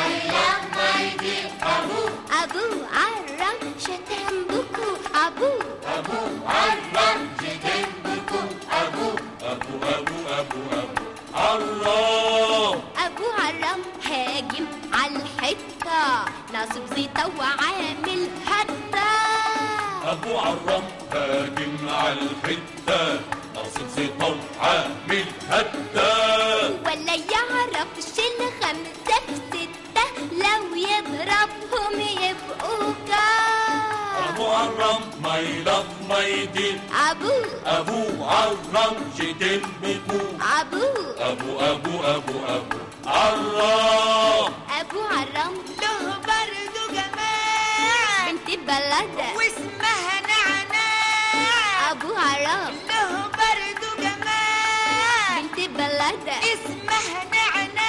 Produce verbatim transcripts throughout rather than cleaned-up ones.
love my dear أبو أبو عرم شتم بكو أبو أبو عرم شتم بكو أبو أبو أبو أبو أبو عرام أبو عرم هاجم عالحتة ناصب زيطة وعامل هتة أبو عرام هاجم عالحتة ناصب زيطة وعامل هتة ولا يعرفش الخمسة في ستة لو يضربهم يبقوا كام أبو عرام my love my dear أبو أبو عرام شتم بكو أبو أبو أبو أبو أبو عرام أبو عرم له برد جمال بنت البلد واسمها نعناع. أبو عرم له برد جمال بنت البلد اسمها نعناع.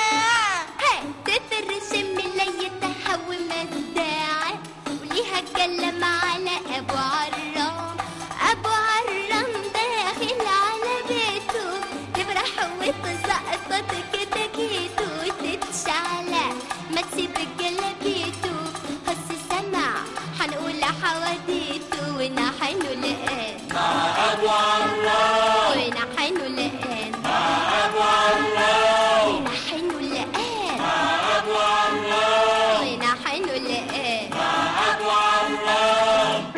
تفرش ملايتها ومداعة وليها اتكلم على أبو عرام. أبو عرام داخل على بيته تفرح وتسقطط كده جيته تتشعلى ما تسيب جلابيته بس سمع هنقول حواديته ونحنه لقان مع أبو عرام ونحنه لقان مع أبو عرام ونحنه لقان مع أبو عرام ونحنه لقان مع أبو عرام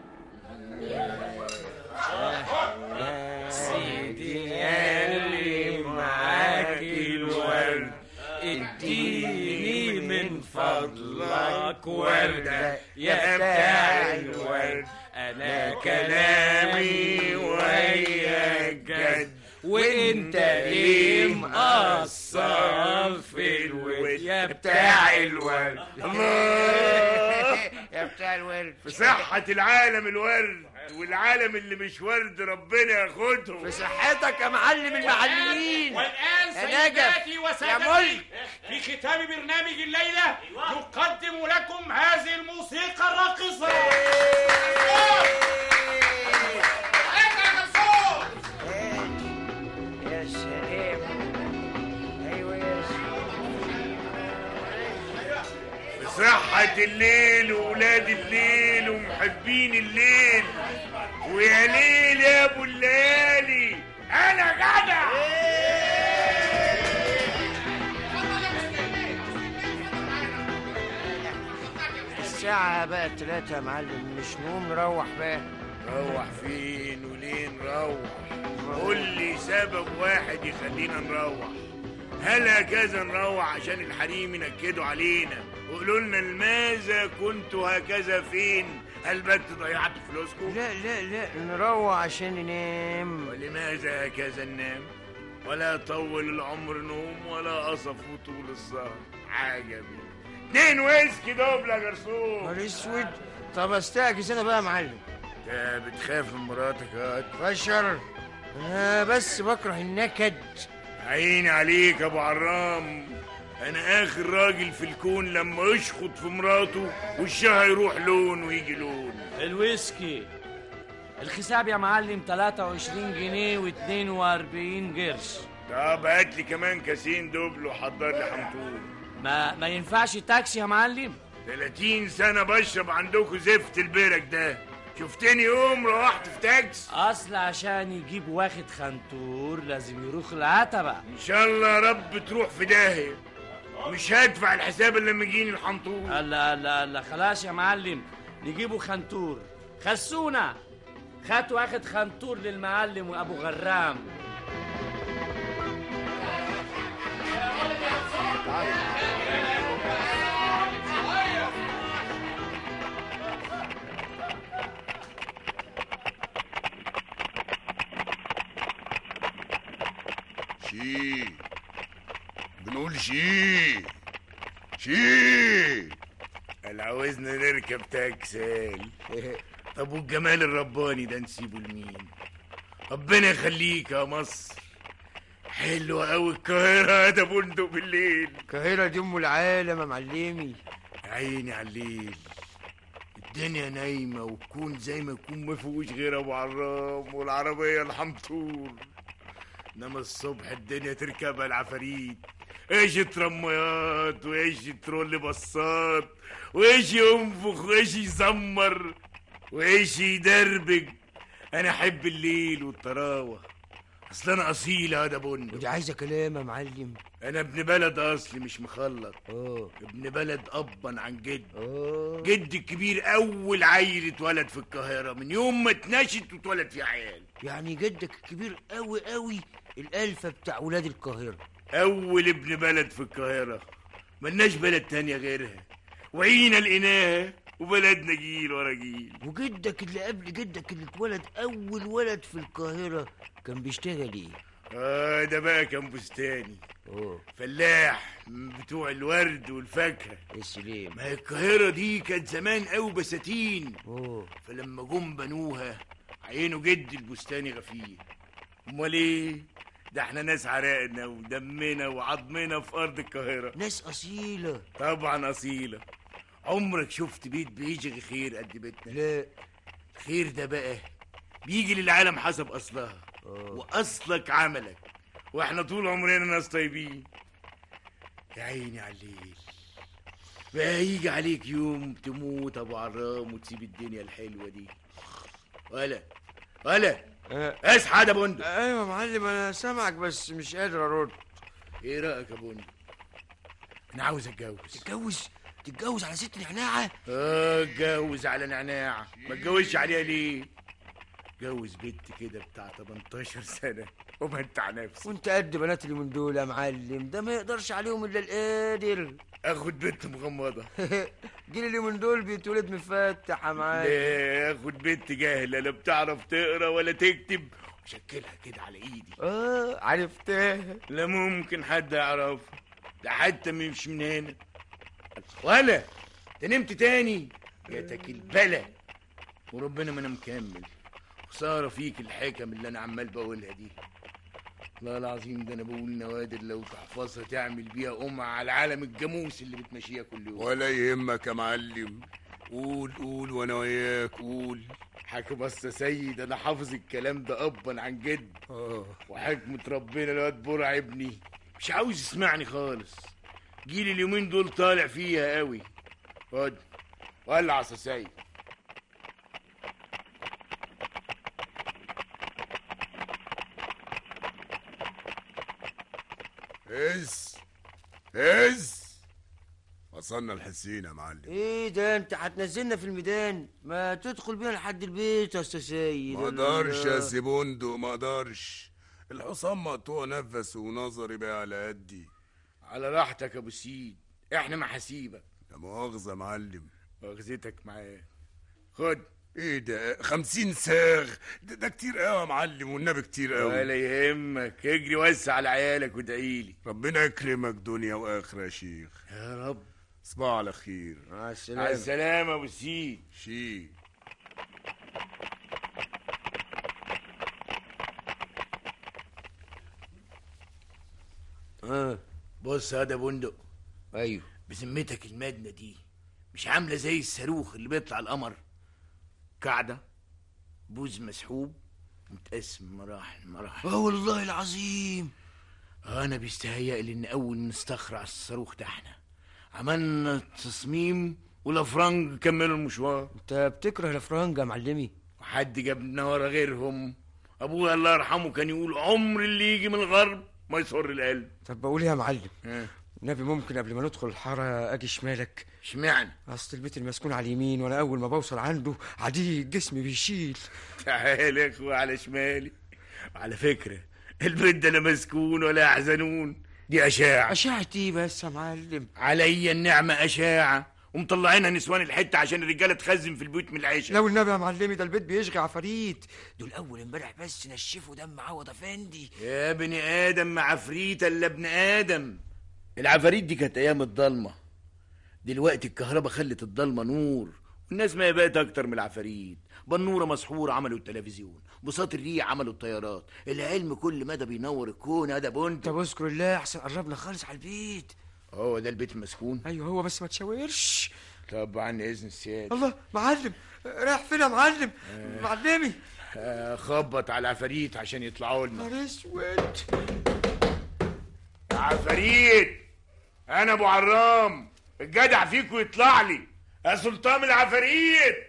سيدي قالي معاك الورد اديني من فضلك وردة يا بتاع الورد انا كلامي وياك جد وانت ليه مقصر في الورد يا بتاع الورد يا بتاع الورد في صحة العالم الورد والعالم اللي مش ورد ربنا ياخدهم في صحتك يا معلم المعلمين. والآن سيداتي وسادتي في ختام برنامج الليلة نقدم لكم هذه الموسيقى الراقصة. يا سلام ايوه يا صحة الليل وولاد الليل ومحبين الليل ويا ليل يا ابو الليالي انا جدع. الساعة بقى تلاتة يا معلم مش نقوم نروح بقى؟ نروح فين وليه نروح؟ قول لي سبب واحد يخلينا نروح. هل هكذا نروح عشان الحريم ينكدوا علينا وقولوا لنا لماذا كنتوا هكذا فين؟ هل بت ضيعت فلوسكم؟ لا لا لا نروح عشان ننام. ولماذا هكذا ننام؟ ولا طول العمر نوم ولا قصف طول السهر. عجبي. اتنين ويسكي دوبل يا جرسون. نهار اسود. طب استعجز انا بقى يا معلم. انت بتخاف من مراتك يا قد بشر انا بس بكره النكد. عيني عليك يا ابو عرام. انا اخر راجل في الكون لما يشخط في مراته وشها يروح لون ويجي لون. الويسكي الحساب يا معلم تلاتة وعشرين جنيه واتنين واربعين قرش. طب هات لي كمان كاسين دوبل وحضر لي حنطور. ما ما ينفعش تاكسي يا معلم؟ تلاتين سنة بشرب عندكم زفت البرك ده. شفتني يوم روحت في تاكس؟ اصل عشان يجيب واخد خنتور لازم يروح العتبة. ان شاء الله يا رب تروح في داهية. مش هدفع الحساب الا لما يجيني الحنطور. لا لا لا خلاص يا معلم نجيبه خنتور. خسونا خات واخد خنتور للمعلم وابو غرام. شي بنقول شي شي قال عاوزنا نركب تاكسال. طب والجمال الرباني ده نسيبه لمين؟ ربنا يخليك يا مصر. حلوة قوي القاهرة ده بندق بالليل. القاهرة دي ام العالم يا معلمي. عيني على الليل. الدنيا نايمة والكون زي ما يكون ما فيهوش غير ابو عرام والعربية الحنطور. انما الصبح الدنيا تركبها العفاريت. ايش ترميات وايش ترول بصات وايش ينفخ وايش يزمر وايش يدربج. انا احب الليل والطراوه، اصل انا اصيل هذا بن. ودي عايزه كلام يا معلم. انا ابن بلد اصلي مش مخلط. اه ابن بلد ابا عن جد. اه جدي الكبير اول عيل اتولد في القاهره، من يوم ما اتنشت واتولد في عيال. يعني جدك الكبير قوي قوي الالفه بتاع ولاد القاهره. اول ابن بلد في القاهره، ملناش بلد تانية غيرها، وعينا لقيناها وبلدنا جيل ورا جيل. وجدك اللي قبل جدك اللي اتولد اول ولد في القاهره كان بيشتغل ايه؟ اه ده بقى كان بستاني. اوه فلاح من بتوع الورد والفاكهه. يا سلام. ما هي القاهره دي كانت زمان قوي بساتين. اوه فلما جم بنوها عينوا جدي البستاني غفير. امال ايه؟ ده احنا ناس عرقنا ودمنا وعظمنا في ارض القاهره. ناس اصيله. طبعا اصيله. عمرك شفت بيت بيجي خير قد بيتنا؟ لا. الخير ده بقى بيجي للعالم حسب اصلها. أوه. واصلك عملك، واحنا طول عمرنا ناس طيبين. يا عيني على الليل، بقى يجي عليك يوم تموت ابو عرام وتسيب الدنيا الحلوه دي. ولا ولا أه. اصحى ده بندق. ايوه يا معلم انا سامعك بس مش قادر ارد. ايه رايك يا بندق؟ انا عاوز اتجوز. تتجوز؟ تتجوز على ست نعناعه؟ اه اتجوز على نعناعه. ما اتجوزش عليها ليه؟ اتجوز بنت كده بتاع تمنتاشر سنه ومتع نفسي. وانت قد بنات اللي من دول يا معلم، ده ما يقدرش عليهم الا القادر. اخد بنت مغمضه. جيل اللي من دول بيتولد مفتح يا معلم. لا اخد بنت جاهله لا بتعرف تقرا ولا تكتب وشكلها كده على ايدي. اه عرفتها. لا ممكن حد يعرفها، ده حتى مش من هنا. ولا انت نمت تاني؟ جاتك البلا وربنا ما انا مكمل. خساره فيك الحكم اللي انا عمال بقولها دي. والله العظيم ده انا بقول نوادر لو تحفظها تعمل بيها قمع على العالم الجاموس اللي بتمشيها كل يوم. ولا يهمك يا معلم، قول قول وانا وياك قول. حكي بس يا سيد، انا حافظ الكلام ده ابا عن جد. اه وحكمة ربنا الواد برع ابني مش عاوز يسمعني خالص. جيل اليومين دول طالع فيها قوي. خد ولع يا سيد. هز هز وصلنا الحسين يا معلم. ايه ده انت هتنزلنا في الميدان؟ ما تدخل بينا لحد البيت يا استاذ سيد. ما اقدرش يا سي بندق ما اقدرش، الحصان مقطوع نفس ونظري بقى على قدي. على راحتك يا ابو سيد، احنا محاسيبك. لا مؤاخذة يا معلم. مؤاخذتك معايا. خد. ايه ده خمسين ساغ؟ ده, ده كتير قوي يا معلم والنبي كتير قوي. ولا يهمك، اجري وسع على عيالك وادعيلي. ربنا يكرمك دنيا واخره يا شيخ. يا رب. صباح على خير. مع السلامة. مع السلامة يا ابو سيد. شيخ اه بص هذا بندق. ايوه. بذمتك المدنة دي مش عاملة زي الصاروخ اللي بيطلع القمر؟ قاعدة بوز مسحوب متقسم مراحل مراحل. اه والله العظيم. انا بيستهيألي ان اول ما نستخرع الصاروخ ده احنا عملنا التصميم والافرنج كملوا المشوار. انت بتكره الافرنج يا معلمي؟ وحد جابنا ورا غيرهم. ابويا الله يرحمه كان يقول عمر اللي يجي من الغرب ما يسر القلب. طب بقول يا معلم، اه النبي ممكن قبل ما ندخل الحاره اجي شمالك؟ اشمعنى؟ اصل البيت المسكون على اليمين وانا اول ما بوصل عنده عديد جسمي بيشيل. تعال يا اخوة على شمالي. وعلى فكرة البيت ده لا مسكون ولا يحزنون، دي اشاعة. اشاعة ايه بس يا معلم؟ عليا النعمة اشاعة، ومطلعينها نسوان الحتة عشان الرجالة تخزن في البيوت من العيشة. لو النبي يا معلمي ده البيت بيشغي عفاريت. دول اول امبارح بس نشفوا دم عوض افندي. يا ابن ادم مع عفريت الا ابن ادم. العفاريت دي كانت ايام الضلمة، دلوقتي الكهرباء خلت الضلمة نور، والناس ما بقت اكتر من العفاريت. بنورة مسحور عملوا التلفزيون، بساط الريح عملوا الطيارات. العلم كل مدى بينور الكون. هذا بنت. طب اذكر الله احسن قربنا خالص على البيت. هو ده البيت المسكون؟ ايوه هو، بس ما تشاورش. طبعا اذن السيادة. الله معلم رايح فين يا معلم؟ آه. معلمي آه خبط على العفاريت عشان يطلعوا لنا. نهار اسود. عفاريت، انا ابو عرام، الجدع فيكم يطلع لي يا سلطان العفاريت.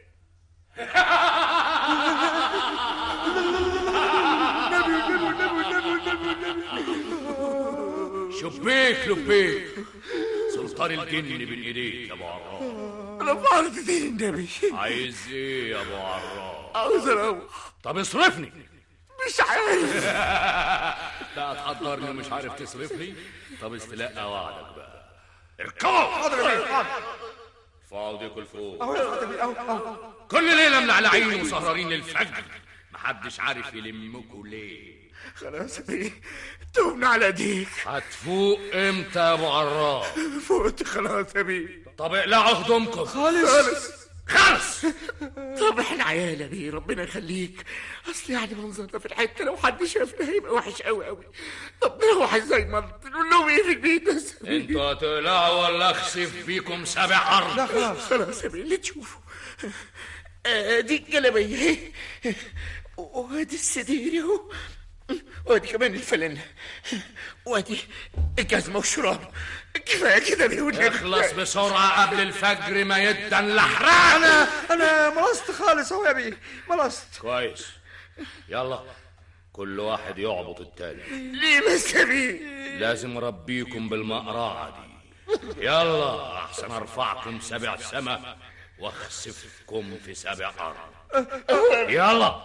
شبيك لبيك سلطان الجن بين ايديك يا ابو عرام. انا بعرف دين النبي. عايز ايه يا ابو عرام؟ عاوز اروح. طب اصرفني. مش عارف. لا تقدرني ومش عارف تصرفني. طب استلقى وعدك بقى. اركبوا. حاضر يا بيه حاضر. ارفعوا ايديكم لفوق. اهو يا بيه اهو اهو. كل ليله ملعلعين وسهرانين للفجر، محدش عارف يلمكوا ليه. خلاص يا بيه، توبنا على ايديك. هتفوق امتى يا ابو عرام؟ فوقت خلاص يا بيه. طب اقلعوا هدومكم. خالص خالص خالص. طب احنا عيال يا بيه، ربنا يخليك. اصل يعني منظرنا في الحته لو حد شافنا هيبقى وحش قوي قوي. طب نروح ازاي مرض؟ نقول لهم ايه في البيت بس؟ انتوا هتقلعوا ولا اخسف فيكم سبع ارض؟ لا خلاص خلاص يا بيه، اللي تشوفوا. ادي الجلابيه اهي، وادي السدير اهو، وادي كمان الفلانه، وادي الجزمه والشراب. كفايه كده بيه والنبي. اخلص بسرعه قبل الفجر ما يدن الاحرار. انا انا ملصت خالص اهو يا بيه، ملصت. كويس، يلا كل واحد يعبط التاني. ليه بس يا بيه؟ لازم اربيكم بالمقرعه دي. يلا احسن ارفعكم سبع سما واخسفكم في سبع ارض. يلا.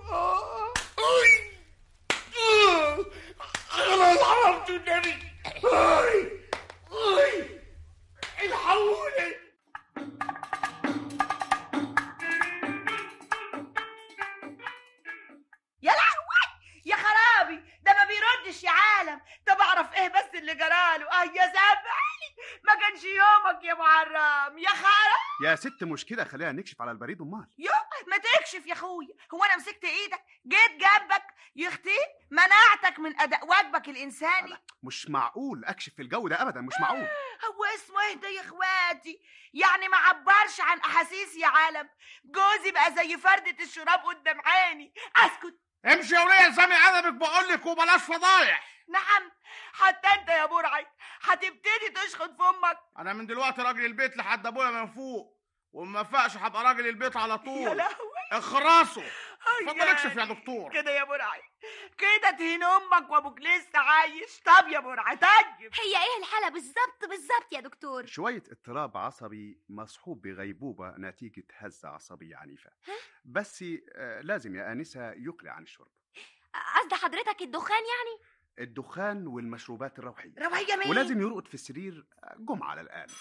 خلاص حرمت النبي. اي اي الحقوني. يا لهوي يا خرابي، ده ما بيردش يا عالم. طب اعرف ايه بس اللي جراله؟ اه يا زبعي، ما كانش يومك يا محرم يا خراب. يا ست مشكلة، خلينا نكشف على البريد امال. يو ما تكشف يا اخويا، هو انا مسكت ايدك جيت جنبك يا اختي منعتك من اداء واجبك الانساني؟ مش معقول اكشف في الجو ده ابدا، مش معقول. هو اسمه ايه ده يا اخواتي؟ يعني ما عبرش عن احاسيسي يا عالم. جوزي بقى زي فردة الشراب قدام عيني. اسكت. امشي يا وليه، سامي ادبك بقول لك، وبلاش فضايح. نعم، حتى انت يا برعي هتبتدي تشخط في امك. انا من دلوقتي راجل البيت لحد ابويا من فوق، وما فاقش هبقى راجل البيت على طول. يا لهوي اخرسوا. اتفضل اكشف يا دكتور. كده يا برعي، كده تهين امك وابوك لسه عايش. طب يا برعي طيب، هي ايه الحالة بالظبط بالظبط يا دكتور؟ شوية اضطراب عصبي مصحوب بغيبوبة نتيجة هزة عصبية عنيفة. بس آه لازم يا آنسة يقلع عن الشرب. قصد حضرتك الدخان يعني؟ الدخان والمشروبات الروحية. روحية مين؟ ولازم يرقد في السرير جمعة على الأقل.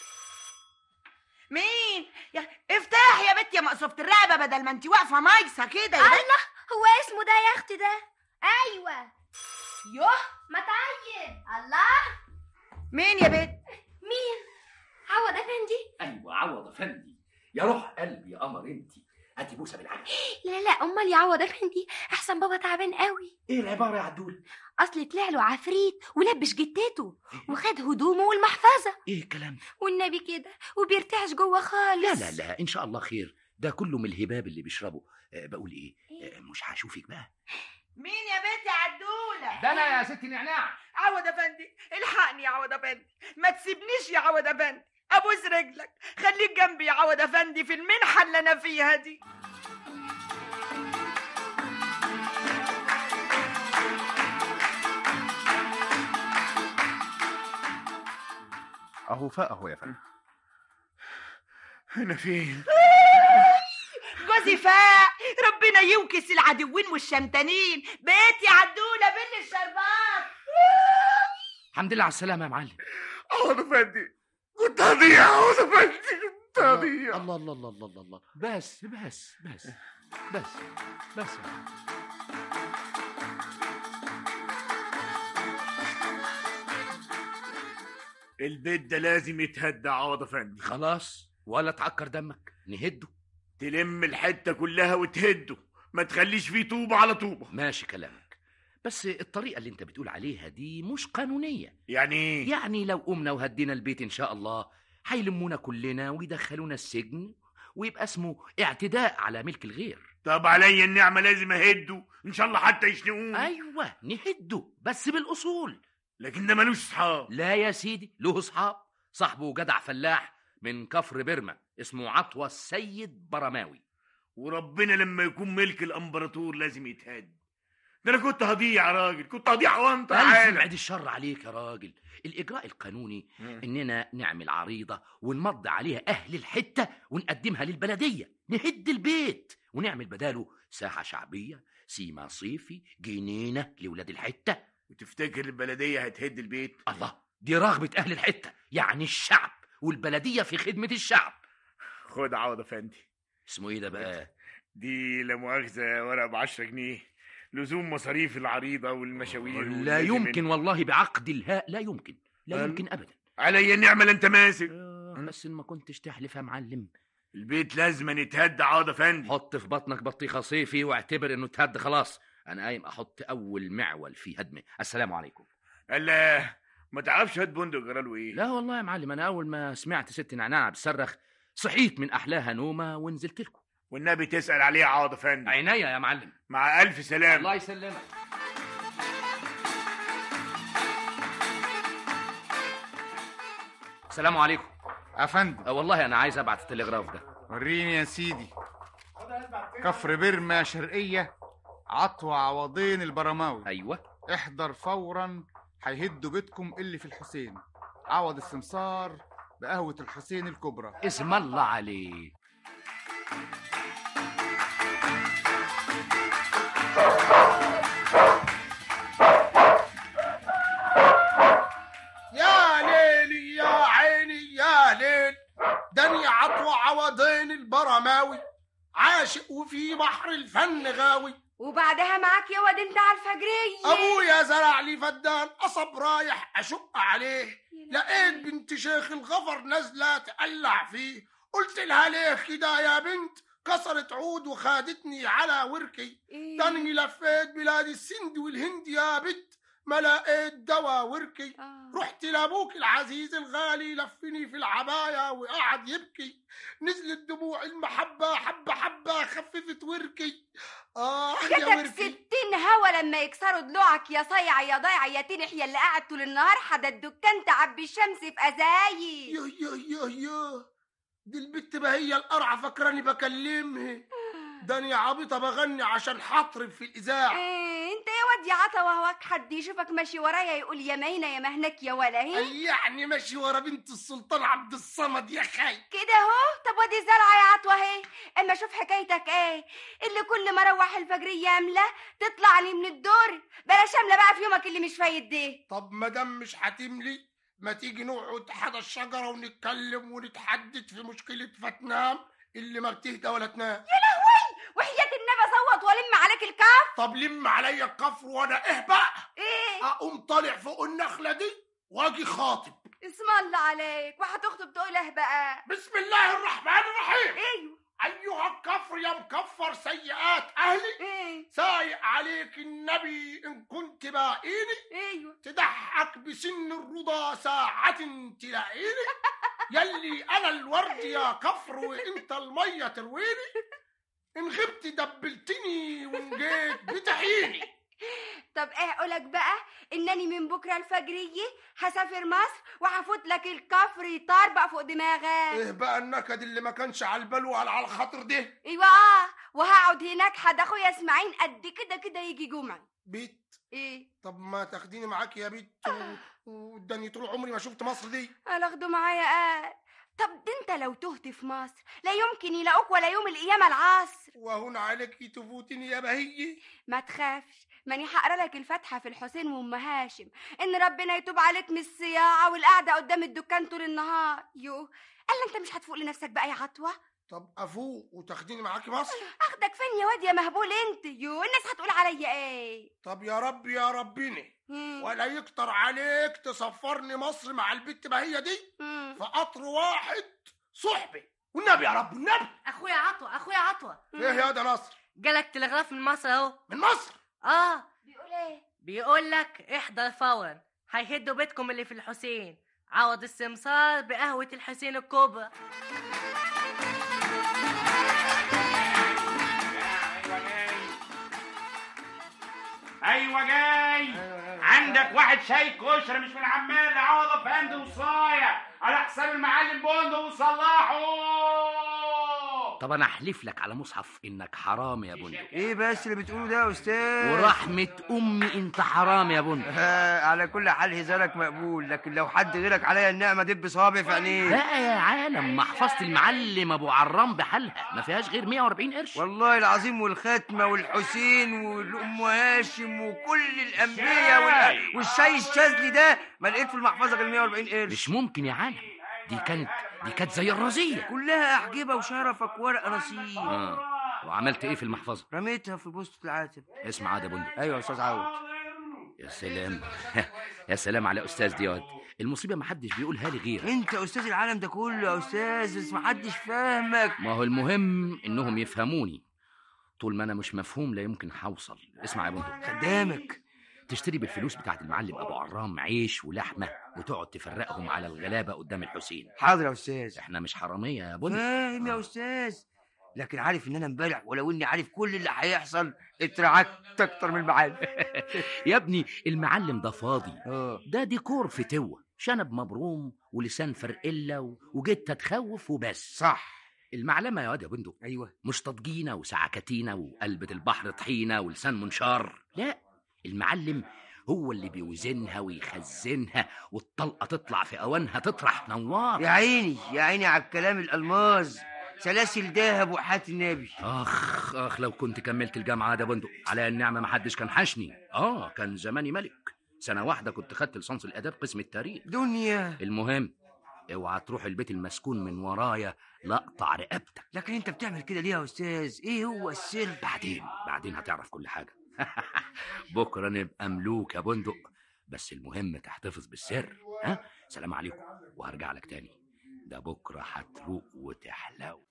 مين؟ يا افتح يا بنت يا مقصوفة الرقبة، بدل ما انت واقفة مايسة كده يا بنت. الله، هو اسمه ده يا اختي ده؟ ايوه. يوه ما تعين. الله، مين يا بنت؟ مين؟ عوض افندي؟ ايوه عوض افندي. يا روح قلبي يا قمر، انتي هاتي بوسه بالعافيه. لا لا، امال يا عوض افندي، احسن بابا تعبان قوي. ايه العباره يا عدول؟ اصل طلع له عفريت ولبش جتته وخد هدومه والمحفظه. ايه الكلام ده؟ والنبي كده وبيرتعش جوه خالص. لا لا لا، ان شاء الله خير، ده كله من الهباب اللي بيشربه. أه بقول ايه, أه مش هشوفك بقى. مين يا بنت يا عدوله؟ ده انا يا ست نعناع. عوض افندي الحقني يا عوض افندي، ما تسيبنيش يا عوض افندي، ابوس رجلك خليك جنبي يا عوض افندي في المنحه اللي انا فيها دي. اهو فاق اهو يا فندم. انا فين؟ جوزي فاق، ربنا يوكس العدوين والشمتانين. بيت يا عدوله بين الشربات. الحمد لله على السلامه يا معلم. عوض افندي، كنت هضيع. عوض افندي كنت هضيع. الله الله الله الله الله الله. بس بس بس بس بس البيت ده لازم يتهدى عوض افندي. خلاص، ولا تعكر دمك، نهده. تلم الحته كلها وتهده، ما تخليش فيه طوبه على طوبه. ماشي كلامك، بس الطريقه اللي انت بتقول عليها دي مش قانونيه. يعني ايه؟ يعني لو قمنا وهدينا البيت ان شاء الله هيلمونا كلنا ويدخلونا السجن، ويبقى اسمه اعتداء على ملك الغير. طب عليا النعمه لازم اهده، ان شاء الله حتى يشنقوني. ايوه نهده، بس بالاصول، لكن ده ملوش صحاب. لا يا سيدي له صحاب. صاحبه جدع فلاح من كفر برما اسمه عطوة السيد برماوي. وربنا لما يكون ملك الامبراطور لازم يتهد. ده انا كنت هضيع يا راجل، كنت هضيع وانت عالم. بعد الشر عليك يا راجل. الاجراء القانوني م. اننا نعمل عريضه ونمضي عليها اهل الحته ونقدمها للبلديه، نهد البيت ونعمل بداله ساحه شعبيه، سيما صيفي، جنينه لولاد الحته. وتفتكر البلديه هتهد البيت؟ الله، دي رغبه اهل الحته، يعني الشعب، والبلديه في خدمه الشعب. خد عوض افندي. اسمه ايه ده بقى؟ دي لا مؤاخذه ورقه بعشرة جنيه، لزوم مصاريف العريضة والمشاوير. لا يمكن والله، بعقد الهاء لا يمكن، لا يمكن أبدا. علي النعمة اللي انت ماسك. بس ما كنتش تحلف يا معلم. البيت لازم يتهد عوض افندي. حط في بطنك بطيخة صيفي واعتبر انه اتهد خلاص. انا قايم احط اول معول في هدمه. السلام عليكم. الله، ما تعرفش هاد بندق جراله ايه؟ لا والله يا معلم، انا اول ما سمعت ست نعناع بتصرخ صحيت من احلاها نومه ونزلت لكم. والنبي تسأل عليه عوض افندي. عينيا يا معلم. مع ألف سلامة. الله يسلمك. السلام عليكم افندم. أه والله انا عايز ابعت التلغراف ده. وريني يا سيدي. كفر برما شرقية، عطوة عوضين البرماوي. ايوه. احضر فورا، هيهدوا بيتكم اللي في الحسين. عوض السمسار بقهوة الحسين الكبرى. اسم الله عليك. يا ليلي يا عيني يا ليل، دني عطوة عوضين البرماوي، عاشق وفي بحر الفن غاوي. وبعدها معاك يا واد انت على الفجرية. ابويا زرع لي فدان قصب رايح اشق عليه، لقيت بنت شيخ الغفر نازله تقلع فيه، قلت لها ليه كده يا بنت؟ كسرت عود وخادتني على وركي. دني لفيت بلاد السند والهند يا بنت، ما لقيت دوا وركي. آه. رحت لابوك العزيز الغالي، لفني في العباية وقعد يبكي، نزلت دموع المحبة حبة حبة خففت وركي. آه يا وركي. ستين هوا لما يكسروا ضلوعك يا صيع يا ضايع يا تنح يا اللي قاعد طول النهار حدا الدكان تعبي الشمس في أزايي. يا يا يا يا دي البت بهي القرعة فكراني بكلمها. داني عبيطة بغني عشان حطرب في الإذاعة. ايه انت يا واد يا عطا وهواك حد يشوفك ماشي ورايا يقول يا مينة يا مهنك يا ولا هي؟ يعني ماشي ورا بنت السلطان عبد الصمد يا خي كده اهو. طب وادي الزرعة يا عطوة اهي. اما شوف حكايتك ايه اللي كل ما اروح الفجرية املة تطلع لي من الدور. بلاش املة بقى في يومك اللي مش فايد ده. طب مادام مش هتملي ما تيجي نقعد حدا الشجرة ونتكلم ونتحدث في مشكلة فتنام اللي ما بتهدى ولا تنام. يا لهوي وحياة النبي صوت والم عليك الكف. طب لم عليا الكفر وانا ايه بقى؟ ايه؟ اقوم طالع فوق النخلة دي واجي خاطب. اسم الله عليك. وهتخطب تقول ايه بقى؟ بسم الله الرحمن الرحيم. ايوه. ايها الكفر يا مكفر سيئات اهلي. ايه؟ سايق عليك النبي ان كنت باقيني. ايوه. تضحك بسن الرضا ساعة تلاقيني. يلي انا الورد يا كفر وانت المية ترويني. ان غبت دبلتني وان جيت بتحيني. طب ايه اقولك بقى انني من بكره الفجريه هسافر مصر وهفوت لك الكفر يطربق فوق دماغك. ايه بقى النكد اللي ما كانش على البال ولا على الخاطر ده؟ ايوه اه. وهقعد هناك حد اخويا اسماعيل قد كده كده يجي جمعه. بيت ايه؟ طب ما تاخديني معاك يا بيت واداني طول عمري ما شفت مصر دي. انا اخده معايا قال. طب ده انت لو تهت في مصر لا يمكن يلاقوك ولا يوم القيامه العصر. وهون عليك تفوتني يا بهية. ما تخافش ماني هقرا لك الفاتحه في الحسين وام هاشم ان ربنا يتوب عليك من الصياعه والقعده قدام الدكان طول النهار. يو قال انت مش هتفوق لنفسك بقى يا عطوه؟ طب افوق وتاخديني معاكي مصر؟ اخدك فين يا واد يا مهبول انت؟ يو الناس هتقول عليا ايه؟ طب يا رب يا ربني ولا يكتر عليك تسفرني مصر مع البت بهية دي في قطر واحد صحبه والنبي يا رب النبي. اخويا عطوه اخويا عطوه. ايه يا ده نصر؟ جالك تلغراف من مصر اهو. من مصر؟ اه. بيقول ايه؟ بيقول لك احضر فورا هيهدوا بيتكم اللي في الحسين. عوض السمسار بقهوة الحسين الكبرى. ايوه جاي. عندك واحد شاي كشري مش من عمال عوضه فند وصايع على حساب المعلم بندق وصلاحه. طب انا احلف لك على مصحف انك حرام يا بندق. ايه بس اللي بتقوله ده يا استاذ؟ ورحمه امي انت حرام يا بندق. آه على كل حال هزارك مقبول، لكن لو حد غيرك عليا النعمه دب صوابي في عينيه. لا يا عالم، محفظه المعلم ابو عرام بحالها ما فيهاش غير مية وأربعين قرش. والله العظيم، والختمه والحسين والام هاشم وكل الانبياء وال... والشاي الشاذلي ده ما لقيت في المحفظه غير مية وأربعين قرش. مش ممكن يا عالم، دي كانت دي كانت زي الرزيه كلها احجبه وشرفك ورقه نصيب. اه وعملت ايه في المحفظه؟ رميتها في بوسطه العاتب. اسمع عاد يا بندق. ايوه يا استاذ عوض. يا سلام يا سلام على استاذ ديواد. المصيبه ما حدش بيقولها لي غير انت استاذ العالم ده كله يا استاذ، بس ما حدش فاهمك. ما هو المهم انهم يفهموني. طول ما انا مش مفهوم لا يمكن هوصل. اسمع يا بندق، خدامك تشتري بالفلوس بتاعت المعلم ابو عرام عيش ولحمه وتقعد تفرقهم على الغلابه قدام الحسين. حاضر يا استاذ. احنا مش حراميه يا بندق. فاهم يا استاذ، لكن عارف ان انا امبارح ولو اني عارف كل اللي هيحصل اترعكت اكتر من المعلم. يا ابني المعلم ده فاضي. اه ده ديكور فتوه، شنب مبروم ولسان فرقله وجيت تخوف وبس. صح. المعلمه يا واد يا بندق ايوه مش تضجينه وسعكتينه وقلبة البحر طحينه ولسان منشار. لا، المعلم هو اللي بيوزنها ويخزنها والطلقه تطلع في اوانها تطرح نوار. يا عيني يا عيني على الكلام الالماظ، سلاسل دهب وحات النبي. اخ اخ لو كنت كملت الجامعه ده بندق على النعمه ما حدش كان حشني. اه كان زماني ملك. سنه واحده كنت خدت لصنص الاداب قسم التاريخ. دنيا. المهم اوعى تروح البيت المسكون من ورايا لاقطع رقبتك. لكن انت بتعمل كده ليه يا استاذ؟ ايه هو السر؟ بعدين بعدين هتعرف كل حاجه. بكره نبقى ملوك يا بندق، بس المهم تحتفظ بالسر. ها سلام عليكم، وهرجع لك تاني. ده بكره هتروق وتحلو.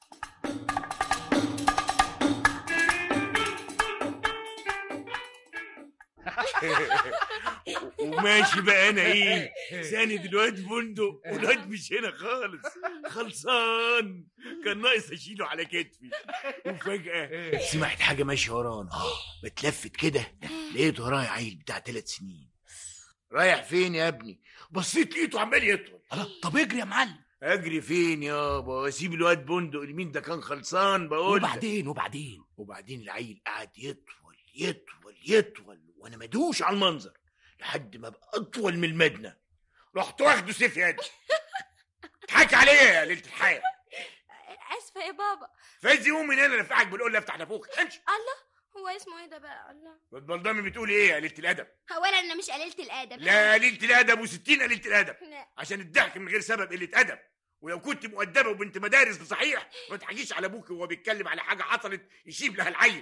وماشي بقى انا ايه ساند الواد بندق والواد مش هنا خالص، خلصان. كان ناقص اشيله على كتفي، وفجأة سمعت حاجة ماشية ورانا. بتلفت كده لقيت ورايا عيل بتاع ثلاث سنين. رايح فين يا ابني؟ بصيت لقيته عمال يطول. طب اجري يا معلم. اجري فين يابا واسيب الواد بندق المين ده كان خلصان بقول. وبعدين وبعدين وبعدين العيل قعد يطول يطول يطول وانا مدوش على المنظر لحد ما بقى اطول من المدنه. رحت واخده سيف يدي. اضحك عليا يا ليله الحياه. اسفه يا بابا. فازي قوم من هنا نفعك بالقول افتح نافوخك. امشي. الله، هو اسمه ايه ده بقى؟ الله. بتبلضمي بتقولي ايه يا قليله الادب؟ هو انا انا مش قليله الادب. لا قليله الادب وستين قليله الادب. لا. عشان الضحك من غير سبب قله ادب. ولو كنت مؤدبه وبنت مدارس بصحيح ما تحكيش على ابوك وهو بيتكلم على حاجه حصلت يشيب لها العيل.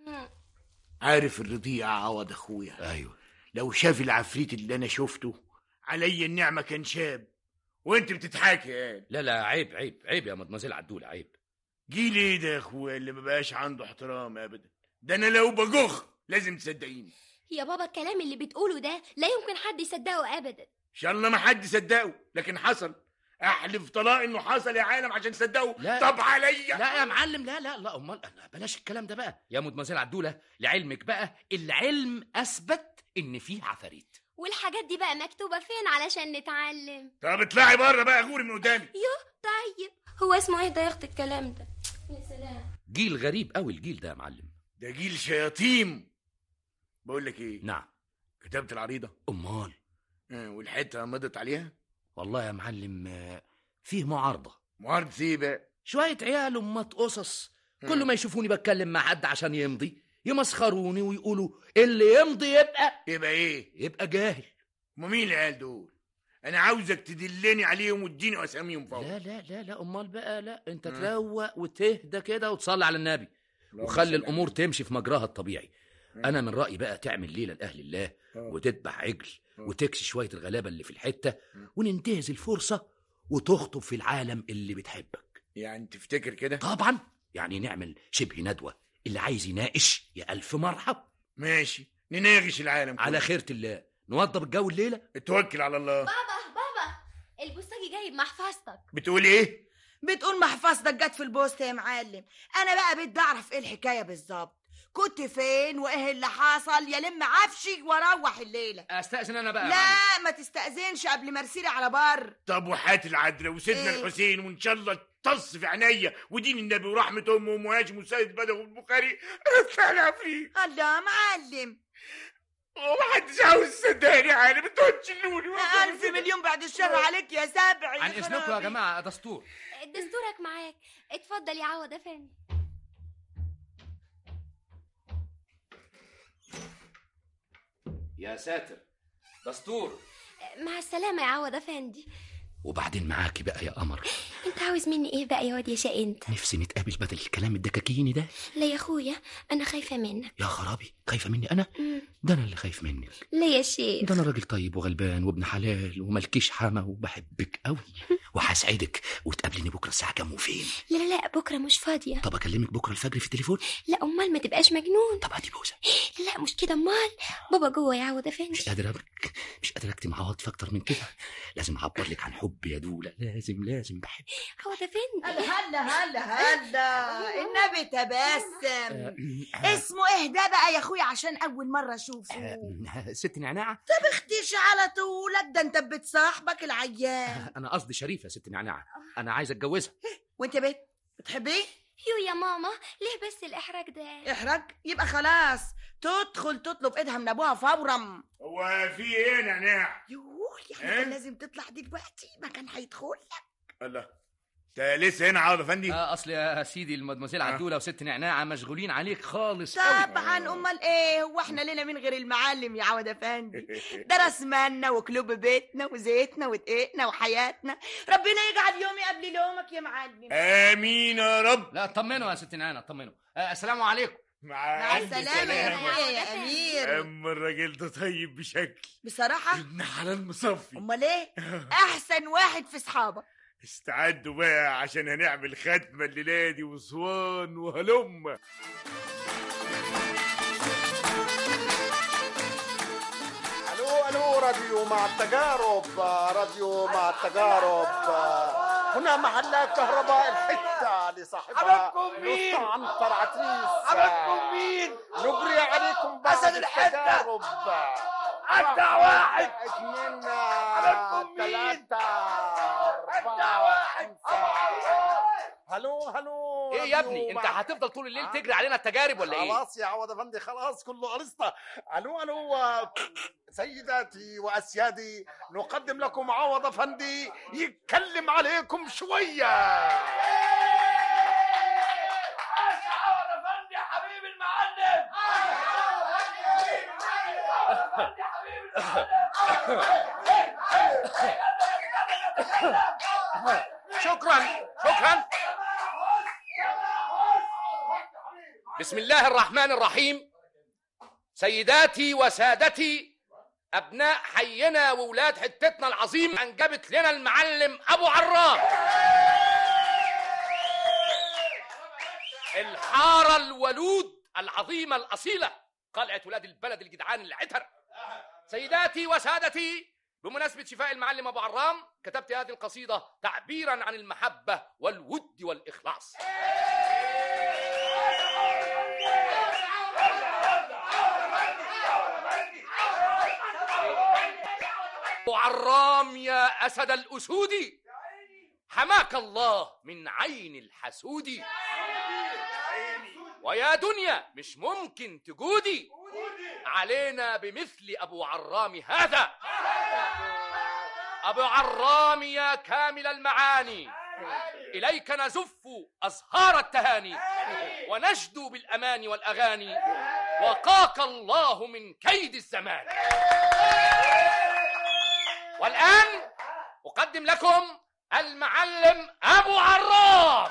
عارف الرضيع عوض اخويا؟ ايوه. لو شاف العفريت اللي انا شفته علي النعمه كان شاب. وانت بتضحكي يا لا لا عيب عيب عيب يا مدمزيل عدول عيب. جيل ايه ده يا اخويا اللي ما بقاش عنده احترام ابدا؟ ده انا لو بجخ لازم تصدقيني. يا بابا الكلام اللي بتقوله ده لا يمكن حد يصدقه ابدا. ان شاء الله ما حد صدقه، لكن حصل. احلف طلاق انه حصل يا عالم عشان تصدقوا. لا. طب عليا. لا يا معلم، لا لا لا امال انا بلاش الكلام ده بقى يا مدمزيل عدوله. لعلمك بقى العلم اثبت ان فيه عفاريت. والحاجات دي بقى مكتوبه فين علشان نتعلم؟ طب اطلعي بره بقى غوري من قدامي. يوه طيب. هو اسمه ايه ده يا اختي الكلام ده؟ يا سلام. جيل غريب قوي الجيل ده يا معلم. ده جيل شياطين. بقول لك ايه؟ نعم. كتبت العريضه؟ امال. آه والحته مضت عليها؟ والله يا معلم فيه معارضه. معارضه ايه بقى؟ شويه عيال امات قصص كل ما يشوفوني بتكلم مع حد عشان يمضي يمسخروني ويقولوا اللي يمضي يبقى يبقى ايه؟ يبقى جاهل. ما مين العيال دول؟ انا عاوزك تدلني عليهم وتديني اساميهم فوق. لا لا لا لا امال بقى. لا انت تروق وتهدى كده وتصلي على النبي وخلي الامور تمشي في مجراها الطبيعي. انا من رايي بقى تعمل ليله لاهل الله وتذبح عجل وتكسي شويه الغلابه اللي في الحته وننتهز الفرصه وتخطب في العالم اللي بتحبك. يعني تفتكر كده؟ طبعا. يعني نعمل شبه ندوه، اللي عايز يناقش يا الف مرحب. ماشي نناقش العالم كله. على خيرة الله. نوضب الجو الليله. اتوكل على الله. بابا بابا البوسطجي جايب محفظتك. بتقول ايه؟ بتقول محفظتك جت في البوست يا معلم. انا بقى بدي اعرف ايه الحكايه بالظبط. كنت فين وايه اللي حصل؟ يا لم عفشي واروح الليله. استاذن انا بقى. لا ما تستأذنش قبل ما ارسلي على بر. طب وحات العدله وسيدنا إيه؟ الحسين وان شاء الله تص في عينيا ودين النبي ورحمه امه وام هاشم وسيد بدوي والبخاري افتح فيك. الله معلم، ومحدش عاوز يصدقني يا عالم، انتوا هتشلوني. ألف مليون بعد الشر عليك يا سبعي. عن اذنكم يا جماعه دستور. دستورك معاك، اتفضل يا عوض افندي. يا ساتر، دستور. مع السلامة يا عوض افندي. وبعدين معاكي بقى يا قمر. انت عاوز مني ايه بقى يا واد يا شقي انت؟ نفسي نتقابل بدل الكلام الدكاكيني ده. لا يا اخويا، انا خايفة منك. يا خرابي، خايفة مني انا؟ مم. ده انا اللي خايف منك. ليه يا شيخ؟ ده انا راجل طيب وغلبان وابن حلال وملكيش حما وبحبك قوي وهسعدك. وتقابليني بكره الساعه كام وفين؟ لا لا لا، بكرة مش فاضية. طب اكلمك بكره الفجر في التليفون؟ لا امال ما تبقاش مجنون. طب هاتي بوسه. لا مش كده، امال بابا جوه يا عوض افندي. مش قادر أبك. مش قادر اكتم عواطف اكتر من كده. لازم اعبر لك عن حبي يا دوله، لازم لازم بحبك. عوض افندي. هلا هلا هلا النبي تبسم. اسمه ايه ده بقى يا اخويا عشان اول مره اشوفه؟ ست نعناعه. طب اختيش على طولك، ده انت بتصاحبك العيان. انا قصدي شريفه ست نعناعه، انا عايز اتجوزها. وانت بنت بتحبيه؟ يو يا ماما، ليه بس الاحراج ده؟ احراج؟ يبقى خلاص تدخل تطلب ايدها من ابوها فورا. هو في ايه يا نعناع؟ يوه يعني كان لازم تطلع دلوقتي، ما كان هيدخل لك. الله، انت لسه هنا عوض افندي؟ اه اصل يا سيدي المدموزيل عدوله وست نعناعه مشغولين عليك خالص قوي. طبعا، امال ايه، هو احنا لنا من غير المعلم يا عوض افندي؟ ده راس مالنا وكلوب بيتنا وزيتنا ودقيقنا وحياتنا. ربنا يجعل يومي قبل يومك يا معلم. امين يا رب. لا اطمنوا يا ست نعناع، اطمنوا. آه السلام عليكم. مع السلامه يا اخويا يا امير. اما الراجل ده طيب بشكل بصراحه. ابن حلال مصفي. امال ايه؟ احسن واحد في صحابك. استعدوا بقى عشان هنعمل ختمة الليلة دي وصوان وهلم. الو الو راديو مع التجارب، راديو مع التجارب. هنا محل كهرباء الحتة لصاحبها مين؟ عنتر عتريس. حبيبكم مين؟ نجري عليكم بعض أسد الحتة. التجارب. أجدع واحد. اثنين حبيبكم مين؟ ثلاثة أجدع واحد. هلو هلو. ايه يا ابني، انت هتفضل طول الليل تجري علينا التجارب ولا ايه؟ خلاص يا عوض افندي، خلاص كله خلصنا. الو الو سيداتي واسيادي، نقدم لكم عوض افندي يتكلم عليكم شويه. عوض افندي حبيب المعلم. شكرا شكرا. بسم الله الرحمن الرحيم. سيداتي وسادتي، أبناء حينا وولاد حتتنا العظيم، أنجبت لنا المعلم أبو عرام، الحارة الولود العظيمة الأصيلة، قلعة ولاد البلد الجدعان العتر. سيداتي وسادتي، بمناسبة شفاء المعلم أبو عرام كتبت هذه القصيدة تعبيرا عن المحبة والود والإخلاص. أبو عرام يا أسد الأسود، حماك الله من عين الحسود. ويا دنيا مش ممكن تجودي علينا بمثل أبو عرام هذا. أبو عرام يا كامل المعاني، إليك نزف أزهار التهاني ونشدو بالأمان والأغاني، وقاك الله من كيد الزمان. والآن أقدم لكم المعلم أبو عرام.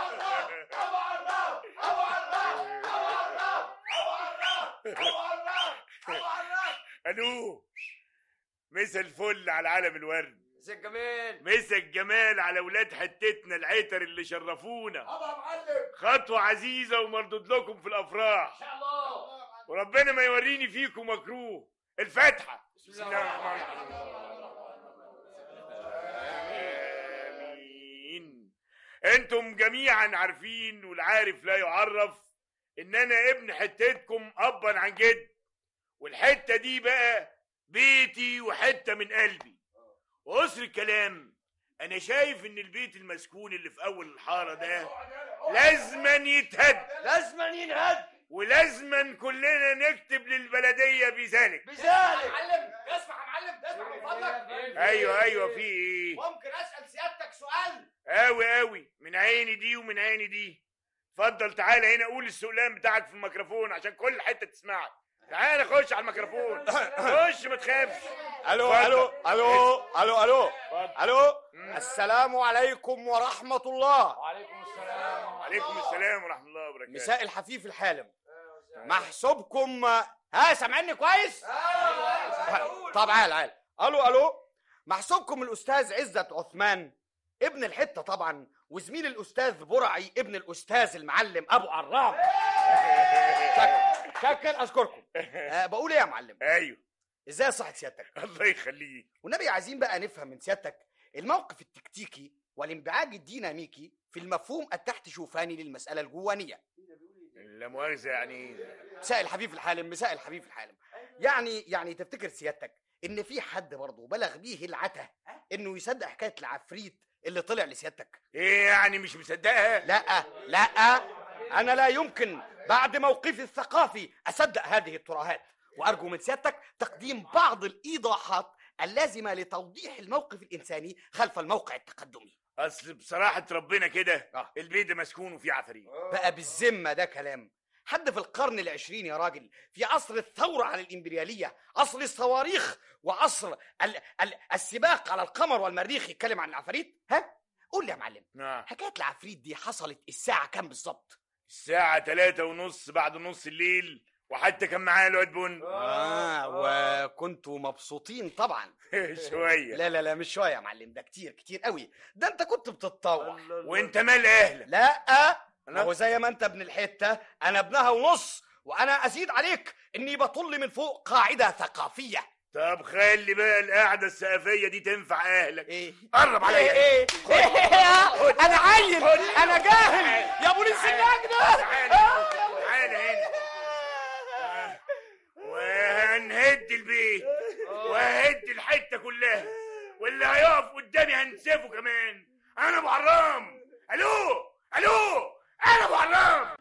الو، مسا الفل على علم الورد. مسا الجمال. مسا الجمال على ولاد حتتنا العتر اللي شرفونا. خطوة عزيزة ومردود لكم في الأفراح. إن شاء الله. وربنا ما يوريني فيكم مكروه. الفاتحة. بسم الله الرحمن الرحيم. آمين. انتم جميعا عارفين والعارف لا يعرف ان انا ابن حتتكم ابا عن جد، والحته دي بقى بيتي وحته من قلبي. وقصر الكلام انا شايف ان البيت المسكون اللي في اول الحاره ده لازما يتهد، لازما ينهد، ولازما كلنا نكتب للبلديه بذلك. بذلك معلم اسمع يا معلم، اسمع من فضلك. ايوه ايوه في ايه؟ ممكن اسال سيادتك سؤال؟ قوي قوي، من عيني دي ومن عيني دي. اتفضل تعالى هنا قول السؤلان بتاعك في الميكروفون عشان كل حته تسمعك. تعالى خش على الميكروفون، خش ما تخافش. الو الو الو الو الو الو السلام عليكم ورحمه الله. وعليكم السلام. وعليكم السلام ورحمه الله وبركاته. مساء الحفيف الحالم. محسوبكم. ها سامعني كويس؟ طب عال عال. الو الو محسوبكم الاستاذ عزت عثمان ابن الحته طبعا، وزميل الاستاذ برعي ابن الاستاذ المعلم ابو عرام. شكرا شكرا اشكركم. أه بقول ايه يا معلم؟ ايوه ازاي صحه سيادتك؟ الله يخليك. والنبي عايزين بقى نفهم من سيادتك الموقف التكتيكي والانبعاج الديناميكي في المفهوم التحت شوفاني للمساله الجوانيه. لا مؤاخذه يعني. مساء الحبيب الحالم، مساء الحبيب الحالم. يعني يعني تفتكر سيادتك ان في حد برضه بلغ بيه العته انه يصدق حكايه العفريت اللي طلع لسيادتك؟ ايه يعني مش مصدقها؟ لا لا انا لا يمكن بعد موقفي الثقافي اصدق هذه الترهات، وارجو من سيادتك تقديم بعض الايضاحات اللازمه لتوضيح الموقف الانساني خلف الموقع التقدمي. اصل بصراحه ربنا كده آه. البيت ده مسكون وفيه عفاريت. بقى بالذمه ده كلام حد في القرن العشرين يا راجل، في عصر الثوره على الامبرياليه، عصر الصواريخ وعصر ال ال السباق على القمر والمريخ يتكلم عن العفاريت؟ ها قول لي يا معلم، آه. حكايه العفريت دي حصلت الساعه كام بالظبط؟ الساعه تلاتة ونص بعد نص الليل، وحتى كان معايا الواد بن. اه وكنتوا مبسوطين طبعا. شويه. لا لا لا مش شويه يا معلم، ده كتير كتير قوي، ده انت كنت بتتطوع. وانت مال اهلك؟ لا هو زي ما انت ابن الحته انا ابنها ونص، وانا ازيد عليك اني بطل من فوق قاعده ثقافيه. طب خلي بقى القعده الثقافيه دي تنفع اهلك. ايه قرب عليا. ايه ايه, إيه؟ انا عيل، انا جاهل يا بوليس النجدة. تعالى هنا وهنهد البيت وههد الحته كلها، واللي هيقف قدامي هنسفه كمان. انا ابو عرام. الو الو انا ابو عرام.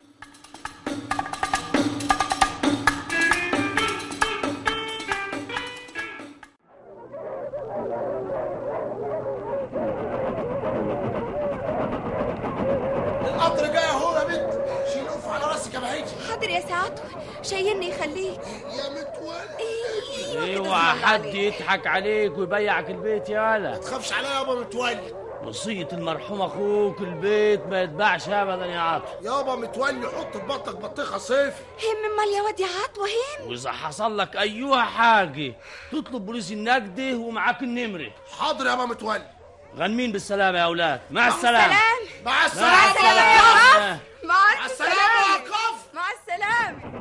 القطر جاي اهو يا بنت، شيل قف على راسك يا بهيجي. حاضر يا سعادته، شايلني يخليك. يا متولي اوعى حد يضحك عليك ويبيعك البيت يالا. ما تخافش عليا يابا متولي. وصية المرحوم اخوك البيت ما يتباعش ابدا يا عطوة. يابا متولي حط في بطنك بطيخه صيفي. هم امال يا واد يا عطوة هم. واذا حصل لك ايها حاجه تطلب بوليس النجدة ومعاك النمره. حاضر يابا متولي. غنمين بالسلامه يا اولاد. مع السلامه. مع السلامه. مع السلامه. مع السلامه يا كف. مع السلامه.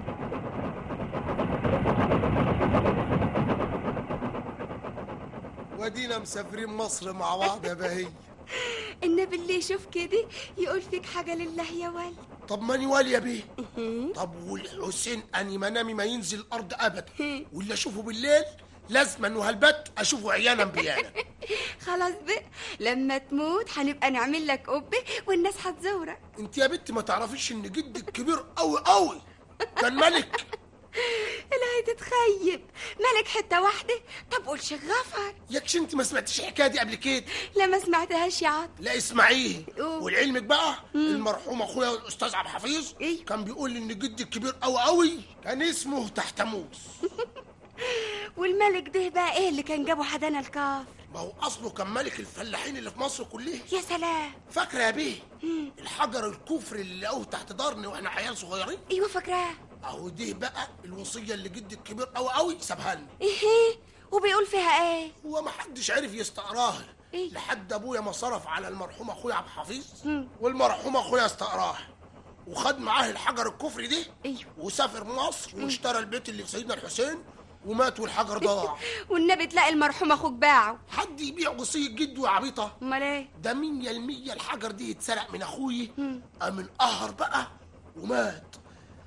ودينا مسافرين مصر مع بعض يا بهي. النبي اللي يشوف كده يقول فيك حاجه لله يا ولد. طب ماني والي يا بيه. طب والحسين اني منامي ما ينزل الارض ابدا، واللي اشوفه بالليل لازما وهالبت اشوفه عيانا بيانا. خلاص بقى لما تموت هنبقى نعمل لك قبه والناس هتزورك. انت يا بنتي ما تعرفيش ان جدك كبير قوي قوي كان ملك. الهي تتخيب ملك حته واحده. طب قول شيخ غفر. ياكش انت ما سمعتيش الحكايه دي قبل كده؟ لا ما سمعتهاش يا عط. لا اسمعيه. ولعلمك بقى المرحوم اخويا الاستاذ عبد الحفيظ إيه؟ كان بيقول ان جدك كبير قوي قوي كان اسمه تحتموس. والملك ده بقى ايه اللي كان جابه حدانا الكافر؟ ما هو اصله كان ملك الفلاحين اللي في مصر كلها. يا سلام. فاكره يا بيه الحجر الكفر اللي لقوه تحت دارنا واحنا عيال صغيرين؟ ايوه فاكراه. اهو دي بقى الوصيه اللي جدك كبير قوي قوي سابها لنا. ايه وبيقول فيها ايه؟ هو ما حدش عرف يستقراها إيه؟ لحد ابويا ما صرف على المرحوم اخويا عبد الحفيظ، والمرحوم اخويا استقراه وخد معاه الحجر الكفري ده. ايوه وسافر مصر واشترى البيت اللي في سيدنا الحسين ومات والحجر ده ضاع. والنبي تلاقي المرحوم اخوك باعه. حد يبيع وصيه جده يا عبيطه؟ امال ايه؟ ده مية المية الحجر دي اتسرق من اخويا، قام انقهر بقى ومات.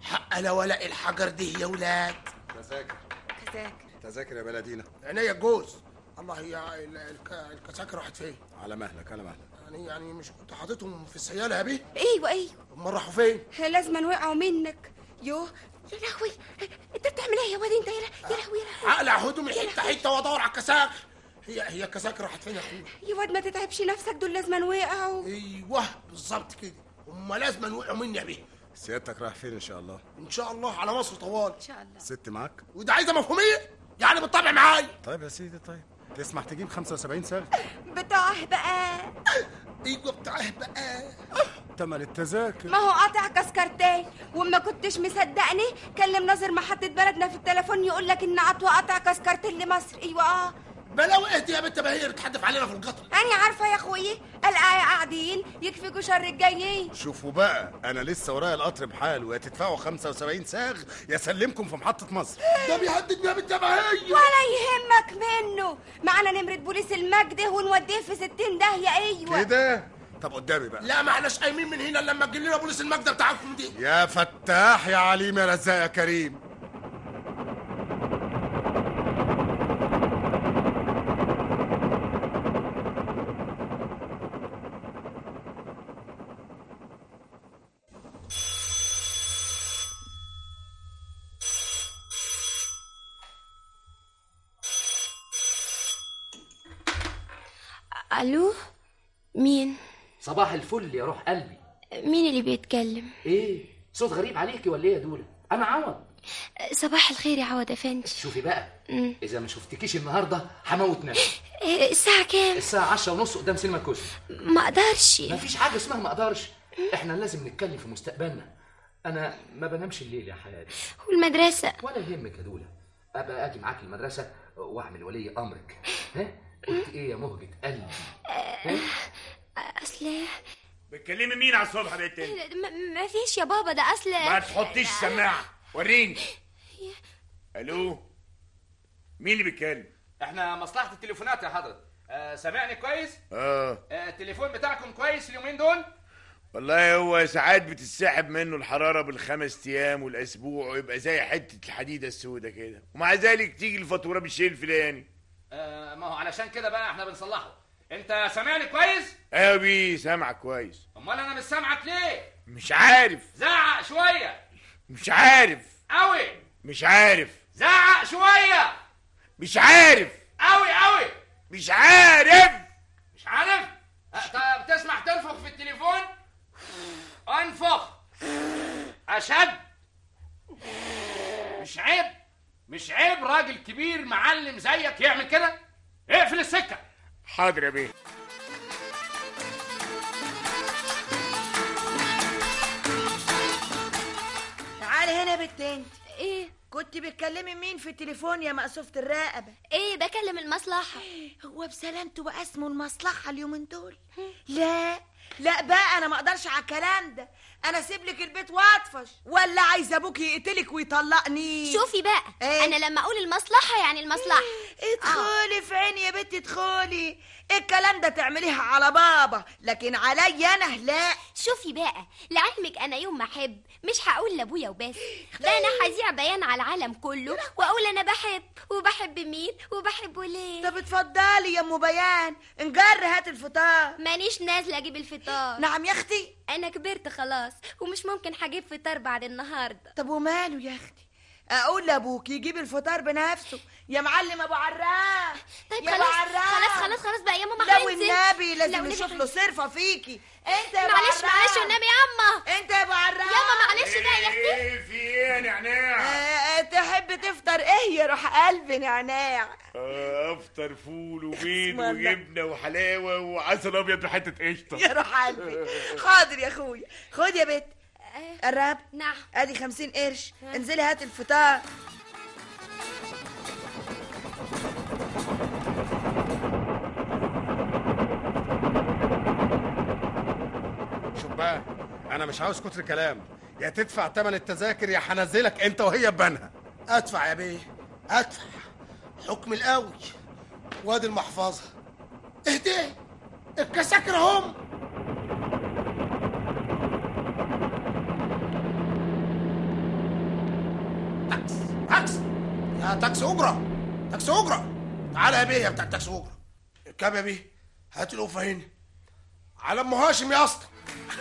حق لا ولا الحجر دي يا ولاد. تذاكر تذاكر تذاكر يا بلدينا. عينيا الجوز. الله، هي ال- الك- الكساكر راحت فين؟ على مهلك على مهلك. يعني يعني مش كنت حاططهم في السياله يا بيه؟ ايوه ايوه. امال راحوا فين؟ لازم وقعوا منك. يوه يا لهوي، انت بتعمل ايه يا واد انت؟ يا له- يا لهوي يا لهوي. اقلع هدومي حته حته وادور على الكساكر. هي هي الكساكر راحت فين يا اخويا؟ يا واد ما تتعبش نفسك، دول لازم وقعوا. ايوه بالظبط كده، هم لازم وقعوا مني يا بيه. سيادتك رايح فين ان شاء الله؟ ان شاء الله على مصر طوال. ان شاء الله. ست معاك؟ وده عايزه مفهوميه؟ يعني بالطبع معايا. طيب يا سيدي، طيب تسمح تجيب خمسة وسبعين صاغ؟ بتاعه بقى. ايوه بتاعه بقى. تمن التذاكر. ما هو قاطع كسكرتين، وما كنتش مصدقني كلم ناظر محطة بلدنا في التليفون يقول لك ان عطوة قاطع كسكرتين لمصر. ايوه اه. بلا وقت يا بنت بهير تحدف علينا في القطر. انا عارفه يا اخويا، القاعي قاعدين يكفيكوا شر الجايين. شوفوا بقى، انا لسه ورايا القطر بحاله، يا تدفعوا خمسة وسبعين صاغ يا سلمكم في محطة مصر. ده بيهددني يا بنت بهير. ولا يهمك منه، معنا نمرة بوليس المجد ونوديه في ستين داهية. ايوه كده. طب قدامي بقى. لا ما احناش قايمين من هنا لما تجي لنا بوليس المجد بتاعكم دي. يا فتاح يا عليم يا رزاق يا كريم. الو، مين؟ صباح الفل يا روح قلبي. مين اللي بيتكلم؟ ايه صوت غريب عليكي ولا ايه يا دوله؟ انا عوض. صباح الخير يا عوض افندي. شوفي بقى، مم. اذا ما شفتكيش النهارده هموت نفسي. إيه، الساعة كام؟ الساعه عشرة ونص قدام سينما كوسي. ما اقدرش. مفيش حاجه اسمها ما اقدرش، احنا لازم نتكلم في مستقبلنا. انا ما بنامش الليل يا حياتي. والمدرسة؟ ولا يهمك يا دوله، ابقى اجي معاك المدرسه واعمل ولي امرك. ها قلت ايه يا مهجة قلبي؟ ها؟ اصل بتكلمي مين على الصبح يا بنت؟ م- ما فيش يا بابا، ده اصل ما تحطيش سماعه، وريني. الو، مين اللي بيتكلم؟ احنا مصلحة التليفونات يا حضرتك. آه سامعني كويس؟ اه آه التليفون بتاعكم كويس اليومين دول؟ والله هو ساعات بتتسحب منه الحرارة بالخمس أيام والأسبوع ويبقى زي حتة الحديدة السوداء كده، ومع ذلك تيجي الفاتورة بالشيء الفلاني. آه ما هو علشان كده بقى احنا بنصلحه. انت سامعني كويس؟ ايوه بيه سامعك كويس. امال انا مش سامعك ليه؟ مش عارف. زعق شوية. مش عارف. قوي. مش عارف. زعق شوية. مش عارف. قوي قوي. مش عارف. مش عارف؟ أه، طب تسمح تنفخ في التليفون؟ انفخ. اشد. مش عيب؟ مش عيب راجل كبير معلم زيك يعمل كده؟ اقفل السكة. حاضر يا بيه. تعالي هنا يا بنت انت. ايه؟ كنت بتكلمي مين في التليفون يا مقصوفة الرقبة؟ ايه، بكلم المصلحة. هو بسلامته بقى اسمه المصلحة اليومين دول؟ لا لا بقى انا ما اقدرش على الكلام ده. انا اسيب لك البيت واطفش ولا عايز ابوك يقتلك ويطلقني؟ شوفي بقى، إيه؟ انا لما اقول المصلحة يعني المصلحة. ادخلي آه. في عيني يا بنتي ادخلي. الكلام ده تعمليها على بابا، لكن عليا انا لا. شوفي بقى، لعلمك انا يوم ما احب مش هقول لابويا وبس، ده انا هذيع بيان على العالم كله واقول انا بحب وبحب مين وبحبه ليه. طب اتفضلي يا ام بيان، انجر هات الفطار. مانيش نازله اجيب الفطار. نعم يا اختي، انا كبرت خلاص ومش ممكن هجيب فطار بعد النهارده. طب وماله يا اختي، اقول لابوك يجيب الفطار بنفسه يا معلم ابو عراف. طيب يا خلاص أبو عراف. خلاص خلاص خلاص بقى يا ماما. لا والنبي لازم نشوف له صرفه فيكي. انت يا معلش معلش والنبي يا اما. انت يا ابو عراف. ياما معلش بقى يا اختي. ايه في ايه يا نعناع؟ اه تحب تفطر ايه يا روح قلبي نعناع؟ آه افطر فول وبيض اسم الله. وجبنه وحلاوه وعسل ابيض وحته قشطه. يا روح قلبي حاضر يا اخويا. خد يا بت قرب. نعم. ادي خمسين قرش، انزلي هات الفطار. شوف بقى، انا مش عاوز كتر كلام، يا تدفع تمن التذاكر يا هنزلك انت وهي ببنها. ادفع يا بيه ادفع، حكم القوي. وادي المحفظه. اهدي الكساكر هم. تاكس يا تاكسي اجره، تاكسي اجره، تعالى يا بيه يا بتاع التاكسي اجره. اركب يا بيه، هات القفه هنا على ام هاشم يا اسطى.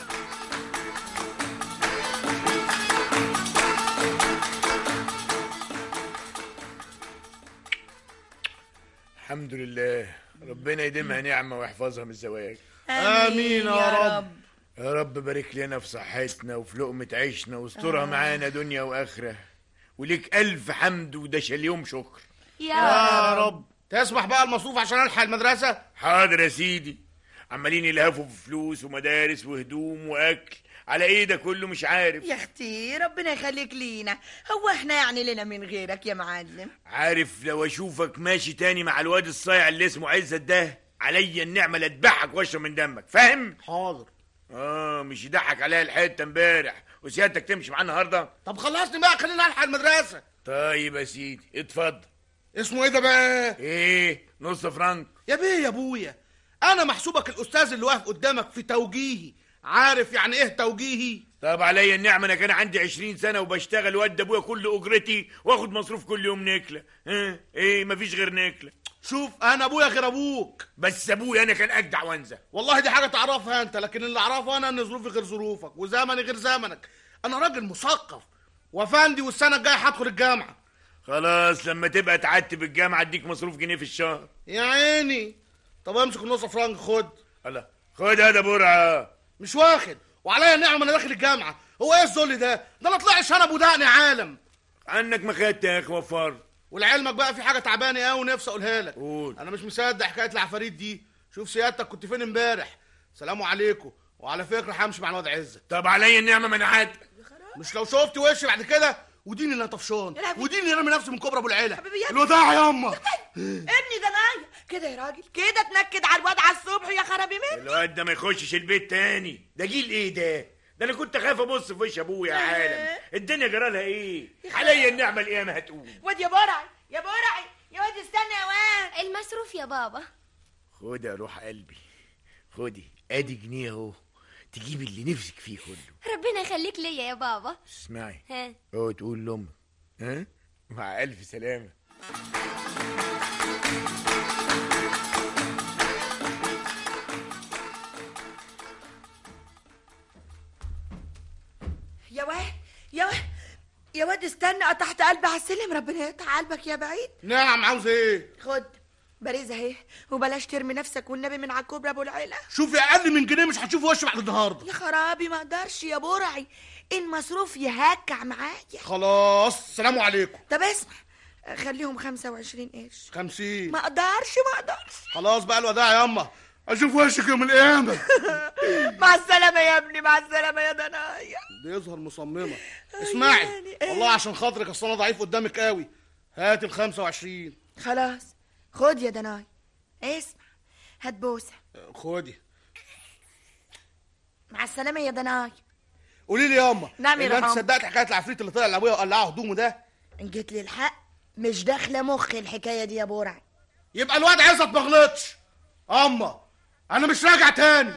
الحمد لله، ربنا يديمها نعمه ويحفظها من الزواج. آمين يا رب. يا رب بارك لنا في صحتنا وفي لقمة عيشنا واسترها معانا دنيا واخره، وليك الف حمد وده اليوم شكر يا, يا رب. تسمح بقى المصروف عشان الحق المدرسه؟ حاضر يا سيدي. عمالين يلهفوا في فلوس ومدارس وهدوم واكل، على ايه ده كله مش عارف. يا اختي ربنا يخليك لينا، هو احنا يعني لنا من غيرك يا معلم؟ عارف لو اشوفك ماشي تاني مع الواد الصايع اللي اسمه عزت ده، عليا النعمه لا اذبحك واشرب من دمك، فاهم؟ حاضر. اه مش يضحك عليا الحته امبارح وسيادتك تمشي معاه النهارده؟ طب خلصني بقى، خلينا نلحق المدرسه. طيب يا سيدي اتفضل. اسمه ايه ده بقى؟ ايه نص فرنك يا بيه يا ابويا، انا محسوبك الاستاذ اللي واقف قدامك في توجيهي، عارف يعني ايه توجيهي؟ طب عليا النعمه، انا كان عندي عشرين سنه وبشتغل واد ابويا كل اجرتي واخد مصروف كل يوم نكله. ها ايه مفيش غير نكله. شوف انا ابويا غير ابوك، بس ابويا انا كان اجدع وانزه. والله دي حاجه تعرفها انت، لكن اللي اعرفه انا ان ظروفي غير ظروفك وزمني غير زمنك. انا راجل مثقف وافندي، والسنه الجايه هدخل الجامعه. خلاص لما تبقى تعتب الجامعه اديك مصروف جنيه في الشهر. يا عيني. طب امسك النص فرنك، خد. الله خد هذا برعه. مش واخد، وعليا نعمه انا داخل الجامعه. هو ايه الذل ده؟ ده انا طلع شنب ودقني عالم. عنك ما خدت يا اخي وفر. ولعلمك بقى في حاجه تعبانه قوي ونفسي اقولها لك. قول. انا مش مصدق حكايه العفاريت دي. شوف سيادتك كنت فين امبارح؟ سلام عليكم. وعلى فكره همشي مع الواد عزت. طب عليا النعمه ما انا عاد. مش لو شفت وشي بعد كده وديني اللي طفشان، وديني اللي رامي نفسي من كبر ابو العيله. الوداع يا اما ابني ده نايا كده يا راجل، كده تنكد على الواد على الصبح يا خرابي منك. الواد ده ما يخشش البيت تاني. ده جيل ايه ده؟ ده انا كنت خايف ابص في وش ابويا. يا عالم الدنيا جرالها ايه؟ عليا النعمه القيامه هتقوم. واد يا برعي يا برعي يا واد، استنى يا واد. المصروف يا بابا. خدي يا روح قلبي، خدي ادي جنيه اهو، تجيبي اللي نفسك فيه كله. ربنا يخليك ليا يا بابا. اسمعي، ها اوعي تقول لامك. ها مع الف سلامه. يا واد يا واد يا واد استنى، قطعت قلبي على السلم. ربنا يقطع قلبك يا بعيد. نعم عاوز ايه؟ خد باريزه اهي، وبلاش ترمي نفسك والنبي من على الكوبري ابو العيله. شوفي اقل من جنيه مش هتشوف وشي بعد النهارده. يا خرابي ما اقدرش يا برعي، المصروف يهكع معايا. خلاص سلام عليكم. طب اسمع، خليهم خمسة وعشرين قرش. خمسين. ما اقدرش ما اقدرش. خلاص بقى الوداع يا اما، اشوف وشك يوم القيامه. مع السلامه يا ابني، مع السلامه يا دنايا. دي يظهر مصممه. اسمعي والله عشان خاطرك، اصل انا ضعيف قدامك قوي. هات ال خمسة وعشرين. خلاص خد يا دناي. اسمع هات بوسه. خدي. مع السلامه يا دناي. قولي لي ياما، نعم يا رحمة، انت صدقت حكايه العفريت اللي طلع لابويا وقلعه هدومه ده؟ ان جيت لي الحق مش داخله مخي الحكايه دي يا برعي. يبقى الواد عزت ما غلطش. اما انا مش راجع تاني.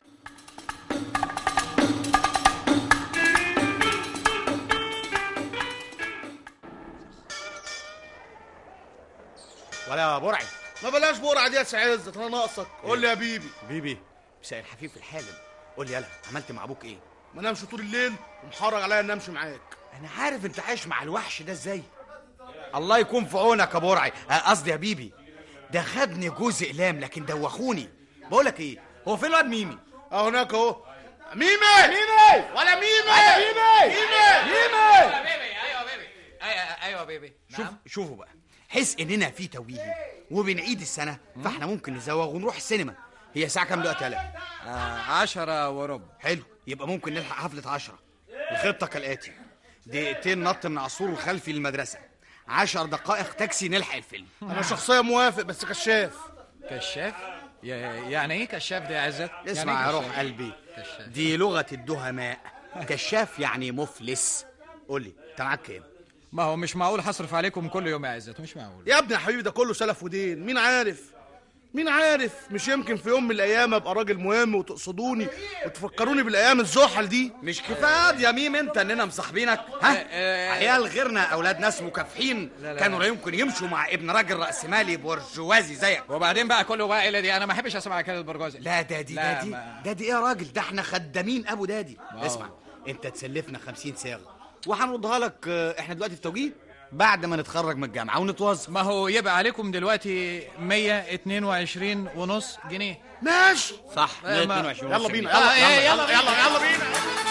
ولا يا برعي. ما بلاش برعي دي يا سي عزت، انا ناقصك. قول لي يا بيبي. بيبي مساء الحفيف الحالم. قول لي يلا، عملت مع ابوك ايه؟ ما نامش طول الليل ومحرج عليا ان امشي معاك. انا عارف انت عايش مع الوحش ده ازاي. الله يكون في عونك يا برعي، قصدي يا بيبي. ده خدني جوز اقلام لكن دوخوني. بقول لك ايه، هو فين الواد ميمي؟ اه هناك اهو. ميمي ميمي ولا ميمي أيوة ميمي ميمي ميمي. يا بيبي. ايوه يا بيبي. ايوه يا بيبي. شوف شوفوا بقى، حس اننا في توجيه وبنعيد السنه، فاحنا ممكن نزوغ ونروح السينما. هي الساعه كام دلوقتي يالا؟ آه عشرة وربع. حلو، يبقى ممكن نلحق حفله عشرة. الخطه كالاتي: دقيقتين نط من عصور الخلفي للمدرسه، عشر دقائق تاكسي نلحق الفيلم. انا شخصيا موافق بس كشاف. كشاف؟ يعني ايه كشاف ده يا عزت؟ اسمع يعني يا روح قلبي، كشاف. دي لغه الدهماء. كشاف يعني مفلس. قول لي انت معاك كام؟ ما هو مش معقول هصرف عليكم كل يوم يا عزت، مش معقول يا ابني يا حبيبي، ده كله سلف ودين، مين عارف. مين عارف، مش يمكن في يوم من الايام ابقى راجل مهم وتقصدوني وتفكروني بالايام الزحل دي. مش كفايه يا ميم انت اننا مصاحبينك؟ ها عيال غيرنا اولاد ناس مكافحين كانوا لا يمكن يمشوا مع ابن راجل راسمالي برجوازي زيك. وبعدين بقى كله بقى إيه دي؟ انا ما احبش اسمع كلمه برجوازي. لا دادي لا دادي ما... دادي ايه يا راجل؟ ده احنا خدامين ابو دادي. واو. اسمع انت تسلفنا خمسين صاغه وهنردها لك. احنا دلوقتي في توجيه بعد ما نتخرج من الجامعه ونتوظف. ما هو يبقى عليكم دلوقتي مية واتنين وعشرين ونص جنيه. ماشي صح. مية واتنين وعشرين يلا بينا يلا يلا يلا يلا, يلا بينا.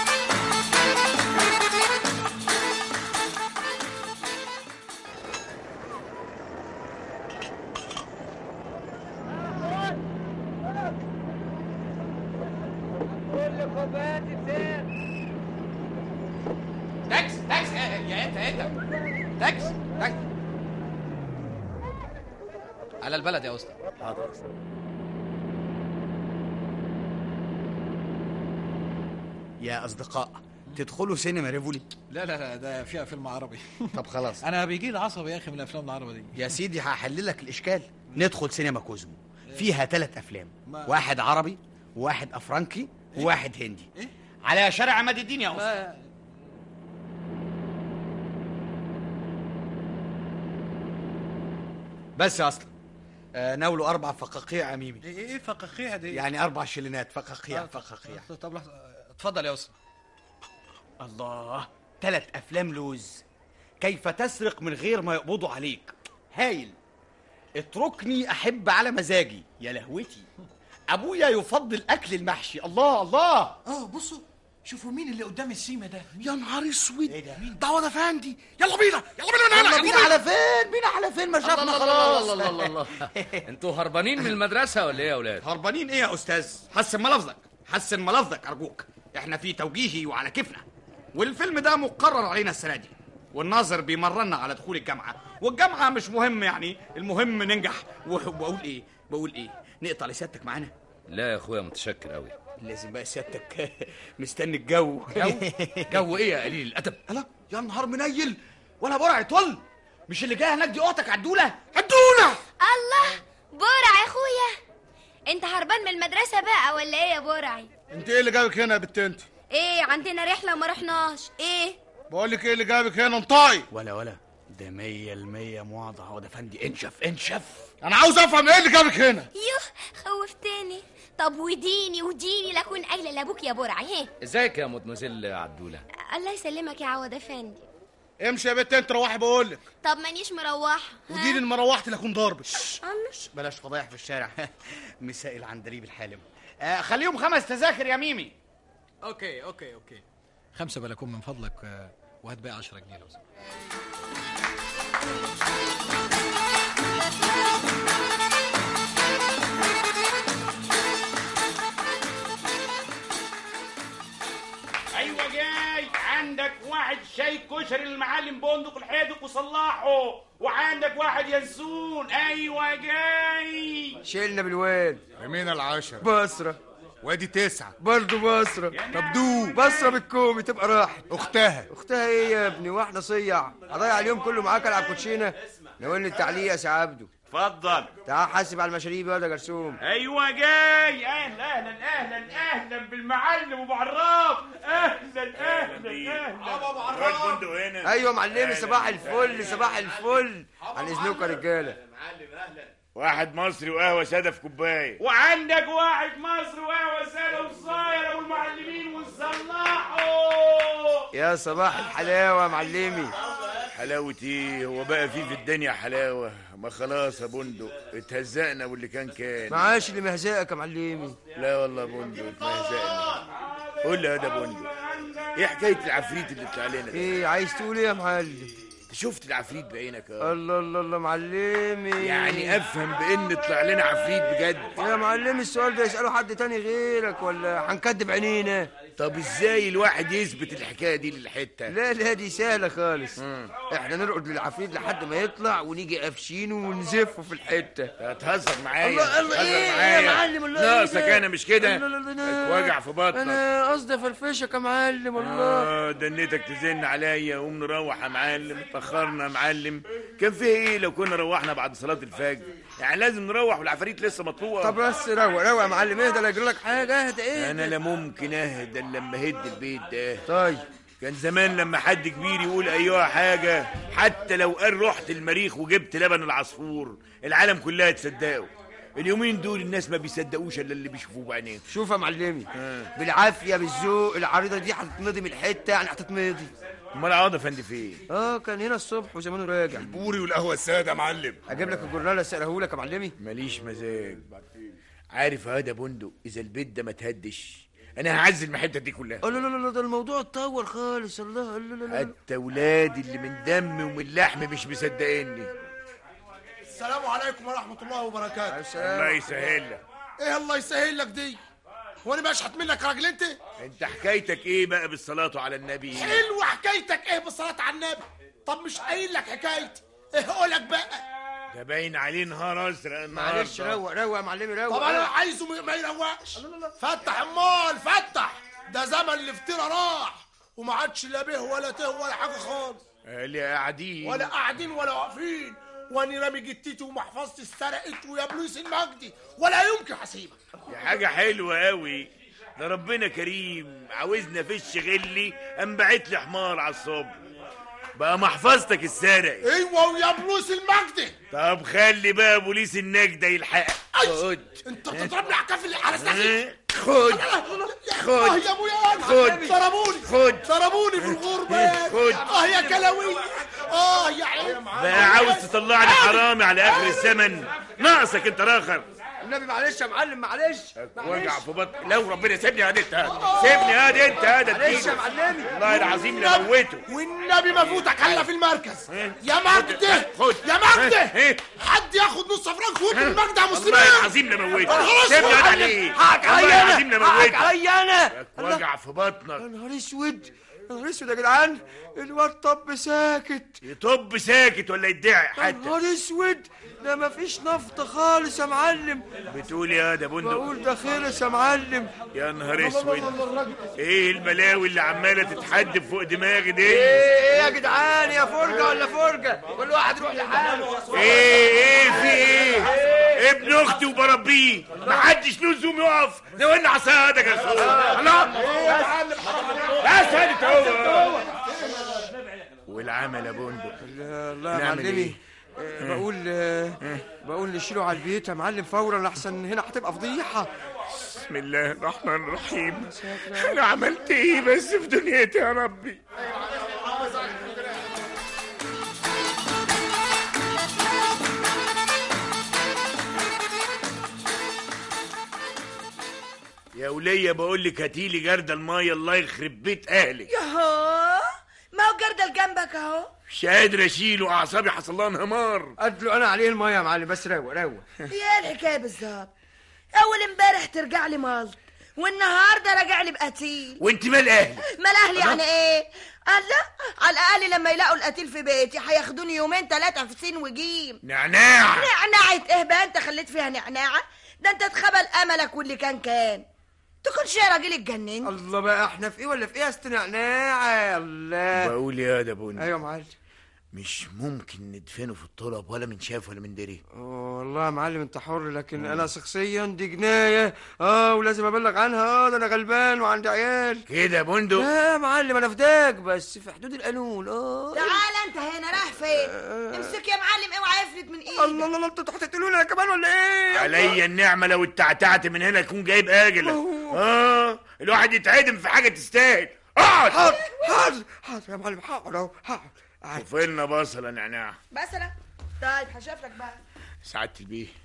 كل خباتي فين؟ تاكس تاكس يا انت انت تاكس تاكس على البلد يا اسطى. حاضر. يا اصدقاء تدخلوا سينما ريفولي؟ لا لا لا ده فيها فيلم عربي. طب خلاص انا بيجي لي عصبي يا اخي من الافلام العربي دي. يا سيدي هحل لك الاشكال. ندخل سينما كوزمو، فيها ثلاث افلام، واحد عربي وواحد افرنكي وواحد هندي. إيه؟ على شارع عماد الدين يا اسطى. بس يا اصلا آه ناولوا اربع فقاقيع يا ميمي. ايه ايه فقاقيع دي؟ يعني اربع شلينات فقاقيع. فقاقيع. طب لحظه اتفضل يا اسطى. الله، ثلاث افلام لوز. كيف تسرق من غير ما يقبضوا عليك؟ هايل. اتركني احب على مزاجي. يا لهوتي، ابويا يفضل اكل المحشي. الله الله. اه بصوا شوفوا مين اللي قدام السيما ده. يا نهار اسود. ايه ده؟ ده عوض افندي. يلا بينا يلا بينا من هنا. يلا بينا على فين؟ بينا على فين؟ ما شافنا خلاص. الله الله الله. انتوا هربانين من المدرسه ولا ايه يا اولاد؟ هربانين ايه يا استاذ؟ حسن ملفظك حسن ملفظك ارجوك. احنا في توجيهي وعلى كيفنا، والفيلم ده مقرر علينا السنه دي، والناظر بيمرنا على دخول الجامعه، والجامعه مش مهم يعني، المهم ننجح. وبقول ايه بقول ايه نقطع لسيادتك معانا؟ لا يا اخويا متشكر قوي. لازم بقى سيادتك مستني الجو. جو جو ايه يا قليل الادب؟ لا يا نهار منيل ولا برع طل. مش اللي جايه هناك دي اختك عدوله؟ عدوله الله. برع يا اخويا، انت هربان من المدرسه بقى ولا ايه يا برعي؟ انت ايه اللي جابك هنا يا بنت انت؟ ايه عندنا رحله وما رحناش؟ ايه بقول لك ايه اللي جابك هنا؟ انطقي. ولا ولا ده مية المية موضع عوض افندي. انشف انشف. انا عاوز افهم ايه اللي جابك هنا. يوه خوفتني. طب وديني وديني لاكون قايله لابوك يا برعي. هي ازيك يا مدمزيل عدوله؟ الله يسلمك يا عوض افندي. امشي يا بنت انت روحي بقول لك. طب مانيش مروحه. وديني ان مروحتي لاكون ضاربك. بلاش فضايح في الشارع. مساء العندليب الحالم. آه خليهم خمس تذاكر يا ميمي. اوكي اوكي اوكي خمسه بلاكم من فضلك، آه، وهات بقى عشرة جنيه لو سمحت. ايوه جاي. عندك واحد شاي كشري للمعلم بندق الحيدق وصلاحه، وعندك واحد ينسون. ايوه جاي. شيلنا بالواد. يمين العشرة. بصرة. وادي تسعة. برضه بصرة. طب دو بصرة بالكومي تبقى راحت. اختها. اختها ايه يا ابني؟ واحدة صيع هضيع اليوم كله معاك العب كوتشينة. ناولني التعليق يا سي عبده. اتفضل. تعال حاسب على المشاريب يا جرسوم. ايوه جاي. اهلا اهلا اهلا اهلا بالمعلم ابو عراف. اهلا اهلا اهلا ابو عراف هنا. ايوه معلمي صباح الفل صباح الفل. عن اذنكم يا رجاله. واحد مصري وقهوه ساده في كوبايه. وعندك واحد مصري وقهوه ساده وصاير والمعلمين والصلاحه. يا صباح الحلاوه يا معلمي. حلاوه ايه؟ هو بقى في في الدنيا حلاوه؟ ما خلاص يا بندق اتهزقنا واللي كان كان. معاش اللي مهزقك يا معلمي. لا والله بندق اتهزقنا. قول لي يا ده بندق، ايه حكايه العفريت اللي طلع لنا ده؟ ايه عايز تقول ايه يا معلم؟ شفت العفريت بعينك اه؟ الله الله الله معلمي. يعني افهم بان طلع لنا عفريت بجد؟ يا معلمي السؤال ده يساله حد تاني غيرك ولا هنكدب عينينا؟ طب ازاي الواحد يثبت الحكايه دي للحته؟ لا لا دي سهله خالص. احنا نرقد للعفريت لحد ما يطلع ونيجي قافشينه ونزفه في الحته. هتهزر معايا؟ الله الله هتهزر ايه معايا؟ يا معلم الله ناقصك انا مش كده؟ وجع في بطنك. انا قصدي فرفشك يا معلم الله. اه دنيتك تزن عليا. قوم نروح يا معلم، اتاخرنا يا معلم. كان فيه ايه لو كنا روحنا بعد صلاه الفجر؟ يعني لازم نروح والعفاريت لسه مطلوقه. طب بس روق روق يا معلم، اهدى لا يجرى لك حاجه. اهدى ايه؟ انا لا ممكن اهدى الا لما اهد البيت ده. طيب كان زمان لما حد كبير يقول ايوه حاجه، حتى لو قال رحت المريخ وجبت لبن العصفور، العالم كلها تصدقه. اليومين دول الناس ما بيصدقوش الا اللي بيشوفوه بعينيهم. شوف يا معلمي، بالعافيه بالذوق العريضه دي هتتمضي من الحته، يعني هتتمضي. امال عوض افندي فين؟ اه كان هنا الصبح وزمانه راجع. البوري والقهوه الساده يا معلم. اجيب لك الجورنال اساله لك يا معلمي. ماليش مزاج. عارف يا ده بندق، اذا البيت ده ما تهدش انا هعزل المحته دي كلها. لا لا لا ده الموضوع اتطور خالص. الله لا لا لا حتى ولادي اللي من دم ومن لحم مش مصدقيني. السلام عليكم ورحمه الله وبركاته. الله يسهل لك. ايه الله يسهل لك دي؟ هو انا بشحت منك يا راجل انت؟ انت حكايتك ايه بقى بالصلاه على النبي؟ حلوه حكايتك ايه بالصلاه على النبي؟ طب مش قايل لك حكايتي؟ ايه اقولك بقى؟ ده باين عليه نهار ازرق. معلش روق روق يا معلمي روق. طب انا عايزه ما يروقش. فتح امال فتح. ده زمن الافتراء راح وما عادش لا به ولا ته ولا حاجه خالص. اللي قاعدين ولا قاعدين ولا واقفين. واني رامي جتتي ومحفظتي اتسرقت ويا بلوس المجدي ولا يمكن هسيبك. دي حاجه حلوه قوي. ده ربنا كريم عاوزنا فيش غلي قام باعت لي حمار على الصبح بقى محفظتك اتسرقت. ايوه ويا بلوس المجدي. طب خلي بقى بوليس النجده يلحقك. خد انت بتضربني على كف على سلاحي. خد خد اه يا ابويا خد ضربوني خد ضربوني في الغربه. خد اه يا كلاوي. اه يا عم بقى عاوز تطلعني حرامي على اخر الزمن. ناقصك انت راخر. النبي معلش يا معلم معلش. وجع في بطني. لو ربنا سيبني هادي انت هذا سيبني هادي انت هذا معلش يا معلمي. والله العظيم لموته. والنبي ما فوتك هلا في المركز. يا مجده يا مجده حد ياخد نص فرنك فوت من المجده يا مسلمين. والله العظيم لموته. سيبني هادي عليه. حقك عليا انا حقك عليا انا. وجع في بطنك. يا نهار اسود يا نهار اسود يا جدعان. الواد طب ساكت. يطب ساكت ولا يدعي حتى؟ يا نهار اسود ده مفيش نفط خالص يا معلم. بتقول يا ده بندق؟ بقول ده خلص يا معلم. يا نهار اسود. ايه البلاوي اللي عماله تتحدف فوق دماغي دي؟ ايه يا جدعان يا فرجه ولا فرجه؟ كل واحد يروح لحاله. ايه ايه في ايه؟ ابن اختي وبربيه محدش له لزوم يقف. نولع عصايتك يا اخويا. الله بس هادي هو والعمل يا بندق. الله يا معلمي. أه بقول أه بقول نشيله على البيت يا معلم فورا احسن هنا هتبقى فضيحه. بسم الله الرحمن الرحيم. انا عملت ايه بس في دنيتي يا ربي؟ يا وليه بقول لك هاتيلي جردل الميه الله يخرب بيت اهلك. ياهو ما هو جردل جنبك اهو. مش قادر اشيله اعصابي حصل لها انهمار. ادلو انا عليه الميه يا معلم بس روق روق. ايه الحكايه بالظبط؟ اول امبارح ترجع لي مالط والنهارده راجع لي بقتيل. وانت مال اهلي؟ مال اهلي يعني ايه؟ قال لا على الاقل لما يلاقوا القتيل في بيتي هياخدوني يومين ثلاثه في سين وجيم. نعناع نعناعه ايه بقى انت خليت فيها نعناعه؟ ده انت اتخبل املك واللي كان كان تكونش يا راجل اتجننت. الله بقى احنا في ايه ولا في ايه يا استنعناعه؟ الله بقول يا ده بني. ايوه يا معلم. مش ممكن ندفنه في الطلب ولا من شاف ولا من دري. والله يا معلم انت حر لكن مم. انا شخصيا دي جنايه اه ولازم ابلغ عنها. اه ده انا غلبان وعندي عيال كده يا بندق. لا يا معلم انا فداك بس في حدود القانون. اه تعال انت هنا رايح فين؟ آه. امسك يا معلم اوعى يفلت من ايدك. الله الله الله انتوا هتقتلوني انا كمان ولا ايه؟ عليا النعمه لو اتعتعت من هنا تكون جايب اجلك. اه الواحد يتعدم في حاجه تستاهل. اقعد. حاضر حاضر حاضر يا معلم حاضر اهو حاضر. شوف لنا بصله نعناع. بصله؟ طيب هشوف لك بقى. سعاده البيه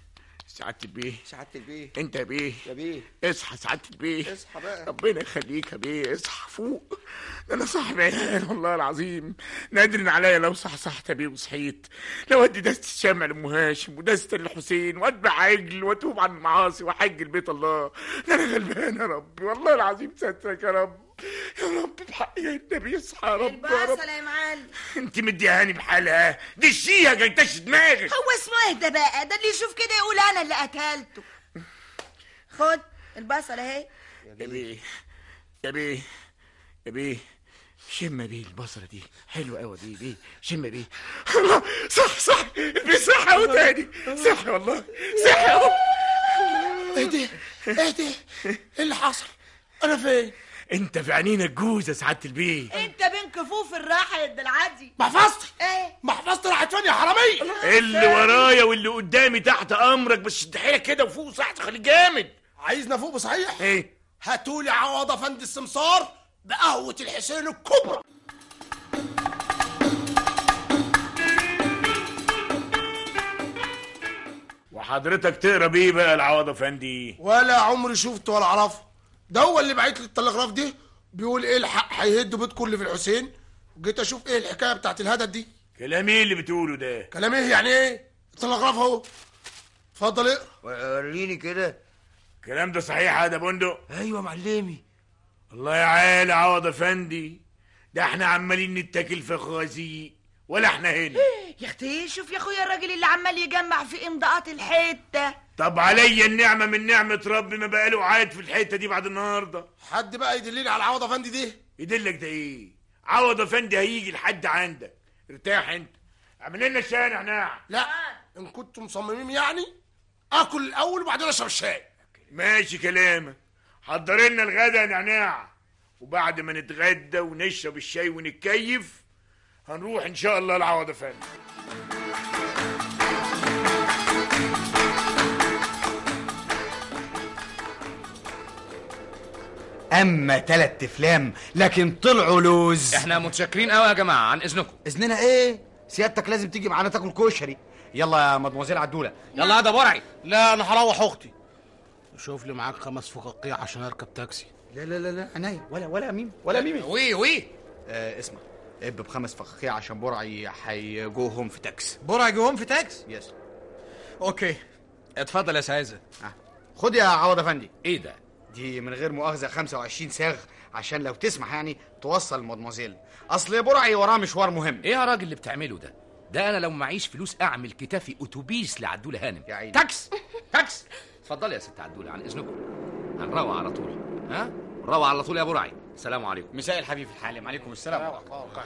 سعادة البيه سعادة البيه انت يا بيه يا بيه اصحى سعادة البيه اصحى بقى ربنا يخليك يا بيه اصحى فوق ده انا صاحب عيال والله العظيم نادر عليا لو صحصحت يا بيه وصحيت لو ادي دست الشمع لام هاشم ودست للحسين واتبع عجل واتوب عن المعاصي واحج البيت الله ده انا غلبان يا ربي والله العظيم سترك يا رب يا رب بحق يا النبي اصحى يا رب يا رب البصله يا معلم. انت مديهاني بحالها دي الشيها جايتش دماغك هو اسمه ايه ده بقى؟ ده اللي يشوف كده يقول انا اللي قتلته. خد البصله اهي. يا بيه يا بيه يا بيه شم بيه البصله دي حلوه قوي دي بيه شم بيه الله صح صح البيه صح اهو تاني صح والله صح اهو. ايه ده ايه ده ايه اللي حصل؟ انا فين؟ انت في عينينا الجوز يا سعاده البيه. انت بين كفوف الراحه يا العادي. محفظتي ايه محفظتي راحت فين يا حراميه؟ اللي ورايا واللي قدامي تحت امرك بس شد حيلك كده وفوق صحتك خليك جامد. عايزنا فوق بصحيح؟ ايه هاتولي عوض افندي السمسار بقهوه الحسين الكبرى. وحضرتك تقرا بيه بقى العوض افندي؟ ولا عمري شفته ولا اعرفه. ده هو اللي بعت لي التلغراف دي بيقول ايه الحق هيهدوا بيتكم اللي في الحسين، وجيت اشوف ايه الحكايه بتاعت الهدد دي. كلام ايه اللي بتقوله ده؟ كلام ايه يعني ايه؟ التلغراف اهو اتفضل اقرا. وريني كده. الكلام ده صحيح يا بندق؟ ايوه معلمي. الله يا عالي عوض افندي ده احنا عمالين نتاكل في خوازيق ولا احنا هنا. يا اختي شوف يا اخويا الراجل اللي عمال يجمع في امضاءات الحته. طب عليا النعمه من نعمه ربي ما بقاله قاعد في الحته دي بعد النهارده. حد بقى يدلني على عوض افندي دي؟ يدلك ده ايه؟ عوض افندي هيجي لحد عندك. ارتاح انت اعمل لنا الشاي نعناع. لا ان كنتم مصممين يعني اكل الاول وبعدين اشرب الشاي. ماشي كلامك. حضر لنا الغدا يا نعناع وبعد ما نتغدى ونشرب الشاي ونتكيف هنروح ان شاء الله العوض افندي. اما تلات افلام لكن طلعوا لوز. احنا متشكرين قوي يا جماعه عن اذنكم. اذننا ايه؟ سيادتك لازم تيجي معانا تاكل كشري. يلا يا مدموزيل عدوله. يلا يا ده برعي. لا انا هروح اختي. شوف لي معاك خمس فقاقيع عشان اركب تاكسي. لا لا لا لا عينيا ولا ولا ميم ولا ميم. وي وي آه اسمع اب بخمس فقاقيع عشان برعي هيجوهم في تاكس. برعي جوهم في تاكس؟ يس. اوكي اتفضل يا سعيزه. آه. خد يا عوض افندي. ايه ده؟ دي من غير مؤاخذه خمسة وعشرين ساغ عشان لو تسمح يعني توصل مدموزيل. اصل برعي وراه مشوار مهم. ايه يا راجل اللي بتعمله ده؟ ده انا لو معيش فلوس اعمل كتافي اتوبيس لعدوله هانم. يا عيني. تاكس تاكس. اتفضلي يا ست عدوله عن اذنكم. هنروح على طول. ها؟ نروح على طول يا برعي. السلام عليكم. مساء الحبيب في الحالم. عليكم السلام. أه.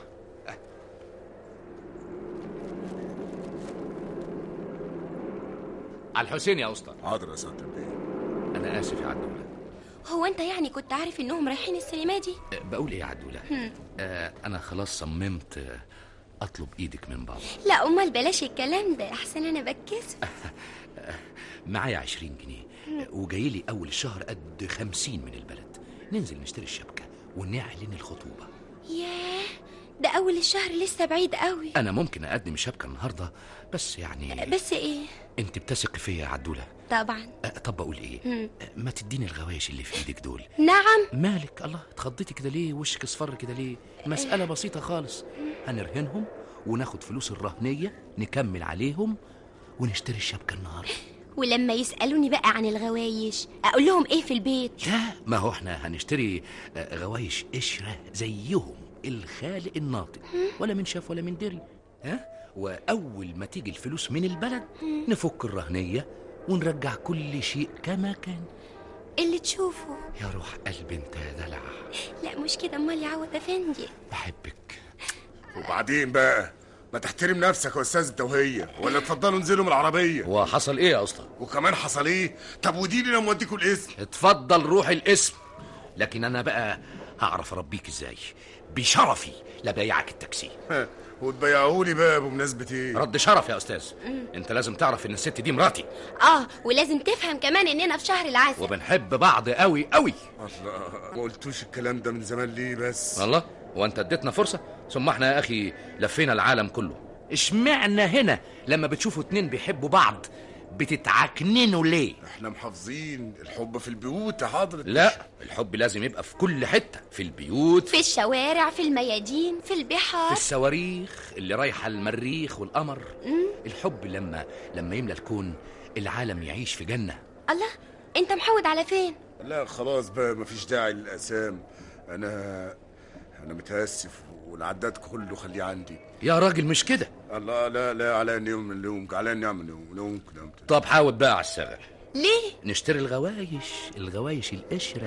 على الحسين يا اسطى. حاضر يا سعاده البيه. انا اسف يا عدوله. هو انت يعني كنت عارف انهم رايحين السينما دي؟ أه بقول ايه يا عدوله؟ آه انا خلاص صممت آه اطلب ايدك من بابا. لا امال بلاش الكلام ده احسن انا بتكسف. معايا عشرين جنيه وجاي لي اول الشهر قد خمسين من البلد. ننزل نشتري الشبكه ونعلن الخطوبه. ياه ده اول الشهر لسه بعيد قوي. انا ممكن اقدم الشبكه النهارده بس يعني. بس ايه؟ انت بتثقي فيا يا عدوله؟ طبعا. أه طب بقول ايه؟ مم. ما تديني الغوايش اللي في ايدك دول. نعم. مالك الله اتخضيتي كده ليه؟ وشك اصفر كده ليه؟ مساله بسيطه خالص. هنرهنهم وناخد فلوس الرهنيه نكمل عليهم ونشتري الشبكه النهارده. ولما يسالوني بقى عن الغوايش اقول لهم ايه في البيت؟ لا ما هو احنا هنشتري غوايش قشره زيهم الخالق الناطق ولا من شاف ولا من دري. ها؟ واول ما تيجي الفلوس من البلد نفك الرهنيه ونرجع كل شيء كما كان. اللي تشوفه. يا روح قلبي انت يا دلع. لا مش كده امال يا عوض افندي. بحبك. وبعدين بقى ما تحترم نفسك يا استاذ انت وهي ولا تفضلوا انزلوا من العربيه. وحصل ايه يا اسطى؟ وكمان حصل ايه؟ طب وديني لما اوديكوا الاسم. اتفضل روح الاسم لكن انا بقى هعرف اربيك ازاي بشرفي لا بيعك التاكسي. وتبيعهولي بقى بمناسبه ايه؟ رد شرف يا استاذ. مم. انت لازم تعرف ان الست دي مراتي. اه ولازم تفهم كمان اننا في شهر العسل وبنحب بعض قوي قوي. الله ما قلتوش الكلام ده من زمان ليه بس؟ والله وانت اديتنا فرصه. ثم احنا يا اخي لفينا العالم كله. اشمعنا هنا لما بتشوفوا اتنين بيحبوا بعض بتتعكننوا ليه؟ احنا محافظين الحب في البيوت يا حضرة. لا، الحب لازم يبقى في كل حتة، في البيوت، في الشوارع، في الميادين، في البحار، في الصواريخ اللي رايحة المريخ والقمر. مم. الحب لما لما يملى الكون العالم يعيش في جنة. الله، انت محود على فين؟ لا خلاص بقى مفيش داعي للأسام. انا انا متاسف، والعداد كله خليه عندي. يا راجل مش كده. الله، لا لا، على يوم من اليوم، على نعمل يوم يوم كده. طب حاول بقى على الشغل. ليه؟ نشتري الغوايش، الغوايش القشرة.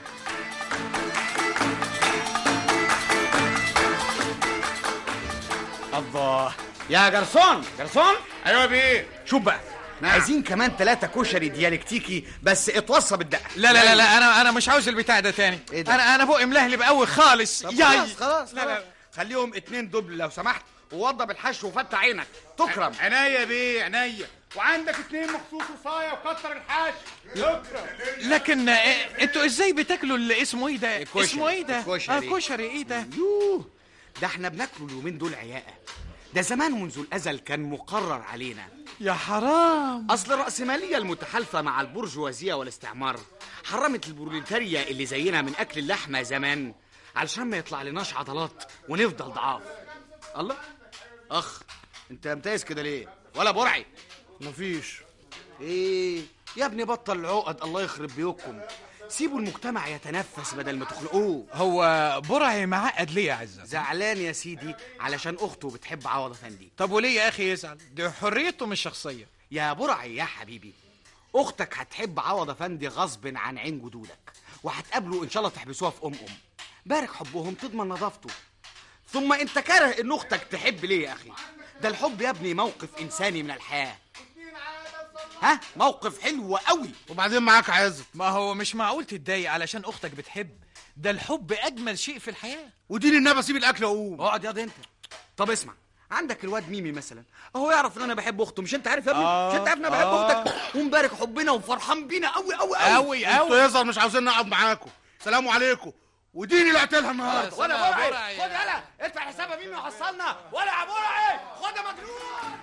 الله يا جرسون، جرسون. ايوه يا بيه. شوف بقى، نعم. عايزين كمان ثلاثة كشري ديالكتيكي بس اتوصى بالدقة. لا لا لا, لا انا انا مش عاوز البتاع ده تاني. إيه ده؟ انا انا بقي ملهلب قوي خالص. طب ياي. خلاص خلاص، لا لا، خليهم اتنين دبل لو سمحت، ووضب الحشو وفتح عينك تكرم. عينيا بيه عينيا، وعندك اتنين مخصوص وصايه وكتر الحشو. شكرا. لكن آه، انتوا ازاي بتاكلوا اللي اسمه ايه ده؟ الكشري. اسمه ايه ده؟ الكشري. اه كشري ايه ده؟ يوه، ده احنا بناكله اليومين دول عياقة. ده زمان منذ الازل كان مقرر علينا. يا حرام. اصل الرأسمالية المتحالفة مع البرجوازية والاستعمار حرمت البروليتاريا اللي زينا من اكل اللحمة زمان، علشان ما يطلع لناش عضلات ونفضل ضعاف. الله، اخ انت متايز كده ليه؟ ولا برعي؟ مفيش. ايه يا ابني، بطل العقد، الله يخرب بيوتكم. سيبوا المجتمع يتنفس بدل ما تخلقوه. هو برعي معقد ليه يا عزة؟ زعلان يا سيدي علشان اخته بتحب عوض افندي. طب وليه يا اخي يزعل؟ دي حريته مش شخصيه. يا برعي يا حبيبي، اختك هتحب عوض افندي غصب عن عين جدودك، وهتقابلوا ان شاء الله تحبسوها في ام ام. بارك حبهم تضمن نظافته. ثم انت كاره ان اختك تحب ليه يا اخي؟ ده الحب يا ابني موقف انساني من الحياه. ها، موقف حلو قوي. وبعدين معاك عزت. ما هو مش معقول تتضايق علشان اختك بتحب. ده الحب اجمل شيء في الحياه. ودين النبي اسيب الاكل واقوم. اقعد يا دي انت. طب اسمع، عندك الواد ميمي مثلا، اهو يعرف ان انا بحب اخته. مش انت عارف يا ابني؟ آه مش انت عارف ان انا بحب آه. اختك؟ ومبارك حبنا وفرحان بينا قوي قوي قوي قوي قوي. انتوا يظهر مش عاوزين نقعد معاكم. سلام عليكم. وديني اللي قتلها النهارده. ولا برعي، خد يلا ادفع حساب ميمي وحصلنا. ولا يا برعي، خد يا مجنون.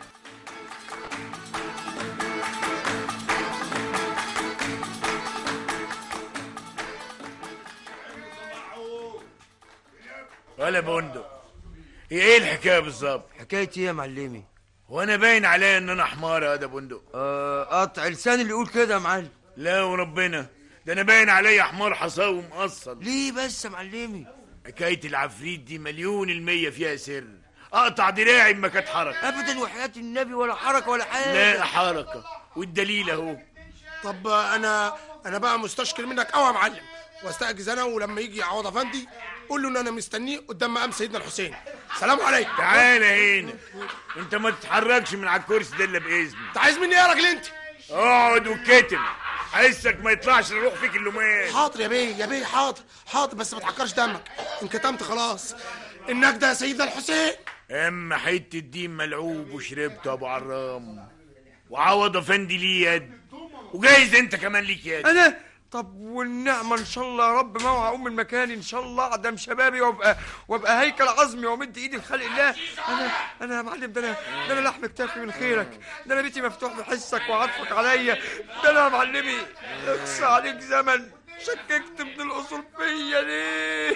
ولا بندق، هي ايه الحكايه بالظبط؟ حكايه ايه يا معلمي؟ وانا باين عليا ان انا حمار يا ده بندق؟ آه قطع لسان اللي يقول كده يا معلم. لا وربنا، ده انا باين عليا حمار حصاوي ومقصل. ليه بس يا معلمي؟ حكايه العفريت دي مليون المية فيها سر. اقطع دراعي ما كانت حركه ابدا، وحياه النبي ولا حركه ولا حاجه. لا حركه، والدليل اهو. طب انا انا بقى مستشكل منك قوي يا معلم، واستأجز انا، ولما يجي عوض افندي قول له ان انا مستنيه قدام مقام سيدنا الحسين. سلام عليكم. تعالى هنا، انت ما تتحركش من على الكرسي ده الا باذني. انت عايز مني ايه يا راجل انت؟ اقعد واتكتم، حسك ما يطلعش نروح فيك اللومات. حاضر يا بيه، يا بيه حاضر حاضر، بس ما تعكرش دمك، انكتمت خلاص. النجدة يا سيدنا الحسين. اما حته الدين ملعوب وشربته ابو عرام، وعوض افندي ليه يد، وجايز انت كمان ليك يد. انا طب والنعمه ان شاء الله يا رب، ما هقوم من مكاني ان شاء الله، اعدم شبابي وابقى وابقى هيكل عظمي وامد ايدي لخلق الله. انا انا يا معلم، ده انا ده انا لحم كتافي من خيرك، ده انا بيتي مفتوح بحسك وعطفك عليا، ده انا يا معلمي اقسى عليك زمن، شككت من الاصول فيا ليه؟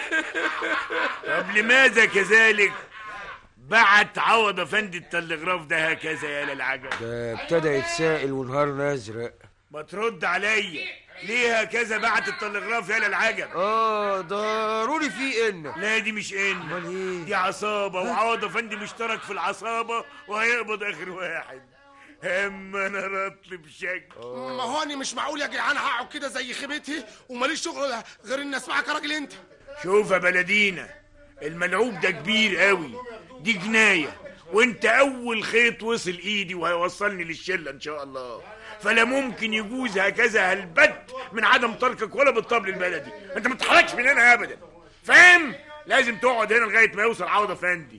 طب لماذا كذلك بعت عوض افندي التلغراف ده هكذا يا للعجب؟ ده ابتدى يتسائل ونهارنا ازرق. ما ترد عليا، ليه هكذا بعت التلغراف يا للعجب؟ اه ضروري في ان. لا دي مش ان، امال ايه؟ دي عصابه، وعوض افندي مشترك في العصابه وهيقبض اخر واحد. اما انا رطل بشكل. ما هو انا مش معقول يا جدعان هقعد كده زي خيبتي وماليش شغل غير اني اسمعك يا راجل انت. شوف يا بلدينا، الملعوب ده كبير قوي، دي جنايه، وانت اول خيط وصل ايدي وهيوصلني للشله ان شاء الله، فلا ممكن يجوز هكذا هالبت من عدم تركك ولا بالطبل البلدي. انت ما تتحركش من هنا ابدا، فاهم؟ لازم تقعد هنا لغايه ما يوصل عوض افندي.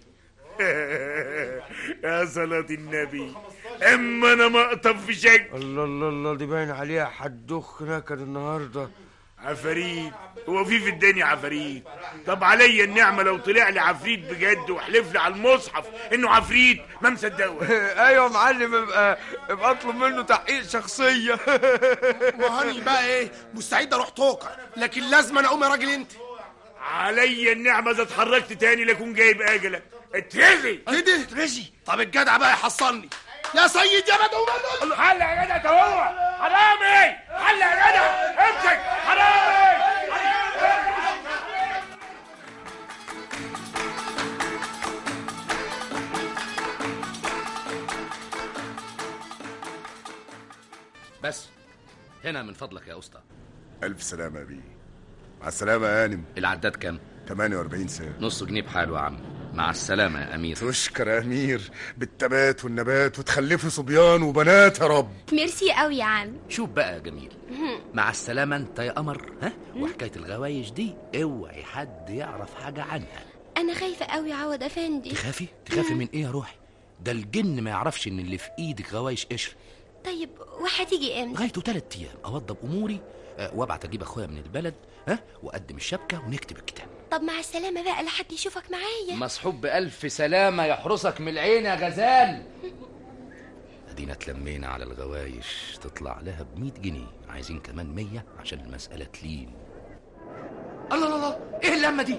يا صلاة النبي، اما انا مقطب في شكل. الله الله الله، دي باين عليها حدوخ نكد النهارده. عفاريت؟ هو في في الدنيا عفاريت؟ طب عليا النعمه لو طلع لي عفريت بجد وحلف لي على المصحف انه عفريت ما مصدقه. ايوه يا معلم، ابقى ابقى اطلب منه تحقيق شخصيه. وهاني بقى ايه، مستعد اروح توقع، لكن لازم انا اقوم يا راجل انت. عليا النعمه اذا اتحركت تاني لاكون جايب اجلك. اترزي كده اترزي. طب الجدع بقى يحصلني يا سيد يا بدو بدو. حل يا جدع، ده هو حرامي. حل يا جدع، امسك حرامي. بس هنا من فضلك يا اسطى. الف سلامه يا بيه. مع السلامه يا هانم. العداد كام؟ ثمانية وأربعين ساعه. نص جنيه بحاله يا عم. مع السلامه يا امير. تشكر يا امير، بالتبات والنبات وتخلفي صبيان وبنات يا رب. ميرسي قوي يا عم. شوف بقى يا جميل، مع السلامه انت يا قمر. ها، وحكايه الغوايش دي اوعي حد يعرف حاجه عنها. انا خايفه قوي يا عوض افندي. تخافي؟ تخافي من ايه يا روحي؟ ده الجن ما يعرفش ان اللي في ايدك غوايش قشر. طيب وهتيجي امتى؟ غايته ثلاث ايام اوضب اموري أه وابعت اجيب اخويا من البلد، ها، واقدم الشبكه ونكتب الكتاب. طب مع السلامه بقى لحد يشوفك معايا. مصحوب بألف سلامه يحرسك من العين يا غزال. ادينا اتلمينا على الغوايش، تطلع لها بمية جنيه، عايزين كمان مية عشان المساله تلين. الله الله الله، ايه اللمه دي؟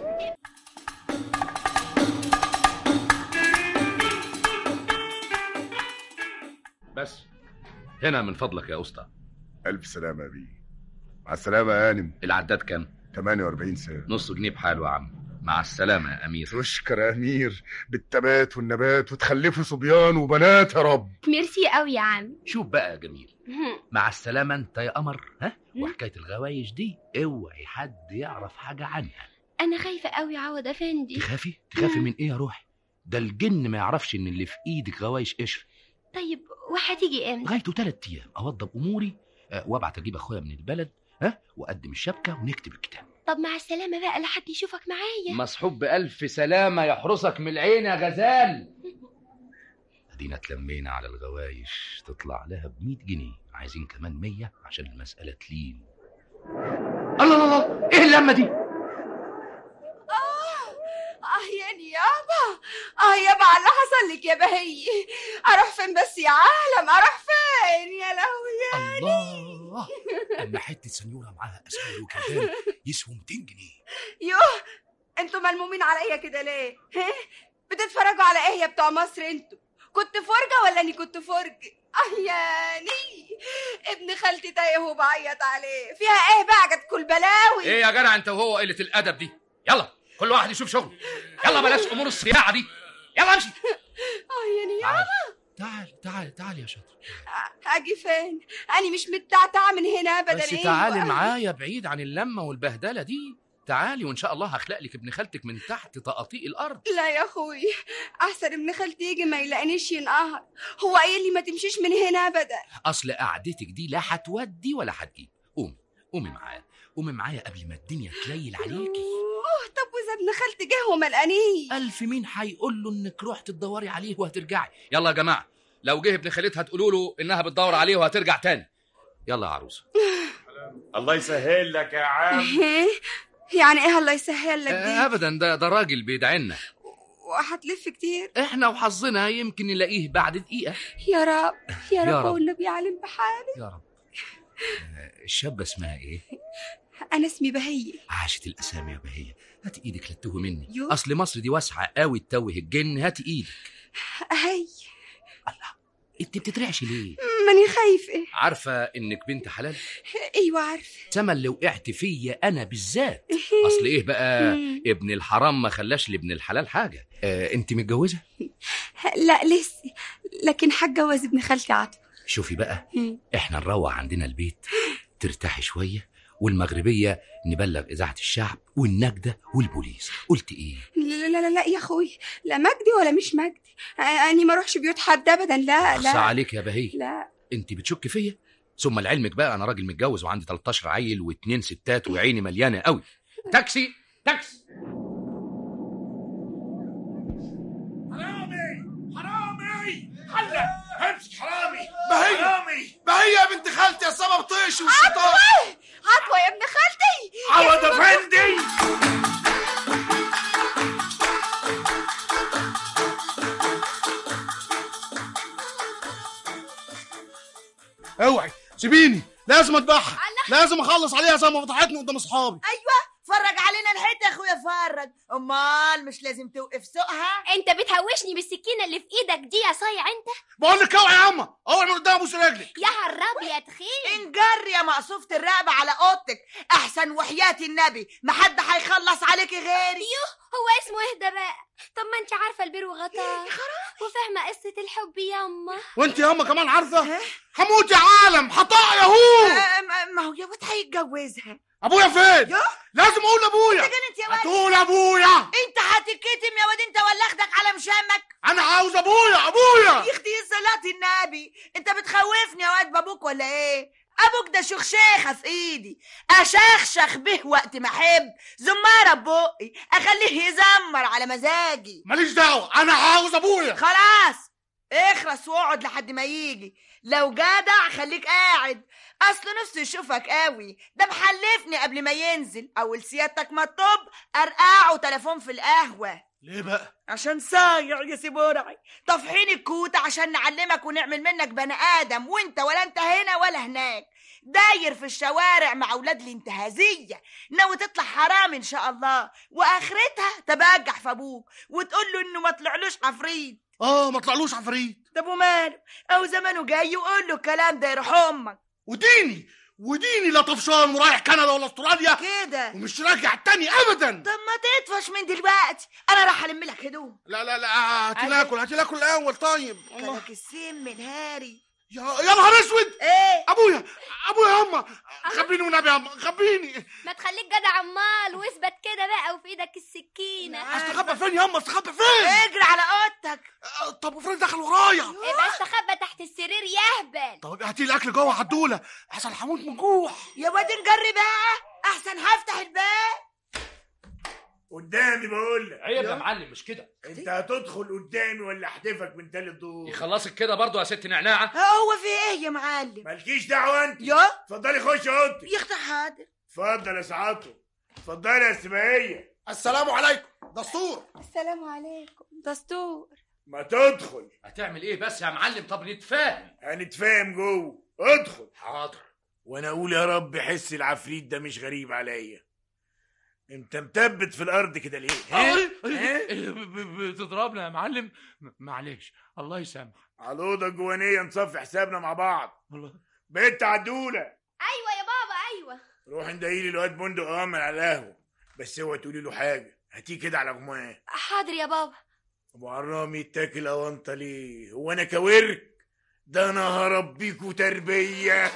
بس هنا من فضلك يا اسطى. الف سلامه يا بيه. مع السلامه يا هانم. العداد كام؟ ثمانية وأربعين ساعه. نص جنيه بحاله يا عم. مع السلامه يا امير. تشكر يا امير، بالتبات والنبات وتخلفي صبيان وبنات يا رب. ميرسي قوي يا عم. شوف بقى يا جميل، مع السلامه انت يا قمر. ها، وحكايه الغوايش دي اوعي حد يعرف حاجه عنها. انا خايفه قوي يا عوض افندي. تخافي؟ تخافي من ايه يا روحي؟ ده الجن ما يعرفش ان اللي في ايدك غوايش قشر. طيب وهتيجي امتى؟ غايته ثلاث ايام اوضب اموري أه وابعت اجيب اخويا من البلد، ها، واقدم الشبكه ونكتب الكتاب. طب مع السلامه بقى لحد يشوفك معايا. مصحوب بألف سلامه يحرسك من العين يا غزال. ادينا اتلمينا على الغوايش، تطلع لها بمية جنيه، عايزين كمان مية عشان المساله تلين. الله الله الله، ايه اللمه دي؟ اه يعني يابا، اه يابا على اللي حصل لك يا بهي. اروح فين بس يا عالم، اروح فين يا لهوي يا الله. اما حته سنيوره معاها اسئله وكلام يسووا مئتين جنيه. يوه، انتوا ملمومين عليا كده ليه؟ بتتفرجوا على ايه يا بتوع مصر انتوا؟ كنت فرجه ولا اني كنت فرجه؟ اه ياني ابن خالتي تايه وبعيط عليه. فيها ايه بقى؟ جت كل بلاوي. ايه يا جدع انت وهو قله الادب دي؟ يلا كل واحد يشوف شغله. يلا بلاش امور الصياعه دي، يلا امشي. اه يعني يابا. تعال تعال تعال يا شاطر. اجي فين؟ انا مش متعتعه من هنا ابدا. بس إيه تعالي بقى؟ معايا بعيد عن اللمه والبهدله دي. تعالي وان شاء الله هخلق لك ابن خالتك من تحت تقاطيق الارض. لا يا اخوي، احسن ابن خالتي يجي ما يلاقينيش ينقهر. هو قايل لي ما تمشيش من هنا ابدا. اصل قعدتك دي لا هتودي ولا هتجيب. قومي قومي معايا، قومي معايا قبل ما الدنيا تليل عليكي. اوه، طب واذا ابن خالتي جه وما لقانيش؟ الف مين هيقول له انك رحت تدوري عليه وهترجعي. يلا يا جماعه، لو جه ابن خالتها تقولوا له انها بتدور عليه وهترجع تاني. يلا يا عروسه. الله يسهل لك يا عم. يعني ايه الله يسهل لك دي؟ آه ابدا، ده ده راجل بيدعي لنا. وهتلف كتير؟ احنا وحظنا يمكن نلاقيه بعد دقيقه. يا رب يا رب, يا رب. والنبي عالم بحالي يا رب. آه، الشابه اسمها ايه؟ انا اسمي بهية. عاشت الاسامي يا بهية. هاتي ايدك لا تتوه مني. يو. اصل مصر دي واسعه قوي تتوه الجن. هاتي ايدك. هي انت بتترعشي ليه؟ ماني خايفه. عارفه انك بنت حلال؟ ايوه عارفه. سما اللي وقعت فيا انا بالذات. اصل ايه بقى؟ ابن الحرام ما خلاش لابن الحلال حاجه. آه، انت متجوزه؟ لا لسه، لكن هتجوز ابن خالتي عاطف. شوفي بقى، احنا نروح عندنا البيت ترتاحي شويه، والمغربيه نبلغ اذاعه الشعب والنجده والبوليس. قلت ايه؟ لا لا لا, لا يا اخوي، لا مجدي ولا مش مجدي. اني ما اروحش بيوت حد ابدا. لا لا. اخصى عليك يا بهي. لا انت بتشك فيا؟ ثم لعلمك بقى انا راجل متجوز وعندي تلتاشر عيل واتنين ستات وعيني مليانه قوي. تاكسي تاكسي. حرامي حرامي حلة، امسك حرامي. بهية حرامي بهية يا بنت خالتي يا سبب طيش والشيطان. عطوة عطوة يا ابن خالتي. اوعي سيبيني، لازم اذبحها، لازم اخلص عليها زي ما فضحتني قدام اصحابي. ايوه فرج علينا الحته يا اخويا فرج. امال مش لازم توقف سوقها؟ انت بتهوشني بالسكينه اللي في ايدك دي يا صايع انت. بقول لك اوعي يا اما، اوعي من قدام ابوس رجلك. يا هرب يا تخين. انجر يا مقصوفه الرقبه على اوضتك احسن، وحياه النبي ما حد هيخلص عليكي غيري. يوه هو اسمه اهدى بقى. طب ما انت عارفه البير وغطاه وفاهمه قصه الحب ياما. وانت يا اما كمان عارفه؟ هموت يا عالم، هطاع يا هو. ما هو يا واد هيتجوزها. ابويا فين؟ يا لازم اقول لابويا. انت جننت يا واد. هتقول ابويا. انت هتتكتم يا واد انت ولا اخدك على مشامك؟ انا عاوز ابويا ابويا. يخدي صلاة النبي، انت بتخوفني يا واد بابوك ولا ايه؟ ابوك ده شخشيخه في ايدي، اشخشخ به وقت ما احب، زماره ببقي اخليه يزمر على مزاجي. ماليش دعوه، انا عاوز ابويا. خلاص اخرس واقعد لحد ما يجي. لو جدع خليك قاعد، اصل نفسي يشوفك قوي، ده محلفني قبل ما ينزل اول سيادتك ما تطب ارقعه تليفون في القهوه. ليه بقى؟ عشان صايع يا سيبورعي، طافحين الكوت عشان نعلمك ونعمل منك بني ادم، وانت ولا انت هنا ولا هناك، داير في الشوارع مع اولاد الانتهازيه، ناوي تطلع حرام ان شاء الله، واخرتها تبجح في ابوك وتقول له انه ما طلعلوش عفريت. اه ما طلعلوش عفريت. طب وماله، او زمانه جاي وقول له الكلام ده يروح امك. وديني وديني لا طفشان ورايح كندا ولا استراليا كده ومش راجع تاني ابدا. طب ما تطفش من دلوقتي، انا راح الم لك هدوم. لا لا لا هاتي ناكل هاتي ناكل الاول. طيب كلك السم الهاري. يا يا نهار اسود. ايه ابويا ابويا يا اما خبيني والنبي يا اما خبيني. ما تخليك جدع عمال واثبت كده بقى وفي ايدك السكينه. استخبى فين يا اما استخبى فين؟ اجري على اوضتك. طب وفريد دخل ورايا. يبقى استخبى تحت السرير يهبل. طب هاتي الاكل جوه عدوله احسن هموت من جوع. يا واد نجري بقى احسن هفتح الباب. قدامي بقول لك. عيب يا معلم مش كده. انت هتدخل قدامي ولا احدفك من تالت دور؟ يخلصك كده برضو يا ست نعناعه. هو في ايه يا معلم؟ مالكيش دعوه انت. يا اتفضلي خش اوضتك. يا اختي حاضر. اتفضل يا سعادته. اتفضلي يا سباهيه. السلام عليكم دستور. السلام عليكم دستور. ما تدخل. هتعمل ايه بس يا معلم؟ طب نتفاهم. هنتفاهم جوه. ادخل. حاضر. وانا اقول يا رب حس العفريت ده مش غريب عليا. انت مثبت في الارض كده ليه؟ ها؟ بتضربنا يا معلم؟ معلش الله يسامحك. على الاوضه الجوانيه نصفي حسابنا مع بعض. بنت عدوله. ايوه يا بابا ايوه. روح اندهي لي الواد بندق امل على القهوه، بس اوعى تقولي له حاجه، هاتيه كده على غماه. حاضر يا بابا. ابو عرام يتاكل اونطه ليه؟ هو انا كورك؟ ده انا هربيكوا تربيه.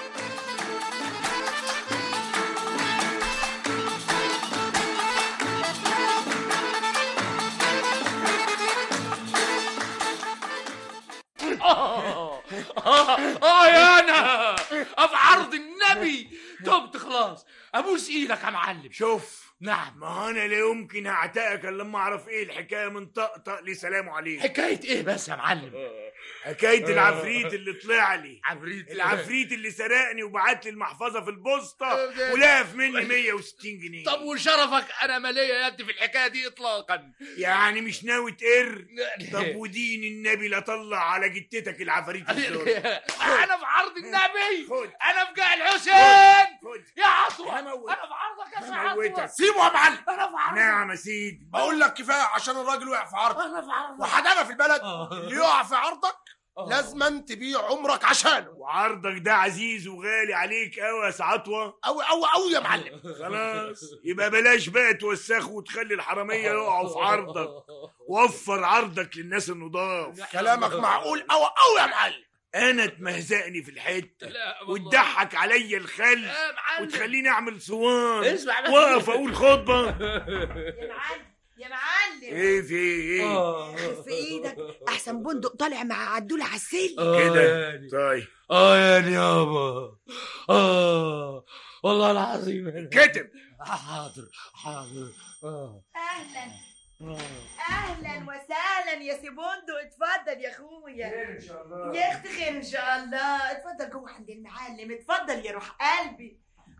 آه آه آه يا أنا في عرض النبي تبت خلاص. أبوس إيدك يا معلم. شوف. نعم. ما أنا لا يمكن هعتقك إلا لما أعرف إيه الحكاية من طقطق لسلام عليكم. حكاية إيه بس يا معلم؟ حكاية العفريت اللي طلع لي. عفريت العفريت اللي سرقني وبعت لي المحفظة في البوسطة ولقف مني مية وستين جنيه. طب وشرفك أنا مالية يد في الحكاية دي إطلاقا. يعني مش ناوي تقر؟ طب ودين النبي لا طلع على جتتك العفاريت الزور. أنا في عرض النبي. خد. أنا في جاع الحسين. خد. يا عطوة أنا في عرضك يا عطوة. سيبه يا معلم. أنا في عرضك. نعم يا سيدي. بقول لك كفايه عشان الراجل وقع في عرضك. أنا في عرضك. وحدانا في البلد اللي يقع في عرضك لازما تبيع عمرك عشانه. وعرضك ده عزيز وغالي عليك قوي يا سعطوه. قوي قوي قوي يا معلم. خلاص يبقى بلاش بقى توسخه وتخلي الحراميه يقعوا في عرضك. وفر عرضك للناس النضاف. كلامك معقول قوي قوي يا معلم. انا تمهزقني في الحته وتضحك عليا الخل وتخليني اعمل صوان واقف اقول خطبه. يا معلم يا معلم. ايه في ايه؟ خف في ايدك احسن بندق طالع مع عدوله على السلم كده. طيب اه يعني يابا. اه والله العظيم كتب. حاضر حاضر. اه اهلا اهلا وسهلا يا سي بندق. اتفضل يا اخويا. خير ان شاء الله. يا اختي خير ان شاء الله. اتفضل جوه عند المعلم. اتفضل يا روح قلبي.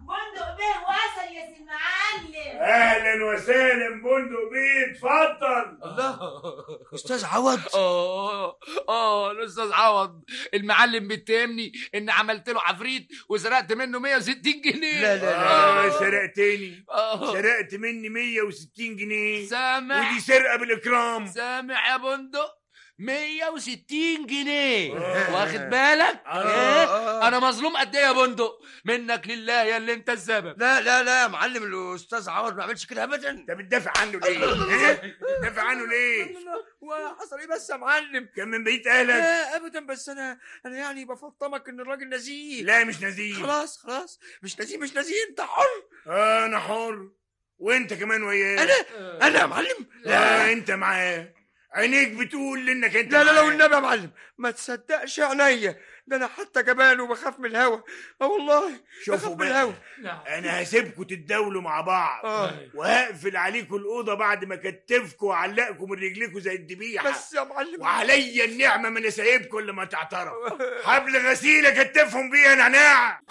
بندق بيه وصل يا سي المعلم. اهلا وسهلا بندق بيه، اتفضل. الله، استاذ عوض. اه اه الاستاذ عوض، المعلم بيتهمني ان عملت له عفريت وسرقت منه مية وستين جنيه. لا لا لا, لا سرقتني. سرقت مني مية وستين جنيه. سامع؟ ودي سرقه بالاكرام. سامع يا بندق؟ مية وستين جنيه. واخد بالك؟ ايه؟ انا مظلوم قد ايه يا بندق؟ منك لله يا اللي انت السبب. لا لا لا يا معلم، الاستاذ عوض ما عملش كده ابدا. انت بتدافع عنه ليه؟ بتدافع عنه ليه؟ وحصل ايه بس يا معلم؟ كان من بيت اهلك؟ لا ابدا، بس انا انا يعني بفطمك ان الراجل نزيه. لا مش نزيه. خلاص خلاص، مش نزيه مش نزيه، انت حر. اه انا حر، وانت كمان وياه. انا انا يا معلم؟ لا آه انت معاه. عينيك بتقول انك انت لا لا لا معاه. والنبي يا معلم ما تصدقش عينيا، ده انا حتى جبان وبخاف من الهوا. اه والله شوفوا بخاف من الهوا. انا هسيبكم تتداولوا مع بعض. آه. وهقفل عليكم الاوضه بعد ما كتفكم وعلقكم من رجليكم زي الذبيحه. بس يا معلم، وعليا النعمه ما انا سايبكم الا ما تعترف. حبل غسيله كتفهم بيها نعناع.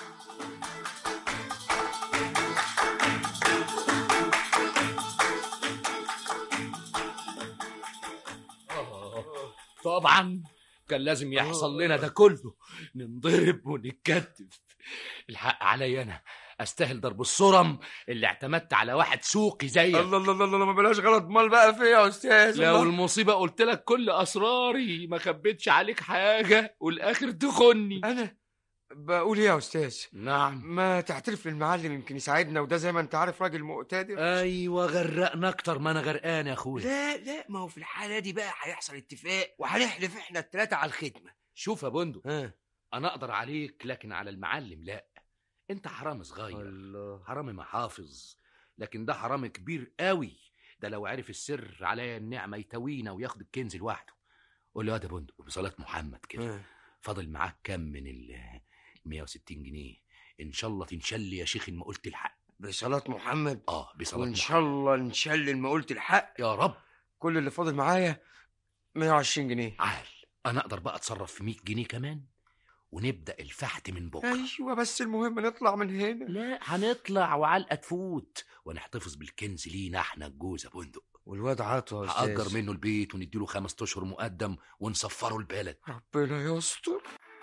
طبعا كان لازم يحصل لنا ده كله، ننضرب ونتكتف. الحق عليا انا، استاهل ضرب الصرم اللي اعتمدت على واحد سوقي زيك. الله الله الله الله، ما بلاش غلط، مال بقى فيا يا استاذ. لو المصيبه قلت لك كل اسراري، ما خبيتش عليك حاجه والاخر تخني. انا بقول ايه يا استاذ؟ نعم. ما تعترف للمعلم يمكن يساعدنا، وده زي ما انت عارف راجل مقتدر. ايوه غرقنا اكتر ما انا غرقان يا اخويا. لا لا، ما هو في الحاله دي بقى هيحصل اتفاق وهنحلف احنا الثلاثه على الخدمه. شوف يا بندق، انا اقدر عليك لكن على المعلم لا. انت حرامي صغير، الله. حرامي محافظ، لكن ده حرامي كبير قوي. ده لو عرف السر عليا النعمه يتوينا وياخد الكنز لوحده. قول له يا بندق بصلاه محمد كده، فاضل معاك كم من ال مية وستين جنيه؟ ان شاء الله تنشل يا شيخ ان ما قلت الحق. بصلاه محمد؟ اه بصلاه وان محمد. شاء الله نشل ان ما قلت الحق يا رب. كل اللي فاضل معايا مية وعشرين جنيه. عال، انا اقدر بقى اتصرف في مية جنيه كمان ونبدا الفحت من بكره. ايوه بس المهم نطلع من هنا. لا هنطلع وعلقه تفوت، ونحتفظ بالكنز لينا احنا الجوز يا بندق. والواد عطوه يا استاذ هأجر منه البيت ونديله خمس اشهر مقدم ونصفره البلد. ربنا يستر.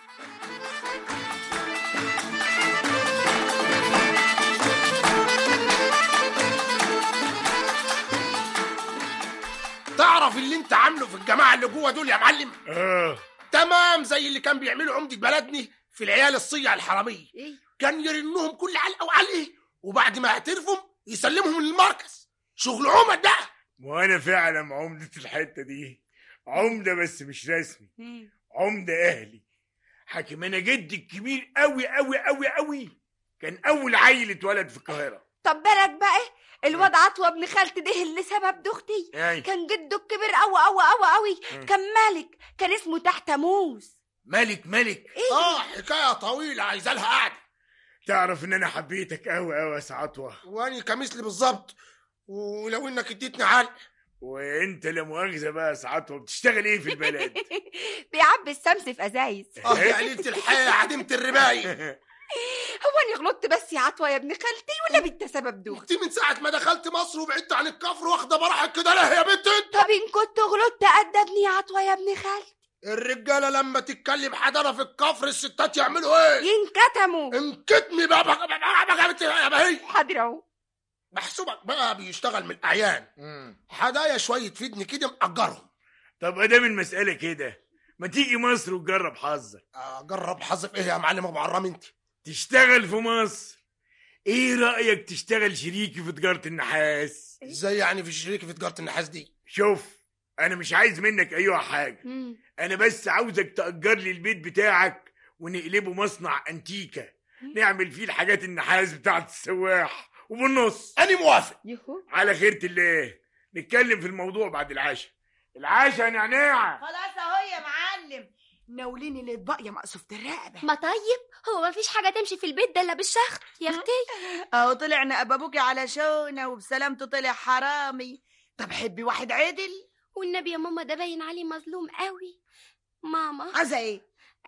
تعرف اللي انت عامله في الجماعه اللي جوه دول يا معلم؟ اه تمام زي اللي كان بيعمله عمده بلدني في العيال الصيع الحراميه. إيه؟ كان يرنهم كل علقه وعلقه وبعد ما يعترفهم يسلمهم للمركز. شغل عمد ده. وانا فعلا عمده الحته دي، عمده بس مش رسمي، عمده اهلي. حاكم انا جدي الكبير قوي قوي قوي قوي كان اول عيل اتولد في القاهره. طب بالك بقى الواد عطوه ابن خالتي ده اللي سبب دختي، كان جده الكبير قوي قوي قوي قوي، كان ملك، كان اسمه تحتموس. ملك ملك إيه؟ اه حكايه طويله عايزه لها قعده. تعرف ان انا حبيتك قوي قوي يا سي عطوه. واني كمثلي بالظبط، ولو انك اديتني علق. وانت لا مؤاخذه بقى يا سي عطوه، بتشتغل ايه في البلد؟ بيعبي السمس في ازايز. اه يا قليله الحياه عديمه الربايه. هو اني غلطت بس يا عطوه يا ابن خالتي ولا بنت سبب دوختي؟ انت من ساعه ما دخلت مصر وبعدت عن الكفر واخده براحك كده ليه يا بنت انت؟ طب ان كنت غلطت ادبني يا عطوه يا ابن خالتي. الرجاله لما تتكلم حضانه في الكفر الستات يعملوا ايه؟ ينكتموا. انكتمي بقى بقى بقى بقى يا بهي. حاضر اهو. محسوبك بقى بيشتغل من الاعيان. حدايا شويه فدني كده مأجرهم. طب ادام المساله كده ما تيجي مصر وتجرب حظك. اجرب حظي في ايه يا معلم ابو عرام انت؟ تشتغل في مصر. ايه رايك تشتغل شريكي في تجاره النحاس؟ ازاي يعني في شريكي في تجاره النحاس دي؟ شوف انا مش عايز منك ايوه حاجه، انا بس عاوزك تأجر لي البيت بتاعك ونقلبه مصنع انتيكه، نعمل فيه الحاجات النحاس بتاعت السواح وبالنص. انا موافق. على خيرة الله، نتكلم في الموضوع بعد العشاء. العشاء نعناع. خلاص اهو يا معلم، ناوليني الاطباق يا مقصوفة الرقبه. ما طيب هو ما فيش حاجه تمشي في البيت ده الا بالشخط يا اختي. اهو طلع نقب ابوكي على شونه وبسلامته طلع حرامي. طب حبي واحد عدل. والنبي يا ماما ده باين عليه مظلوم قوي. ماما عايزه ايه؟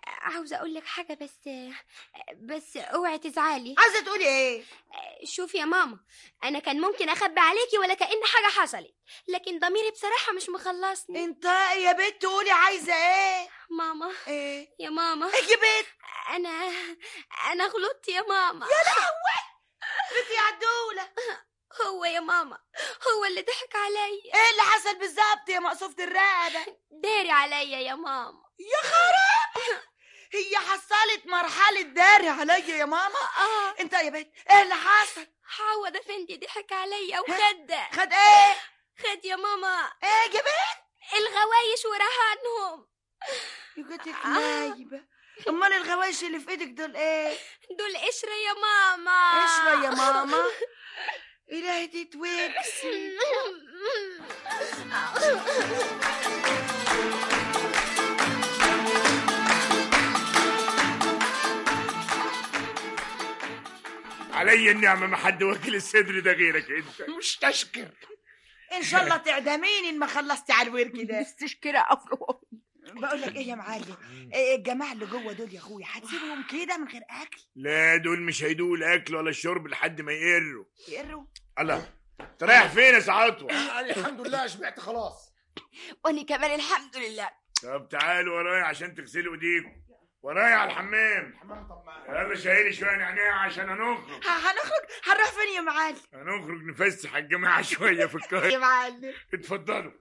عاوزه اقول لك حاجه بس بس اوعي تزعلي. عايزه تقولي ايه؟ شوفي يا ماما، انا كان ممكن اخبي عليكي ولا كأن حاجه حصلت، لكن ضميري بصراحه مش مخلصني. انت يا بنت قولي عايزه ايه؟ ماما ايه يا ماما؟ ايه يا بنت؟ انا انا غلطت يا ماما. يا لهوي بنتي يا عدوله. هو يا ماما هو اللي ضحك عليا. ايه اللي حصل بالظبط يا مقصوفة الرقبة؟ داري عليا يا ماما. يا خراب، هي حصلت مرحلة داري عليا يا ماما؟ اه. انت يا بنت ايه اللي حصل؟ عوض افندي ضحك عليا وخد. خد ايه؟ خد يا ماما ايه يا بنت؟ الغوايش ورهانهم. يا جاتك نايبة. امال الغوايش اللي في ايدك دول ايه؟ دول قشرة يا ماما. قشرة يا ماما؟ إلهي تتوكسي. علي النعمة ما حد واكل الصدر ده غيرك انت. مش تشكر. ان شاء الله تعدميني ان ما خلصتي على الورك ده. مستشكرة أفرو. بقول لك ايه يا معلم، إيه الجماعه اللي جوه دول يا اخويا هتسيبهم كده من غير اكل؟ لا دول مش هيدوقوا الاكل ولا الشرب لحد ما يقروا. يقروا؟ الله، انت رايح فين يا سعاطوة؟ انا الحمد لله شبعت خلاص. وأنا كمان الحمد لله. طب تعالوا ورايا عشان تغسلوا ايديكم. ورايا على الحمام. يلا شايلي شويه نعناع عشان هنخرج. هنخرج؟ هنروح فين يا معلم؟ هنخرج نفسح الجماعه شويه في القاهره. يا معلم اتفضلوا.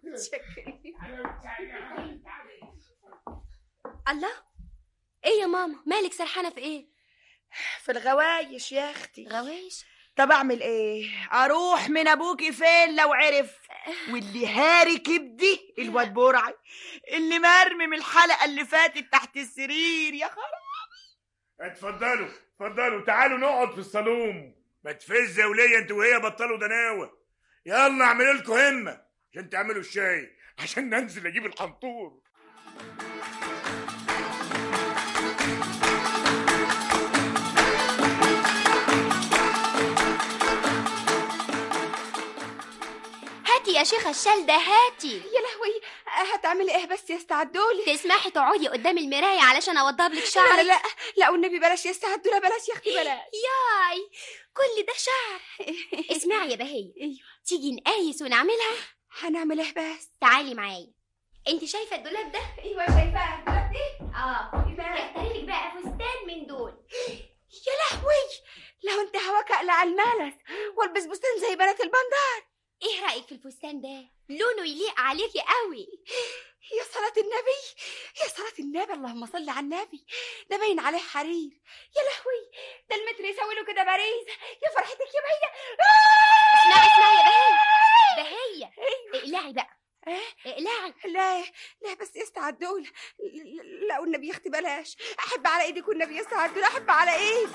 الله، ايه يا ماما مالك سرحانه في ايه؟ في الغوايش يا اختي. غوايش؟ طب اعمل ايه؟ اروح من ابوكي فين لو عرف؟ واللي هاري كبدي الواد برعي اللي مرمي من الحلقه اللي فاتت تحت السرير يا خرابي. اتفضلوا اتفضلوا تعالوا نقعد في الصالون. ما تفز يا وليه انتوا وهي بطلوا دناوه. يلا اعملوا لكم همه عشان تعملوا الشاي عشان ننزل اجيب الحنطور. هاتي يا شيخة الشال ده هاتي. يا لهوي، هتعملي ايه بس يستعدولي؟ تسمحي تقعدي قدام المراية علشان اوضب لك شعرك؟ لا لا لا والنبي بلاش يستعدونا، بلاش يا اختي بلاش. ياي كل ده شعر. اسمعي يا بهية، ايوه تيجي نقايس ونعملها. هنعمل ايه بس؟ تعالي معايا. انت شايفة الدولاب ده؟ ايوه شايفاه. الدولاب ده؟ اه. اختاري لك بقى فستان من دول. يا لهوي، لو انت هواك اقلع الملس والبس بستان زي بنات البندر. ايه رأيك في الفستان ده؟ لونه يليق عليكي قوي. يا صلاة النبي، يا صلاة النبي، اللهم صل على النبي، ده باين عليه حرير. يا لهوي، ده المتر يسوي له كده باريزة. يا فرحتك يا بهية. اسمعي اسمعي يا بهية، بهية اقلعي بقى. ايه اقلعي. لا لا بس يستعدون. لا والنبي يا اختي بلاش، احب على ايدك والنبي يستعدون، احب على ايدك.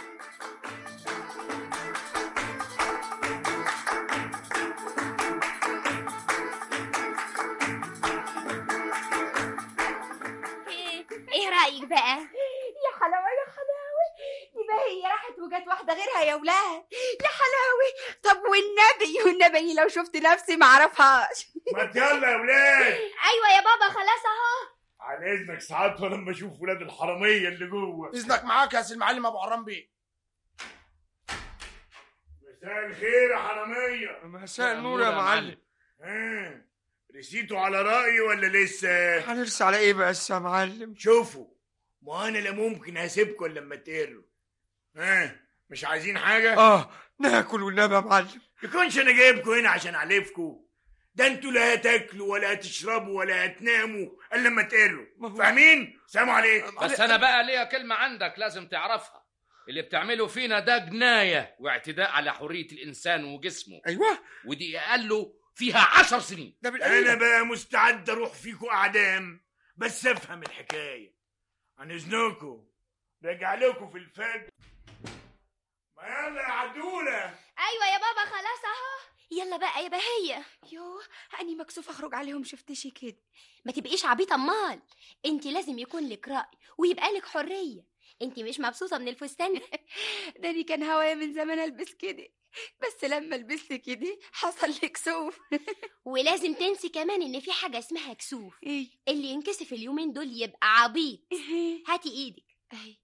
ايه رأيك بقى؟ يا حلاوة يا حلاوة، يبقى هي راحت وجت واحدة غيرها يا ولاد. يا حلاوة، طب والنبي والنبي لو شفت نفسي معرفهاش. ما يلا يا ولاد. ايوه يا بابا خلاص اهو. على اذنك ساعات لما اشوف ولاد الحرامية اللي جوه. اذنك معاك يا سي المعلم ابو عرام بيه. مساء الخير يا حرامية. مساء النور يا معلم. ها رسيتوا على رأيي ولا لسه؟ هنرسي على ايه بس يا معلم؟ شوفوا، ما انا لا ممكن هسيبكم لما تقروا. ها مش عايزين حاجة؟ اه ناكل والنبي يا معلم. يكونش انا جايبكم هنا عشان اعلفكم. ده انتوا لا هتاكلوا ولا هتشربوا ولا هتناموا الا لما تقروا. فاهمين؟ سلام عليكم. بس انا بقى ليا كلمة عندك لازم تعرفها. اللي بتعمله فينا ده جناية واعتداء على حرية الانسان وجسمه. ايوه، ودي اقله فيها عشر سنين. ده انا بقى مستعد اروح فيكم اعدام بس افهم الحكايه. عن اذنكم راجع لكم في الفجر. ما يلا يا عدوله. ايوه يا بابا خلاص اهو. يلا بقى يا بهية. يوه اني مكسوفه اخرج عليهم شفتشي كده. ما تبقيش عبيطه امال، انت لازم يكون لك راي ويبقى لك حريه. انت مش مبسوطه من الفستان ده؟ ده أنا كان هوايا من زمان البس كده، بس لما لبست كده حصل لي كسوف. ولازم تنسي كمان ان في حاجه اسمها كسوف. ايه؟ اللي ينكسف اليومين دول يبقى عبيط. هاتي ايدك اهي.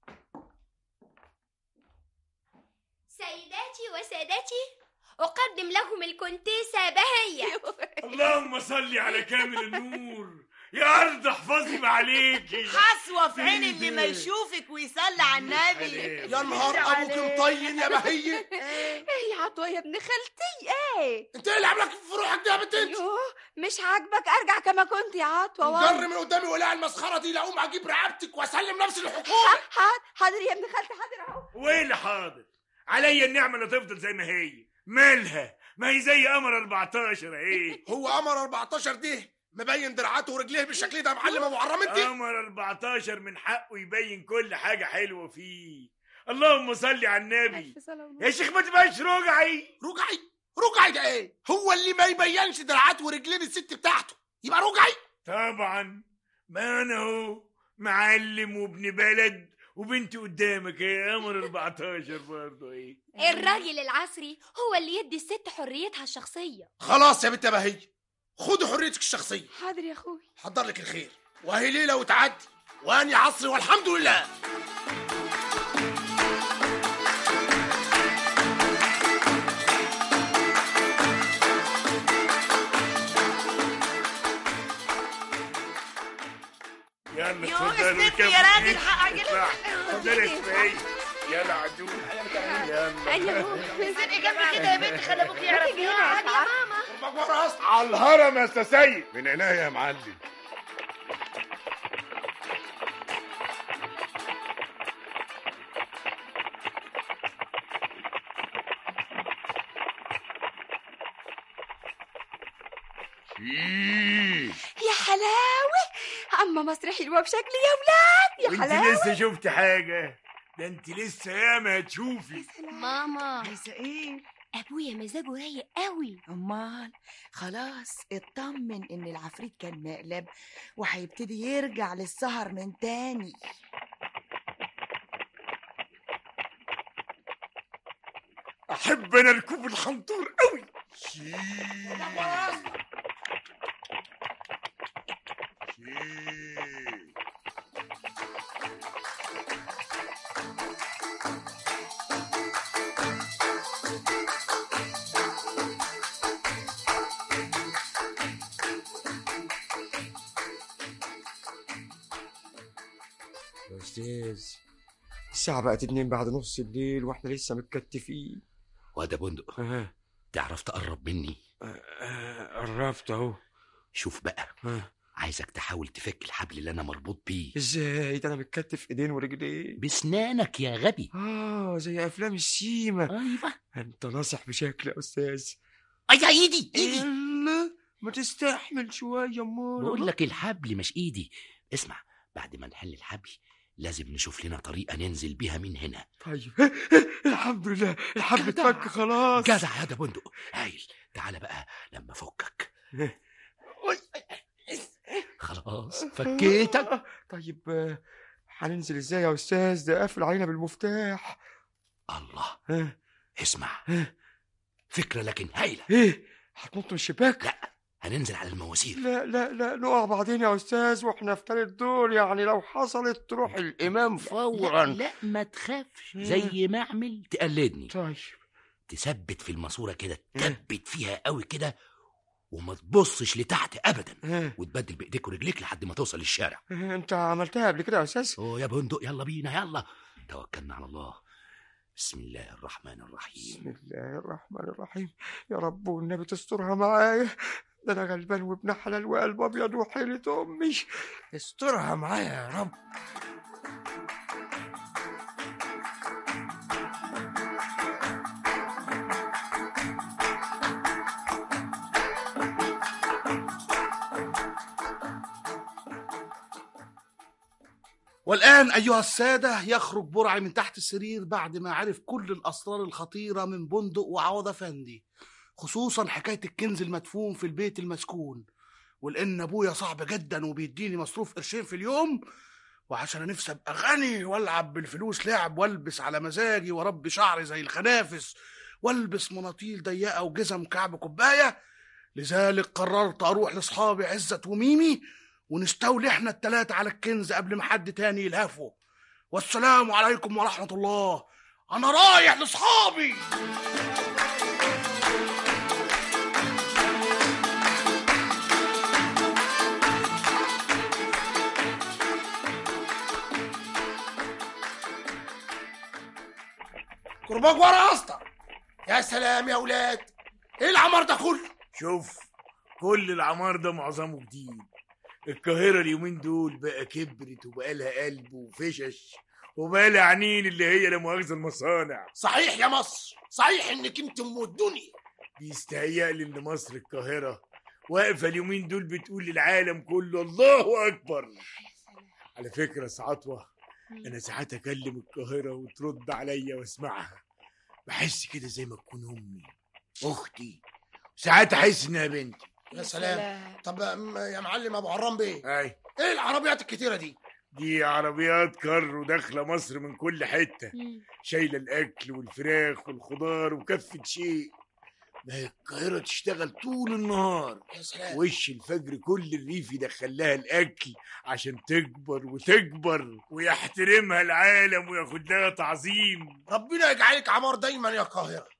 سيداتي وسادتي، اقدم لهم الكونتيسه بهيه. اللهم صل على كامل النور. يا أرض احفظي ما عليكي. حسوة في عين اللي ما يشوفك ويصلي على النبي. يا نهار ابوك مطين يا بهيه. ايه يا عطوة يا ابن خالتي؟ ايه انت ايه اللي عاملك في روحك ده يا بنت انت؟ يوه مش عاجبك ارجع كما كنت يا عطوة. جر من قدامي ولا المسخره دي، لا اقوم اجيب رقبتك واسلم نفسي للحكومه. حاضر حاضر يا ابن خالتي، حاضر اهو. وايه اللي حاضر؟ عليا النعمه اللي تفضل زي ما هي. مالها؟ ما هي زي قمر أربعتاشر ايه. هو قمر أربعتاشر دي مبين دراعاته ورجليه بالشكل ده يا معلم ابو عرام انت؟ قمر أربعتاشر من حقه يبين كل حاجه حلوه فيه. اللهم صل على النبي. يا شيخ ما تبقاش رجعي. رجعي؟ رجعي ده ايه؟ هو اللي ما يبينش دراعات ورجلين الست بتاعته يبقى رجعي؟ طبعا، ما انا اهو معلم وابن بلد وبنتي قدامك يا قمر أربعتاشر برضه ايه. الراجل العصري هو اللي يدي الست حريتها الشخصيه. خلاص يا بنت بهيه، خدي حريتك الشخصيه. حاضر يا اخوي. حضر لك الخير، وهي ليله وتعدي واني عصري والحمد لله. يلا يوه اتفضلوا استني يا راجل حق اتفضلي يا اسماعيل. يلا عدول. يلا ايوه زنقي جنبي كده يا بنت، خلي ابوك يعرف. يا ماما على الهرم يا استاذ سيد. من عينيا يا معلم. يا حلاوة، اما مصر حلوة بشكل يا ولاد. يا وانت حلاوة. لسه شفت حاجه؟ ده انت لسه ياما هتشوفي. ماما عايزه ايه؟ ابويا مزاجه رايق قوي. امال خلاص اطمن ان العفريت كان مقلب وهيبتدي يرجع للسهر من تاني. احب انا ركوب الحنطور قوي. يا استاذ الساعة بقت اتنين بعد نص الليل واحنا لسه متكتفين. واد يا بندق، أه. تعرف تقرب مني؟ أه قربت اهو. شوف بقى، أه. عايزك تحاول تفك الحبل اللي انا مربوط بيه. ازاي ده؟ انا متكتف ايدين ورجلين. بسنانك يا غبي. اه زي افلام السيما. ايوه انت ناصح بشكل يا استاذ. اي ايدي ايدي. لا ما تستحمل شويه امال. بقول لك الحبل مش ايدي. اسمع، بعد ما نحل الحبل لازم نشوف لنا طريقه ننزل بيها من هنا. طيب الحمد لله الحبل اتفك خلاص. جدع يا ده بندق، هايل. تعالى بقى لما افكك. خلاص فكيتك. طيب هننزل ازاي يا استاذ؟ ده قافل علينا بالمفتاح. الله. ها اسمع، فكره لكن هايله. ايه؟ هتنط من الشباك؟ لا، هننزل على المواسير. لا لا لا نقع بعدين يا استاذ واحنا في تالت دور، يعني لو حصلت تروح الامام فورا. لا, لا ما تخافش، زي ما اعمل تقلدني. طيب تثبت في الماسوره كده، تثبت فيها قوي كده وما تبصش لتحت ابدا، وتبدل بايديك ورجليك لحد ما توصل للشارع. انت عملتها قبل كده يا استاذ؟ اوه يا بندق، يلا بينا يلا، توكلنا على الله. بسم الله الرحمن الرحيم. بسم الله الرحمن الرحيم. يا رب والنبي تسترها معايا، ده انا غلبان وابن حلال وقلب ابيض وحيلة امي. استرها معايا يا رب. والآن أيها السادة يخرج برعي من تحت السرير بعد ما عرف كل الأسرار الخطيرة من بندق وعوض أفندي، خصوصا حكاية الكنز المدفون في البيت المسكون. ولأن أبويا صعب جدا وبيديني مصروف قرشين في اليوم، وعشان أنا نفسي ابقى غني والعب بالفلوس لعب والبس على مزاجي واربي شعري زي الخنافس والبس مناطيل ضيقه وجزم كعب كوبايه. لذلك قررت اروح لاصحابي عزت وميمي ونستولي احنا التلاتة على الكنز قبل ما حد تاني يلهفه. والسلام عليكم ورحمه الله. انا رايح لاصحابي. كرباج ورا يا اسطى. يا سلام يا ولاد، ايه العمار ده كله؟ شوف، كل العمار ده معظمه جديد. القاهرة اليومين دول بقى كبرت وبقى لها قلب وفشش وبقى لها عينين اللي هي لا مؤاخذة المصانع. صحيح يا مصر، صحيح انك انت ام الدنيا. بيستهيألي ان مصر القاهرة واقفة اليومين دول بتقول للعالم كله الله أكبر. على فكرة يا سعطوة، أنا ساعات أكلم القاهرة وترد عليا وأسمعها، بحس كده زي ما تكون أمي أختي، ساعات أحس إنها بنتي. يا سلام. طب يا معلم ابو عرام بيه، أي ايه العربيات الكتيرة دي؟ دي عربيات كر وداخلة مصر من كل حتة، شايلة الأكل والفراخ والخضار وكفة شيء. ما هي القاهرة تشتغل طول النهار، يا سلام. وش الفجر كل الريف يدخل لها الأكل عشان تكبر وتكبر ويحترمها العالم وياخد لها تعظيم. ربنا يجعلك عمار دايما يا القاهرة.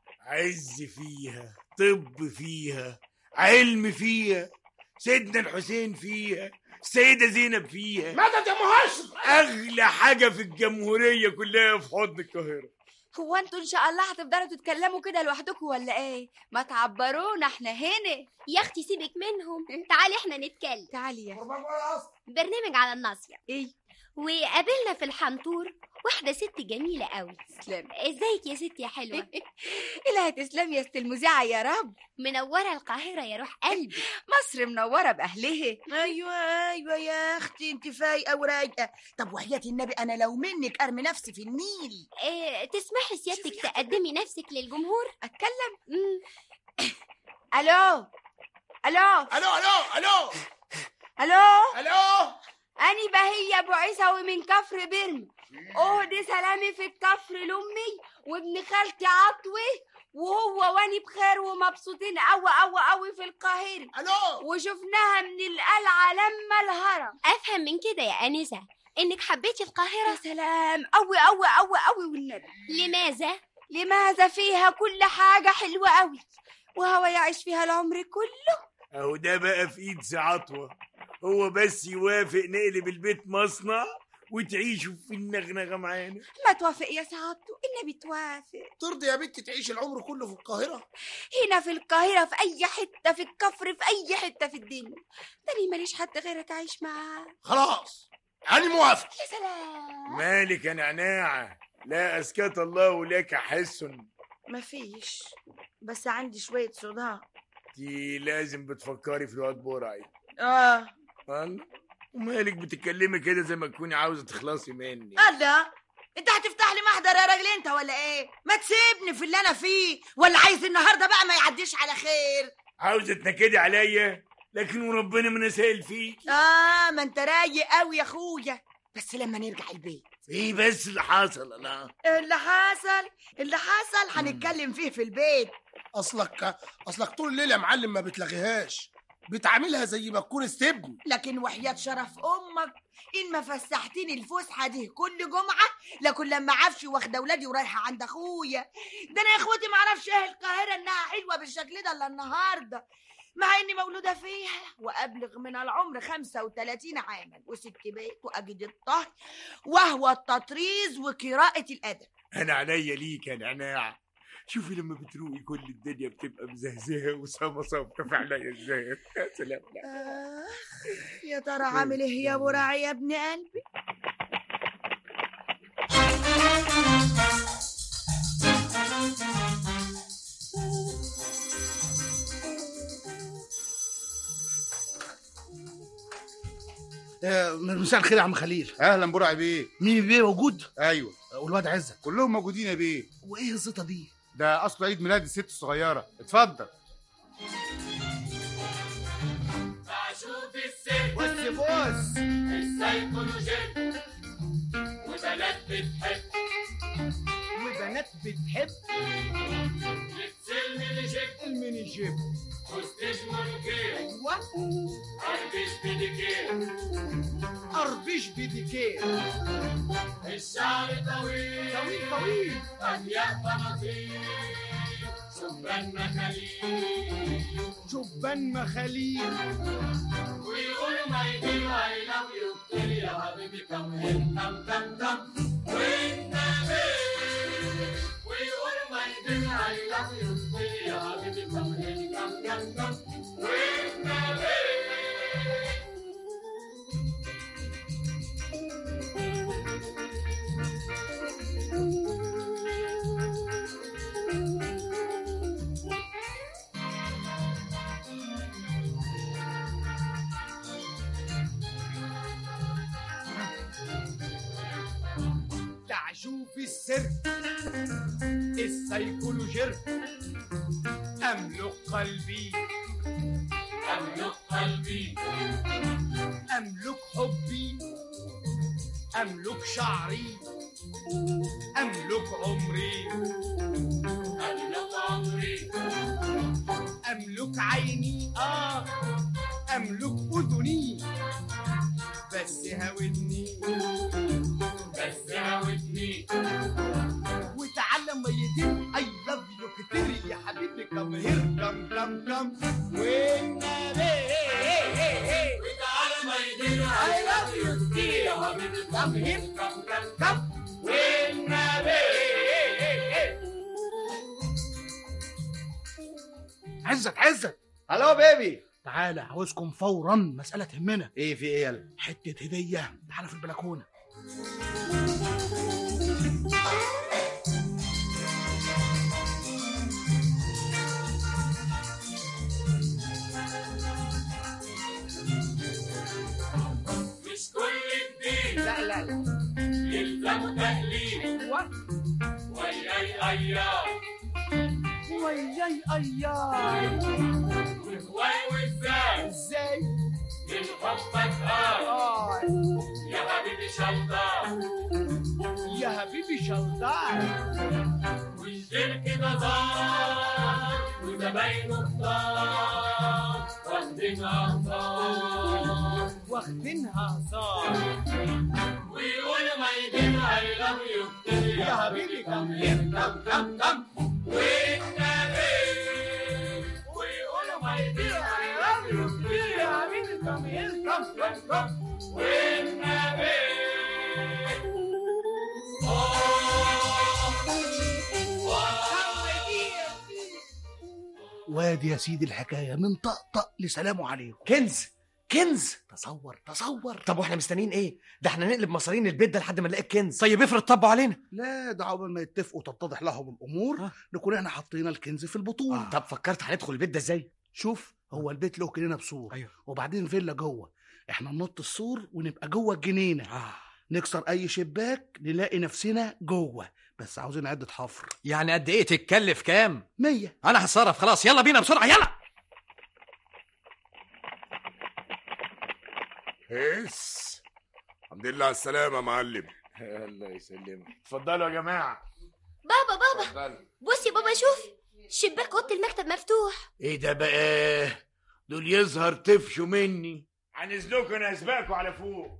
عز فيها، طب فيها، علم فيها، سيدنا الحسين فيها، السيدة زينب فيها. مدد يا مهشم. أغلى حاجة في الجمهورية كلها في حضن القاهرة. هو انتوا ان شاء الله هتفضلوا تتكلموا كده لوحدكم ولا ايه؟ ما تعبرونا احنا هنا. يا اختي سيبك منهم، تعالي احنا نتكلم. تعالي يا برنامج على الناصية. ايه؟ وقابلنا في الحنطور واحدة ست جميلة قوي. تسلم. ازيك يا ست يا حلوة؟ إلها تسلم يا ست المذيعة يا رب. منورة القاهرة يا روح قلبي. مصر منورة بأهلها. ايوه ايوه يا اختي، انت فايقة ورايقة. طب وحياة النبي انا لو منك ارمي نفسي في النيل. إيه تسمحي سيادتك تقدمي نفسك للجمهور؟ اتكلم. الو الو الو الو الو الو الو أني بهية أبو عيسى ومن كفر برم. أهدي سلامي في الكفر لأمي وابن خالتي عطوة وهو واني بخير ومبسوطين أوي أوي أوي في القاهرة. ألو. وشفناها من القلعة لما الهرم. أفهم من كده يا أنسة إنك حبيتي القاهرة. يا سلام، أوي أوي أوي أوي والنبي. لماذا؟ لماذا فيها كل حاجة حلوة أوي وهو يعيش فيها العمر كله. اهو ده بقى في ايد سعطوة، هو بس يوافق نقلب البيت مصنع وتعيشوا في النغنغه معانا. ما توافق يا سعادته، النبي توافق. ترضي يا بنتي تعيش العمر كله في القاهره؟ هنا في القاهره، في اي حته، في الكفر، في اي حته في الدنيا. تاني ماليش حد غيرك اعيش معاه. خلاص انا موافق. يا سلام. مالك يا نعناعه؟ لا اسكت الله لك حس. مفيش، بس عندي شويه صداع. دي لازم بتفكري في الواد برعي. اه الله، ومالك بتتكلمي كده زي ما تكوني عاوزه تخلصي مني؟ الله، انت هتفتح لي محضر يا راجل انت ولا ايه؟ ما تسيبني في اللي انا فيه، ولا عايز النهارده بقى ما يعديش على خير؟ عاوزه تنكدي عليا، لكن وربنا ما انا سائل فيك. اه ما انت رايق قوي يا اخويا، بس لما نرجع البيت. ايه بس اللي حصل؟ انا اللي حصل اللي حصل هنتكلم فيه في البيت. اصلك اصلك طول الليل يا معلم ما بتلغيهاش، بتعاملها زي ما تكون استبن. لكن وحياة شرف امك ان ما فسحتني الفسحه دي كل جمعه لكن لما عفشي واخده ولادي ورايحه عند اخويا. ده انا يا اخواتي ما اعرفش ايه القاهره انها حلوه بالشكل ده الا النهارده، مع اني مولوده فيها وابلغ من العمر خمسة وثلاثين عاما وست بيت واجد الطهي وهو التطريز وقراءه الادب. انا عينيا ليك يا نعناع. شوفي لما بتروقي كل الدنيا بتبقى مزهزهه وسما صافيه في عينيا ازاي. يا سلام. آه يا ترى عامل ايه يا برعي يا ابن قلبي؟ مساء الخير يا عم خليل. اهلا برعي بيه. مين بيه موجود؟ ايوه. والواد عزت كلهم موجودين يا بيه. وايه الزيطه دي؟ ده اصله عيد ميلاد الست الصغيره. اتفضل. شوف السر بص بص السيكولوجي وبنات بتحب وبنات بتحب لبس المينيجيب المينيجيب فستاج مانيكير ايوه أربيش بيديكير أربيش بيديكير الشعر طويل طويل طويل أضياء بناطيل شبان مخاليل شبان مخاليل ويقولوا ما يدير I love you كتير يا حبيبي كم هن كم كم كم والنبي ويقولوا ما يدير I love you كتير يا حبيبي كم هن كم كم كم والنبي تعشوف السر السيكولوجير أملك قلبي أملك قلبي أملك حبي أملك شعري أملك عمري أملك عمري أملك عيني آه أملك أذني بس هاودني بس هاودني وتعالى ما يتم I love you كتير يا حبيبي كم هير كم كم كم والنبي وتعالى ما يدير I love you كتير يا حبيبي كم هير كم كم كم والنبي عزت عزت الو بيبي تعالى عاوزكم فورا، مسألة تهمنا. ايه في ايه يلا؟ حتة هدية. تعالى في البلكونة. مش كل جديد لا لا لا يلزم تقليد ايوه وياي ايام وياي ايام وهواي وازاي ازاي من حبك اه يا حبيبي شلطان يا حبيبي شلطان والجيل كده زار وزباينه كتار واخدينها هزار واخدينها هزار ويقولوا ما يدين I love you كتير يا حبيبي كم هير كم كم كم والنبي ويقولوا ما يدين I love you كتير يا حبيبي كم هير كم كم كم والنبي وادي يا سيدي الحكاية من طقطق لسلام عليكم. كنز كنز تصور تصور. طب واحنا مستنيين ايه؟ ده احنا نقلب مصارين البيت ده لحد ما نلاقي الكنز. طيب افرض طبوا علينا. لا ده عقبال ما يتفقوا تتضح لهم الامور آه. نكون احنا حاطين الكنز في البطوله. آه. طب فكرت هندخل البيت ده ازاي؟ شوف هو البيت له كلنا بسور أيوه. وبعدين فيلا جوه، احنا ننط السور ونبقى جوه الجنينه آه. نكسر اي شباك نلاقي نفسنا جوه، بس عاوزين عده حفر. يعني قد ايه تتكلف كام؟ مية. انا هتصرف خلاص، يلا بينا بسرعه يلا. هس الحمد لله على السلامة يا معلم. الله يسلمك. اتفضلوا يا جماعة. بابا بابا بص يا بابا شوف شباك اوضه المكتب مفتوح. ايه ده بقى؟ دول يظهر طفشوا مني. هنزلوكوا انا اسبقكوا على فوق.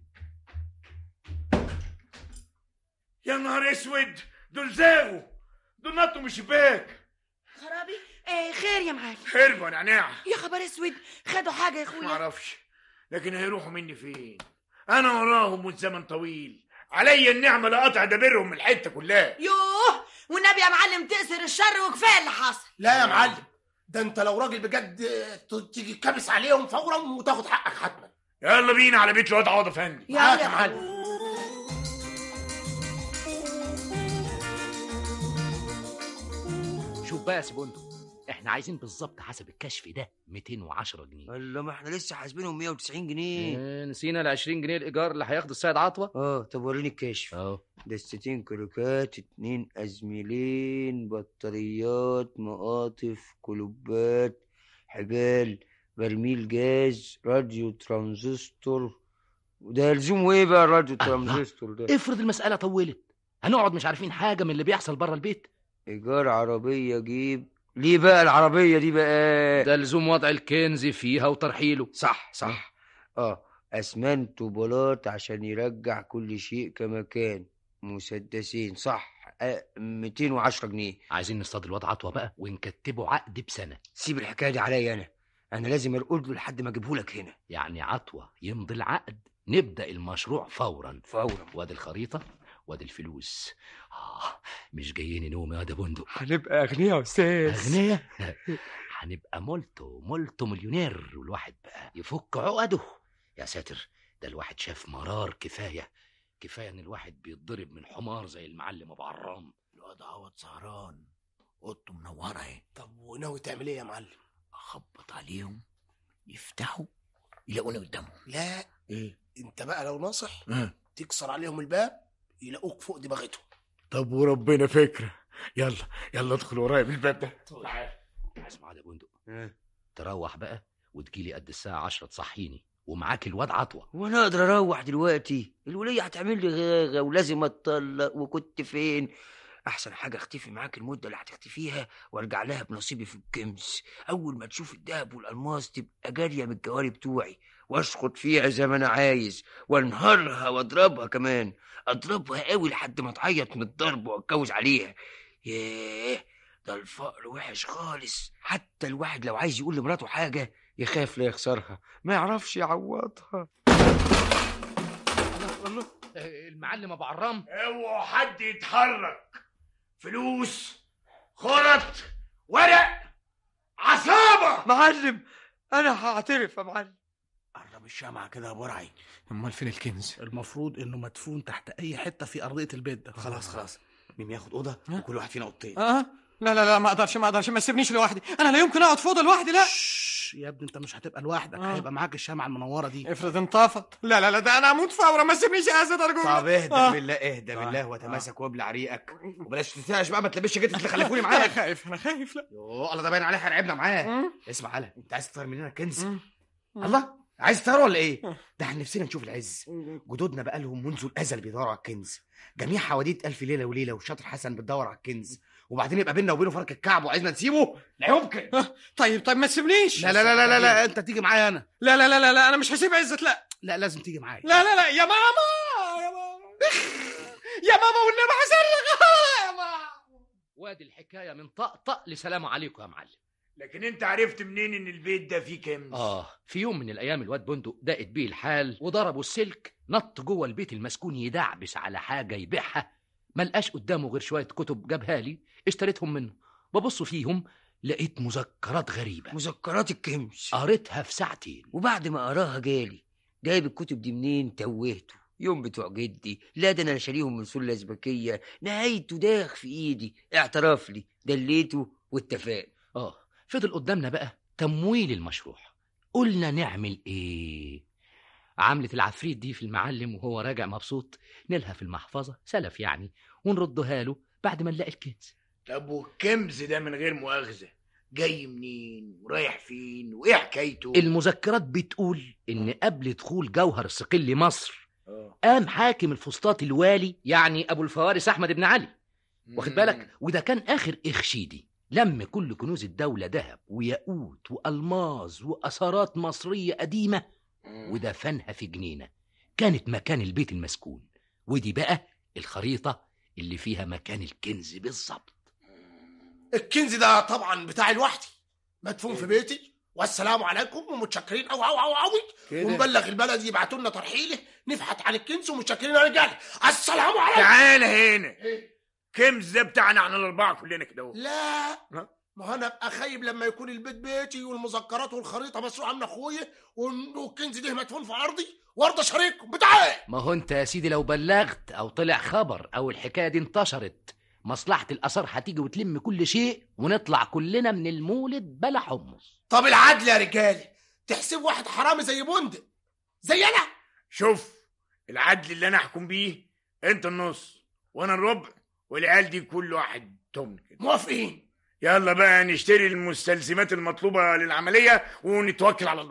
يا نهار اسود، دول زاغوا، دول نطوا من الشباك. خرابي ايه خير يا معلم؟ هربوا نعناع. يا خبر اسود، خدوا حاجه يا اخويا؟ معرفش، لكن هيروحوا مني فين؟ انا وراهم من زمن طويل، عليا النعمه لقطع دبرهم من الحته كلها. يوه والنبي يا معلم تأثر الشر وكفايه اللي حصل. لا يا معلم، ده انت لو راجل بجد تيجي كابس عليهم فورا وتاخد حقك حتما. يلا بينا على بيت الواد عوض افندي. معاك يا معلم. شوف بقى يا سيبوندو، احنا عايزين بالظبط حسب الكشف ده مئتين وعشرة جنيه. الله، ما احنا لسه حاسبينهم مية وتسعين جنيه. اه نسينا ال عشرين جنيه الايجار اللي هياخده السيد عطوه. اه طب وريني الكشف. اه دستتين كروكات، اتنين ازميلين، بطاريات، مقاطف، كلوبات، حبال، برميل جاز، راديو ترانزستور. وده لزومه ايه بقى الراديو ترانزستور ده؟ افرض المسألة طولت، هنقعد مش عارفين حاجة من اللي بيحصل بره البيت. ايجار عربية جيب. ليه بقى العربية دي بقى؟ ده لزوم وضع الكنز فيها وترحيله. صح صح. اه اسمنت وبلاط عشان يرجع كل شيء كما كان. مسدسين صح. آه مئتين وعشرة جنيه. عايزين نصطاد الواد عطوة بقى ونكتبه عقد بسنة. سيب الحكاية دي عليا انا. انا لازم ارقد له لحد ما اجيبهولك هنا. يعني عطوة يمضي العقد، نبدأ المشروع فورا فورا. وادي الخريطة وادي الفلوس. آه مش جايين نوم يا ده بندق. هنبقى أغنياء يا أستاذ. أغنياء؟ هنبقى مولتو مولتو مليونير، والواحد بقى يفك عقده. يا ساتر، ده الواحد شاف مرار. كفاية كفاية إن الواحد بيتضرب من حمار زي المعلم أبو عرام. الواد عوض سهران، اوضته منوره اهي. طب وناوي تعمل ايه يا معلم؟ اخبط عليهم يفتحوا يلاقوني قدامهم. لا ايه انت بقى لو ناصح اه. تكسر عليهم الباب يلاقوك فوق دماغتهم. طب وربنا فكره. يلا يلا ادخل ورايا بالباب ده. تعال اسمع يا بندق. اه. تروح بقى وتجيلي قد الساعة عشرة تصحيني، ومعاك الواد عطوة. وانا اقدر اروح دلوقتي؟ الولية هتعمل لي غاغة ولازم اتطلق. وكنت فين؟ احسن حاجة اختفي معاك المدة اللي هتختفيها وارجع لها بنصيبي في الكنز. اول ما تشوف الدهب والالماس تبقى جارية من الجواري بتوعي، واشخط فيها زي ما انا عايز، وانهارها واضربها كمان. اضربها قوي لحد ما تعيط من الضرب واتجوز عليها. ياه ده الفقر وحش خالص. حتى الواحد لو عايز يقول لمراته حاجة يخاف لا يخسرها، ما يعرفش يعوضها. الله الله، المعلم ابو عرام. اوعوا حد يتحرك. فلوس، خرط، ورق، عصابة. معلم انا هعترف يا معلم. قرب الشمعة كده يا برعي. امال فين الكنز؟ المفروض انه مدفون تحت اي حته في ارضيه البيت ده. خلاص خلاص، مين ياخد اوضه وكل واحد فينا اوضتين. اه لا لا لا ما اقدرش ما اقدرش، ما تسيبنيش لوحدي. انا لا يمكن اقعد في اوضه لوحدي. لا يا ابني انت مش هتبقى لوحدك. آه. هيبقى معاك الشمعة المنوره دي. افرض انطفت. لا لا لا ده انا اموت فورا. ما تسيبنيش يا اسد ارجوك. طب اهدى آه. بالله اهدى آه. بالله وتماسك وابلع ريقك وبلاش تتعش بقى. ما تلبسش جتة اللي خلفوني معاك. انا خايف انا خايف. لا يوه الله ده باين عليه هنعبنا معاه. اسمع على انت عايز تطير مننا كنز؟ الله عايز تطير ولا ايه؟ ده احنا نفسنا نشوف العز. جدودنا بقى لهم منذ الازل بيدوروا على الكنز. جميع حواديت الف ليله وليله وشاطر حسن بتدور على الكنز، وبعدين يبقى بيننا وبينه فرق الكعب وعايزنا نسيبه؟ لا يمكن. طيب طيب ما تسيبنيش. لا لا لا لا لا, لا. انت تيجي معايا انا. لا لا لا لا, لا. انا مش هسيب عزت. لا لا لازم تيجي معايا. لا لا لا يا ماما يا ماما يا ماما والنبي هسلك يا ماما. وادي الحكايه من طقطق لسلام عليكم يا معلم. لكن انت عرفت منين ان البيت ده فيه كنز؟ اه في يوم من الايام الواد بندق دقت بيه الحال وضربوا السلك، نط جوه البيت المسكون يدعبس على حاجه يبيعها، ما لقاش قدامه غير شويه كتب جابها لي اشتريتهم منه. ببص فيهم لقيت مذكرات غريبه. مذكرات الكنز قريتها في ساعتين، وبعد ما قراها جالي. جايب الكتب دي منين؟ توهته. يوم بتوع جدي. لا ده انا شاريهم من سله ازبكيه. نهايته داخ في ايدي. اعترف لي، دليته واتفقنا. اه فضل قدامنا بقى تمويل المشروع. قلنا نعمل ايه؟ عملة العفريت دي في المعلم وهو راجع مبسوط نلها في المحفظة سلف يعني، ونردها له بعد ما نلاقي الكنز. طب والكنز ده من غير مؤاخذة جاي منين ورايح فين وايه حكايته؟ المذكرات بتقول ان قبل دخول جوهر الصقلي مصر قام حاكم الفسطاط الوالي يعني ابو الفوارس احمد بن علي، واخد بالك؟ وده كان اخر اخشيدي، لم كل كنوز الدولة ذهب وياقوت والماظ واثارات مصرية قديمة ودفنها في جنينة كانت مكان البيت المسكون. ودي بقى الخريطة اللي فيها مكان الكنز بالظبط. الكنز ده طبعا بتاعي لوحدي، مدفون في بيتي، والسلام عليكم ومتشكرين او او او او ونبلغ البلد يبعتوا لنا ترحيله نفحت عن الكنز ومتشكرين يا رجاله. السلام عليكم. تعال هنا. الكنز ده بتاعنا احنا الاربعه كلنا كده. لا ما انا ابقى خايب لما يكون البيت بيتي والمذكرات والخريطه مسروقه من اخويا والكنز ده مدفون في ارضي وارضى شريككم بتاعي. ما هو انت يا سيدي لو بلغت او طلع خبر او الحكايه دي انتشرت مصلحه الاثار هتيجي وتلم كل شيء ونطلع كلنا من المولد بلا حمص. طب العدل يا رجاله تحسب واحد حرامي زي بندق زي انا؟ شوف العدل اللي انا احكم بيه انت النص وانا الربع والعيال دي كل واحد تمن كده. موافقين؟ يلا بقى نشتري المستلزمات المطلوبة للعملية ونتوكل على الله.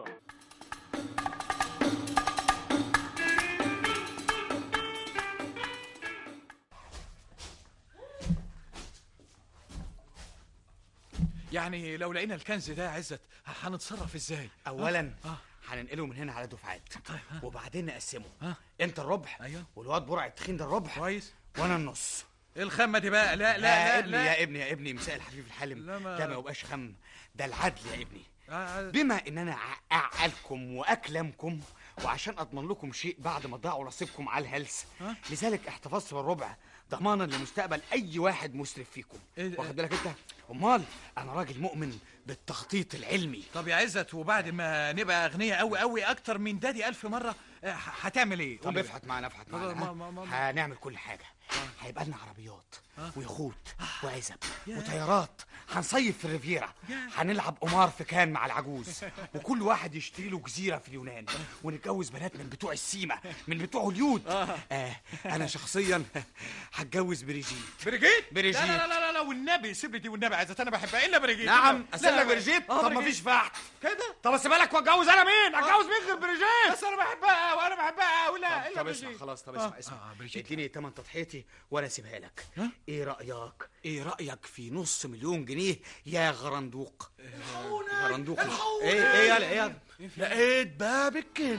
يعني لو لقينا الكنز ده يا عزت هنتصرف ازاي؟ اولا آه. هننقله من هنا على دفعات. طيب ها. وبعدين نقسمه. ها. انت الربع. ايوه. والواد برع التخين ده الربع. كويس. وانا النص. الخمه دي بقى لا لا لا, يا لا ابني لا. يا ابني يا ابني مساء الحفيف الحلم. لا ما- ده ما يبقاش خم، ده العدل يا ابني. آه. بما ان انا اعقلكم واكلمكم وعشان اضمن لكم شيء بعد ما ضاعوا نصيبكم على الهلس، ها؟ لذلك احتفظت بالربع ضمانا لمستقبل اي واحد مسرف فيكم. إيه- واخد بالك انت؟ امال انا راجل مؤمن بالتخطيط العلمي. طب يا عزت وبعد ما نبقى اغنياء قوي قوي اكتر من دادي الف مره آه، ه- هتعمل ايه؟ طب قول لي افحت معانا افحت ما- معانا. ما- ما- ها؟ هنعمل كل حاجه. هيبقى لنا عربيات ها؟ ويخوت وعزب يا. وطيارات. هنصيف في الريفيرا. يا. هنلعب قمار في كان مع العجوز. وكل واحد يشتري له جزيره في اليونان ونتجوز بنات من بتوع السيما من بتوع هوليود. آه انا شخصيا هتجوز بريجيت. بريجيت؟ بريجيت. لا لا لا لا, لا والنبي سيب لي دي والنبي عزت انا بحبها الا بريجيت. نعم لا، اسيب لا، لك بريجيت. آه، طب بريجيت. مفيش فحت كده. طب اسيبها لك واتجوز انا مين؟ اتجوز مين غير بريجيت؟ بس انا بحبها وانا بحبها ولا طب, الا طب اسمع بريجيت. خلاص. طب آه. اسمع اسمع اديني تمن تضحيتي وانا اسيبها لك. ايه رايك ايه رايك في نص مليون جنيه يا غرندوق؟ غرندوق ايه ايه يالا ايه يالا لقيت باب الكنز.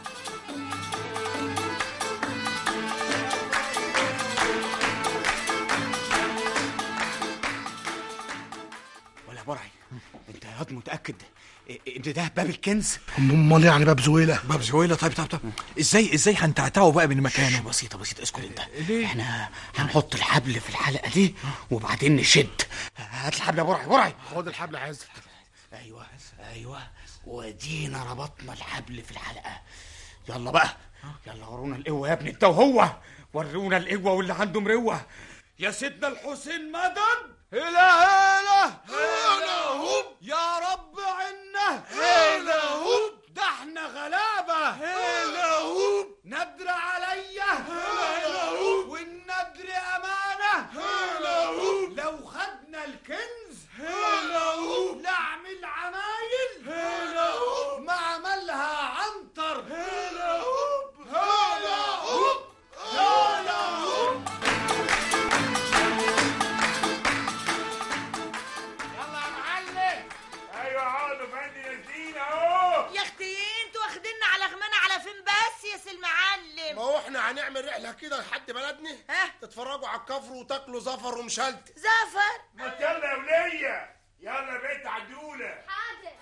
ولا برعي انت يا واد متاكد ان ده باب الكنز؟ امال يعني باب زويله؟ باب زويله. طيب طيب طيب ازاي ازاي هنتعتعوا بقى من مكانه؟ بسيطه بسيطه اسكت انت. ليه؟ احنا هنحط الحبل في الحلقه دي وبعدين نشد. هات الحبل يا برعي. برعي خد الحبل يا عز. ايوه ايوه ودينا ربطنا الحبل في الحلقه. يلا بقى يلا ورونا القوه يا ابني انت وهو. ورونا القوه واللي عنده مروه. يا سيدنا الحسين مدد. هلا هلا هلا هوب. يا رب عنا. هلا هوب. ده احنا غلابه. هلا هوب. ندر عليا. هلا هوب. والندر امانه. هلا هوب. لو خدنا الكنز. هلا هوب. نعمل عمايل. هلا هوب. ما عملها عنتر. هلا هوب. هلا هوب. هلا هوب. يلا يا معلم. ايوه اقعدوا فندي نازلين اهو. يا اختي انتوا واخديننا على غمانة على فين بس يا سي المعلم؟ ما هو احنا هنعمل رحله كده لحد بلدنا. ها؟ تتفرجوا على الكفر وتاكلوا زفر ومشلت. زفر؟ ما يلا يا وليه. يلا يا بنت عدوله. حاضر.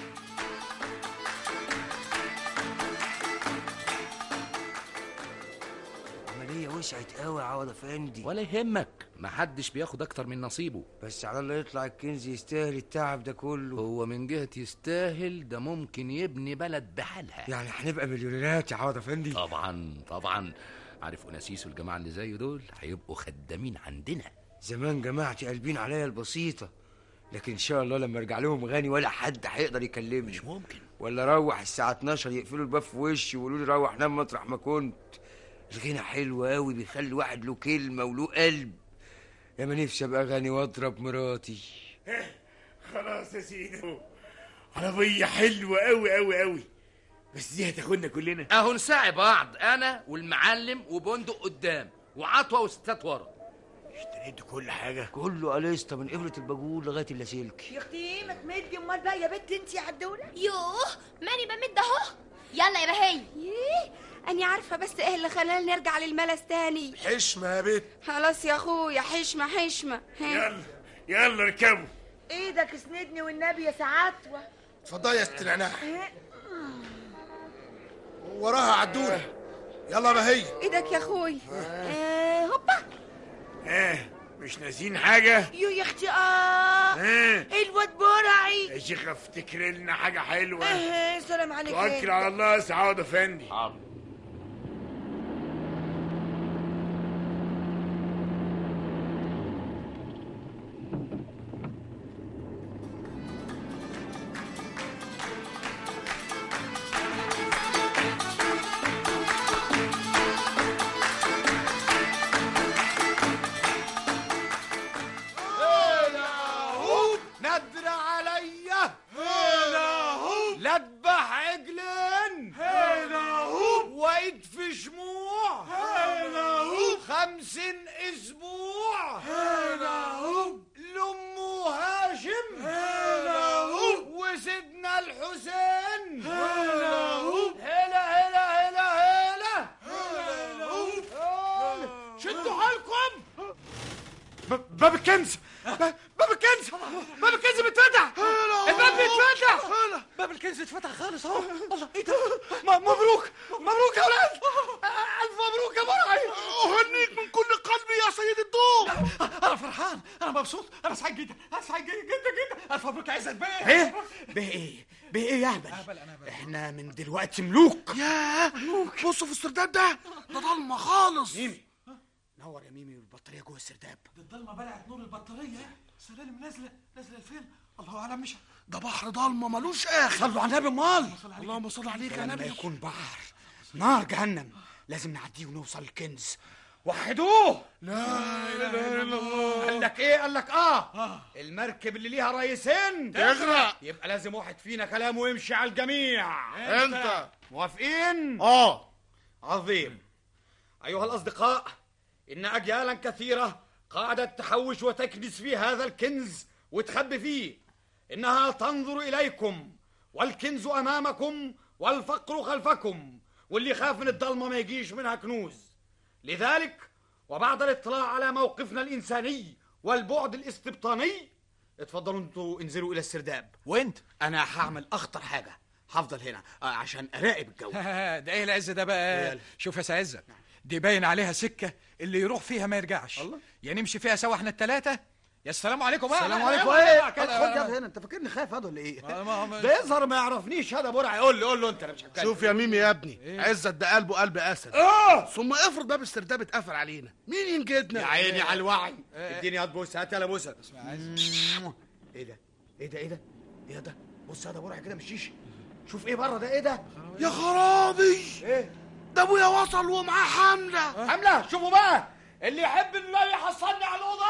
العملية وسعت قوي يا عوض افندي. ولا يهمك محدش بياخد اكتر من نصيبه. بس على الله يطلع الكنز يستاهل التعب ده كله. هو من جهة يستاهل ده ممكن يبني بلد بحالها. يعني هنبقى مليونيرات يا عوض افندي؟ طبعا طبعا. عارف أناسيس والجماعة اللي زيه دول هيبقوا خدامين عندنا. زمان جماعتي قلبين عليا البسيطة، لكن ان شاء الله لما ارجع لهم غني ولا حد هيقدر يكلمني. مش ممكن. ولا اروح الساعة اتناشر يقفلوا الباب في وشي ويقولوا لي روح نام مطرح ما كنت. الغنى حلو قوي بيخلي واحد له كلمة وله قلب. يا ما نفسي ابقى غني واضرب مراتي. خلاص يا سيدي. عربية حلوة قوي قوي قوي. بس دي هتاخدنا كلنا. اهو نساعي بعض انا والمعلم وبندق قدام وعطوه وستات ورا. اشتريت كل حاجه. كله قليسطة من ابرة الباجور لغاية اللاسلكي. يا اختي ما تمدي امال بقى يا بنت انت يا عدوله. يوه ماني بمد اهو. يلا يا بهي. ايه اني عارفه بس ايه اللي خلانا نرجع للملس تاني. حشمه يا بنت. خلاص يا اخويا حشمه حشمه. يلا يلا اركبوا. ايدك اسندني والنبي يا سعادتوه. اتفضلي يا ست نعناع. وراها عدوله. يلا بهي. ايدك يا اخويا. آه هوبا. اه مش ناسين حاجه. يو يا اختي اه. اه الواد برعي. يا شيخ افتكر لنا حاجه حلوه. اه سلام عليك. توكل على الله يا سعاده افندي. حاضر. هلا هوب. باب الكنز باب الكنز باب الكنز بيتفتح الباب بيتفتح باب الكنز اتفتح خالص اهو. الله ايه ده؟ مبروك مبروك يا ولاد، الف مبروك يا مرعي. اهنيك من كل قلبي يا سيد الضوء. انا فرحان، انا مبسوط، انا سعيد جدا، انا سعيد جدا جدا جدا. الف مبروك يا عزت بيه. ايه بيه ايه بيه ايه يا هبل؟ احنا من دلوقتي ملوك. ياه بصوا في السرداب ده، ده ضلمه خالص. ميمي نور يا ميمي، البطاريه جوه السرداب. دي الضلمه بلعت نور البطاريه، سلالم نازله نازله الفيلم. الله اعلم مش ده بحر ضلمه ملوش اخر. صلوا على النبي امال. اللهم صل عليك يا نبي. لما يكون بحر نار جهنم لازم نعديه ونوصل الكنز. وحدوه. لا اله الا الله. قال لك ايه؟ قال لك اه, آه. المركب اللي ليها رئيسين تغرق، يبقى لازم واحد فينا كلامه يمشي على الجميع. انت موافقين؟ اه عظيم. ايها الاصدقاء، ان اجيالا كثيره قعدت تحوش وتكنس في هذا الكنز وتخبي فيه. انها تنظر اليكم، والكنز امامكم والفقر خلفكم، واللي خاف من الضلمه ما يجيش منها كنوز. لذلك وبعد الاطلاع على موقفنا الانساني والبعد الاستبطاني، اتفضلوا انتوا انزلوا الى السرداب. وانت؟ انا هعمل اخطر حاجه، هفضل هنا آه عشان اراقب الجو. ده ايه العز ده بقى؟ شوف يا سعزة، دي باين عليها سكه اللي يروح فيها ما يرجعش. الله. يا نمشي فيها سوا احنا الثلاثه، يا السلام عليكم بقى. السلام عليكم. ايه خد يا هنا، انت فاكرني خايف هذا ولا ايه؟ ده يظهر ما يعرفنيش هذا برعي. قول لي قول له انت، انا مش هتكلم. شوف يا ميمي يا ابني، إيه؟ عزت ده قلبه قلب اسد. اه ثم افرض باب السرداب اتقفل علينا، مين ينجدنا؟ يا عيني على الوعي. اديني هات بوسه، هات يلا بوسه. ايه ده ايه ده ايه ده ايه ده؟ بص هذا برعي كده مشيش. شوف ايه بره ده، ايه ده؟ يا خرابي، ايه ده ابويا وصل ومعاه حمله. حمله؟ شوفوا بقى اللي يحب الله يحصلني على الاوضه.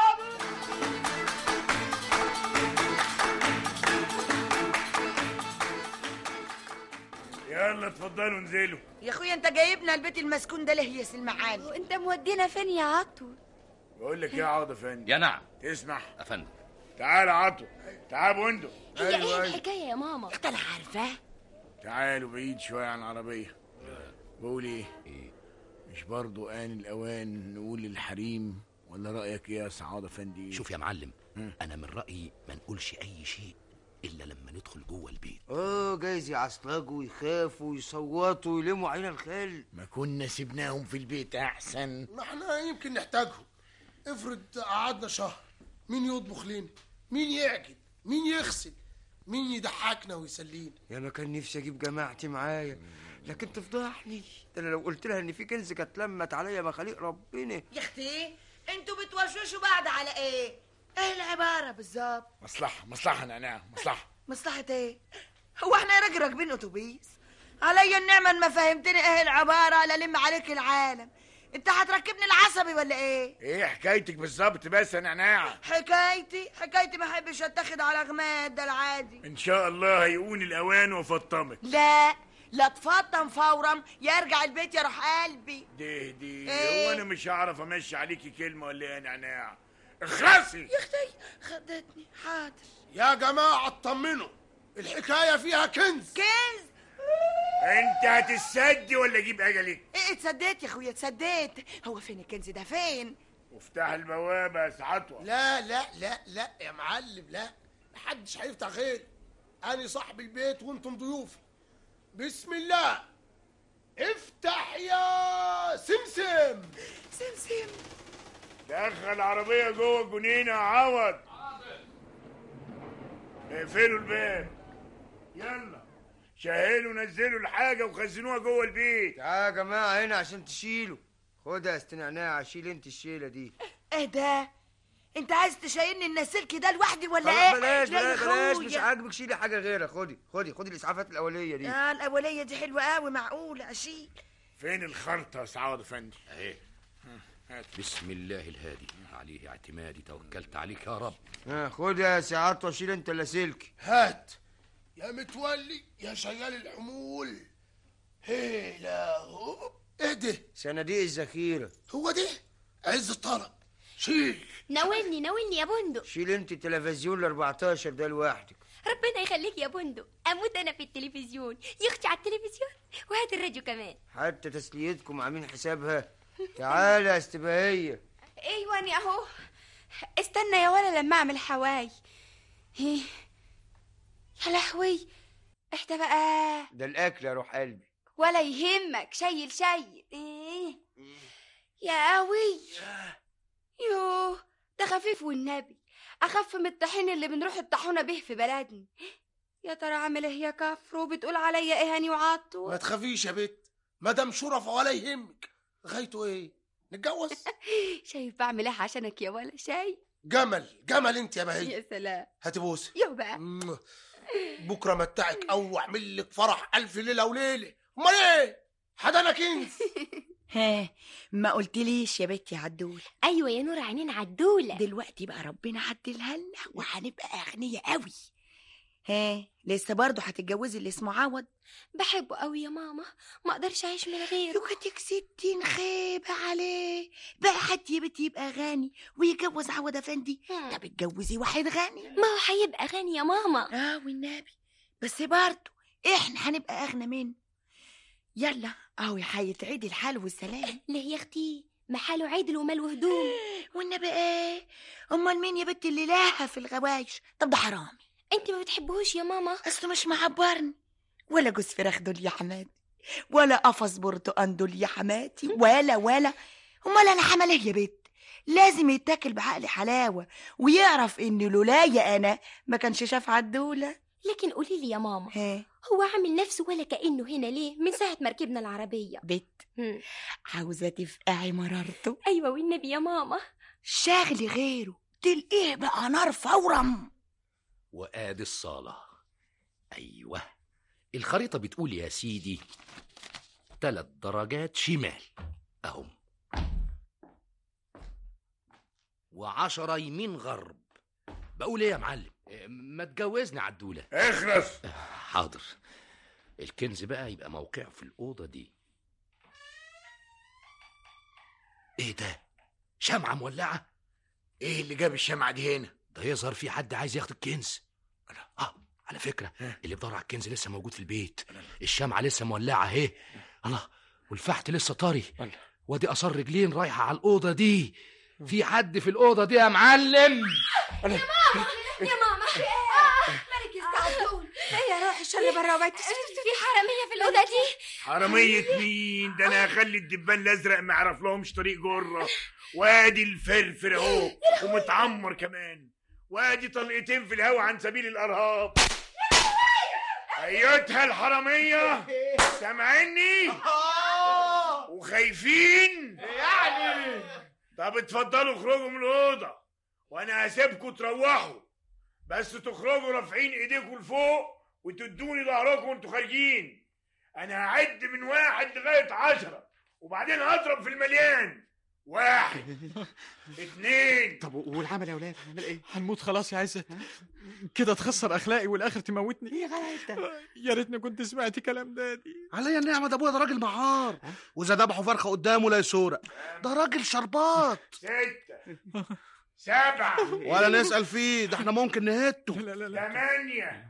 يلا اتفضلوا انزلوا. يا اخويا انت جايبنا البيت المسكون ده ليه يا سلمعاني؟ وانت مودينا فين يا عطو؟ بقول لك ايه يا عوض افندي؟ يا نعم. تسمح؟ افندم. تعال يا عطو، تعال بندق. هي ايه الحكايه يا ماما؟ انت انا عارفاه. تعالوا بعيد شويه عن العربيه. بقول ايه؟ ايه؟ مش برضو آن الأوان نقول للحريم، ولا رأيك إيه يا سعاد أفندي؟ شوف يا معلم، أنا من رأيي ما نقولش أي شيء إلا لما ندخل جوه البيت. اه جايز يعصلجوا ويخافوا ويصوتوا ويلموا علينا الخل. ما كنا سيبناهم في البيت أحسن. ما احنا يمكن نحتاجهم. افرض قعدنا شهر، مين يطبخ لنا؟ مين يعجن؟ مين يغسل؟ مين يضحكنا ويسلينا؟ يا انا كان نفسي اجيب جماعتي معايا، لكن تفضحني. ده انا لو قلت لها ان في كنز كانت لمت عليا مخاليق ربنا. يا اختي انتوا بتوشوشوا بعض على ايه؟ ايه العباره بالظبط؟ مصلحه مصلحه نعناع، مصلحه. مصلحه ايه؟ هو احنا يا راجل راكبين اتوبيس؟ عليا النعمه ما فهمتني ايه العباره لا لم عليك العالم. انت هتركبني العصبي ولا ايه؟ ايه حكايتك بالظبط بس يا نعناع؟ حكايتي حكايتي ما احبش اتاخد على غماد، ده العادي. ان شاء الله هيقون الاوان وفطمك. لا لا تفطم فورا، يرجع البيت يا روح قلبي. دي دي إيه؟ هو انا مش هعرف امشي عليكي كلمه ولا ايه يا نعناع؟ اخرسي يا اختي خدتني. حاضر يا جماعه اطمنوا، الحكايه فيها كنز. كنز؟ انت هتتصدي ولا اجيب اجلك؟ ايه اتسديت يا اخويا اتسديت. هو فين الكنز ده فين؟ وافتح البوابه يا سعطوه. لا لا لا لا يا معلم، لا محدش هيفتح غيري. انا صاحب البيت وانتم ضيوفي. بسم الله، افتح يا سمسم. سمسم دخل العربيه جوه الجنينه يا عوض. اقفلوا الباب. يلا شهلوا نزلوا الحاجه وخزنوها جوه البيت. تعالوا يا جماعه هنا عشان تشيلوا. خدها يا استنعناع، شيل انت الشيله دي. ايه ده؟ انت عايز تشيلني النسلكي ده لوحدي ولا خلاص ايه؟ بلاش لا يا بلاش, بلاش أخويا. مش عاجبك شيلي حاجه غيرها. خدي خدي خدي الاسعافات الاوليه دي. اه الاوليه دي حلوه قوي، معقوله اشيل. فين الخرطه يا سعاد افندي؟ اهي. بسم الله الهادي، عليه اعتمادي، توكلت عليك يا رب. ها خد يا سعاد وشيل انت اللاسلكي. هات يا متولي يا شيال الحمول. هي لا هو ايه ده؟ صناديق الذخيره. هو ده عز الطلب. شيل. ناولني ناولني يا بندق. شيل انت التلفزيون ال أربعتاشر ده لوحدك. ربنا يخليك يا بندق، اموت انا في التلفزيون، يختي على التلفزيون وهات الراديو كمان. حتى تسليتكم عاملين حسابها. تعالى يا استباهيه. ايوه اهو استنى يا ولا لما اعمل حواي. هيه. يا لهوي، احدى بقى. ده الاكل يا روح قلبي. ولا يهمك، شيل شيل. ايه يا قوي. يوه ده خفيف والنبي، اخف من الطحين اللي بنروح الطاحونه به في بلدنا. يا ترى عامل ايه يا كفر وبتقول عليا ايه هاني وعطو؟ ما تخافيش يا بت، مدام شرف ولا يهمك. غايته ايه؟ نتجوز. شايف بعمل ايه عشانك يا ولا؟ شايف جمل جمل انت يا بهي. يا سلام. هاتي بوسه. يو بقى. بكره متعك او واعمل لك فرح الف ليله وليله. امال ايه؟ حدانا كنز. ها ما قلتليش يا بنتي عدولة؟ ايوه يا نور عينين عدولة. دلوقتي بقى ربنا عدلها لنا وهنبقى اغنياء قوي. ها لسه برضه هتتجوزي اللي اسمه عوض؟ بحبه قوي يا ماما، ما اقدرش اعيش من غيره. يوكتك ستين خيبة عليه بقى. حد يا بنتي يبقى غني ويجوز عوض افندي؟ طب اتجوزي واحد غني. ما هو هيبقى غني يا ماما. اه والنبي، بس برضه احنا هنبقى اغنى منه. يلا اهو هيتعيد الحال والسلام. ليه يا اختي؟ ما حاله عدل وماله هدوم. والنبي ايه؟ امال مين يا بنتي اللي لاها في الغوايش؟ طب ده حرام. انت ما بتحبهوش يا ماما؟ اصله مش معبرني، ولا جوز فراخ دول يا حماتي، ولا قفص برتقان دول يا حماتي، ولا ولا امال انا حمل ايه يا بنت؟ لازم يتاكل بعقل حلاوه ويعرف ان لولايا انا ما كانش شاف عدوله. لكن قولي لي يا ماما، ها هو عامل نفسه ولا كأنه هنا ليه من ساعة ما ركبنا العربية؟ بت عاوزة تفقعي مرارته؟ أيوة والنبي يا ماما. شاغلي غيره تلقيه بقى نار فورا. وآدي الصالة. أيوة الخريطة بتقول يا سيدي ثلاث درجات شمال أهم، وعشرة يمين غرب. بقول ايه يا معلم؟ ما تجوزني عدولة. اخرس. حاضر. الكنز بقى يبقى موقعه في الأوضة دي. ايه ده؟ شمعة مولعة؟ ايه اللي جاب الشمعة دي هنا؟ ده يظهر في حد عايز ياخد الكنز. اه على فكرة اللي بدور على الكنز لسه موجود في البيت. الشمعة لسه مولعة اهي. الله، والفحت لسه طري. وادي اثار رجلين رايحة على الأوضة دي. في حد في الأوضة دي يا معلم؟ يا ماما يا ماما آه مالك يستعدون؟ ايه يا روح الشر بره وبيت. في حرامية في الأوضة دي. حرامية مين؟ ده انا هخلي الدبان الازرق ما يعرف لهمش طريق جره. وادي الفرفر اهو ومتعمر كمان، وادي طلقتين في الهوا عن سبيل الارهاب. ايتها الحرامية سامعيني وخايفين يعني؟ طب اتفضلوا اخرجوا من الاوضه وانا هسيبكم تروحوا، بس تخرجوا رافعين ايديكم لفوق وتدوني ظهركم وانتوا خارجين. انا هعد من واحد لغايه عشرة وبعدين هضرب في المليان. واحد اتنين. طب والعمل يا ولاد هنعمل ايه؟ هنموت خلاص يا عزت، كده تخسر اخلاقي والاخر تموتني. ايه غلايتك؟ يا ريتني كنت سمعت كلام دادي. عليا النعمه، ده ابويا ده راجل معار، واذا ذبحوا فرخه قدامه لا يسورق. ده راجل شربات. ستة سبعة ولا نسأل فيه، ده احنا ممكن نهته. لا لا لا ثمانية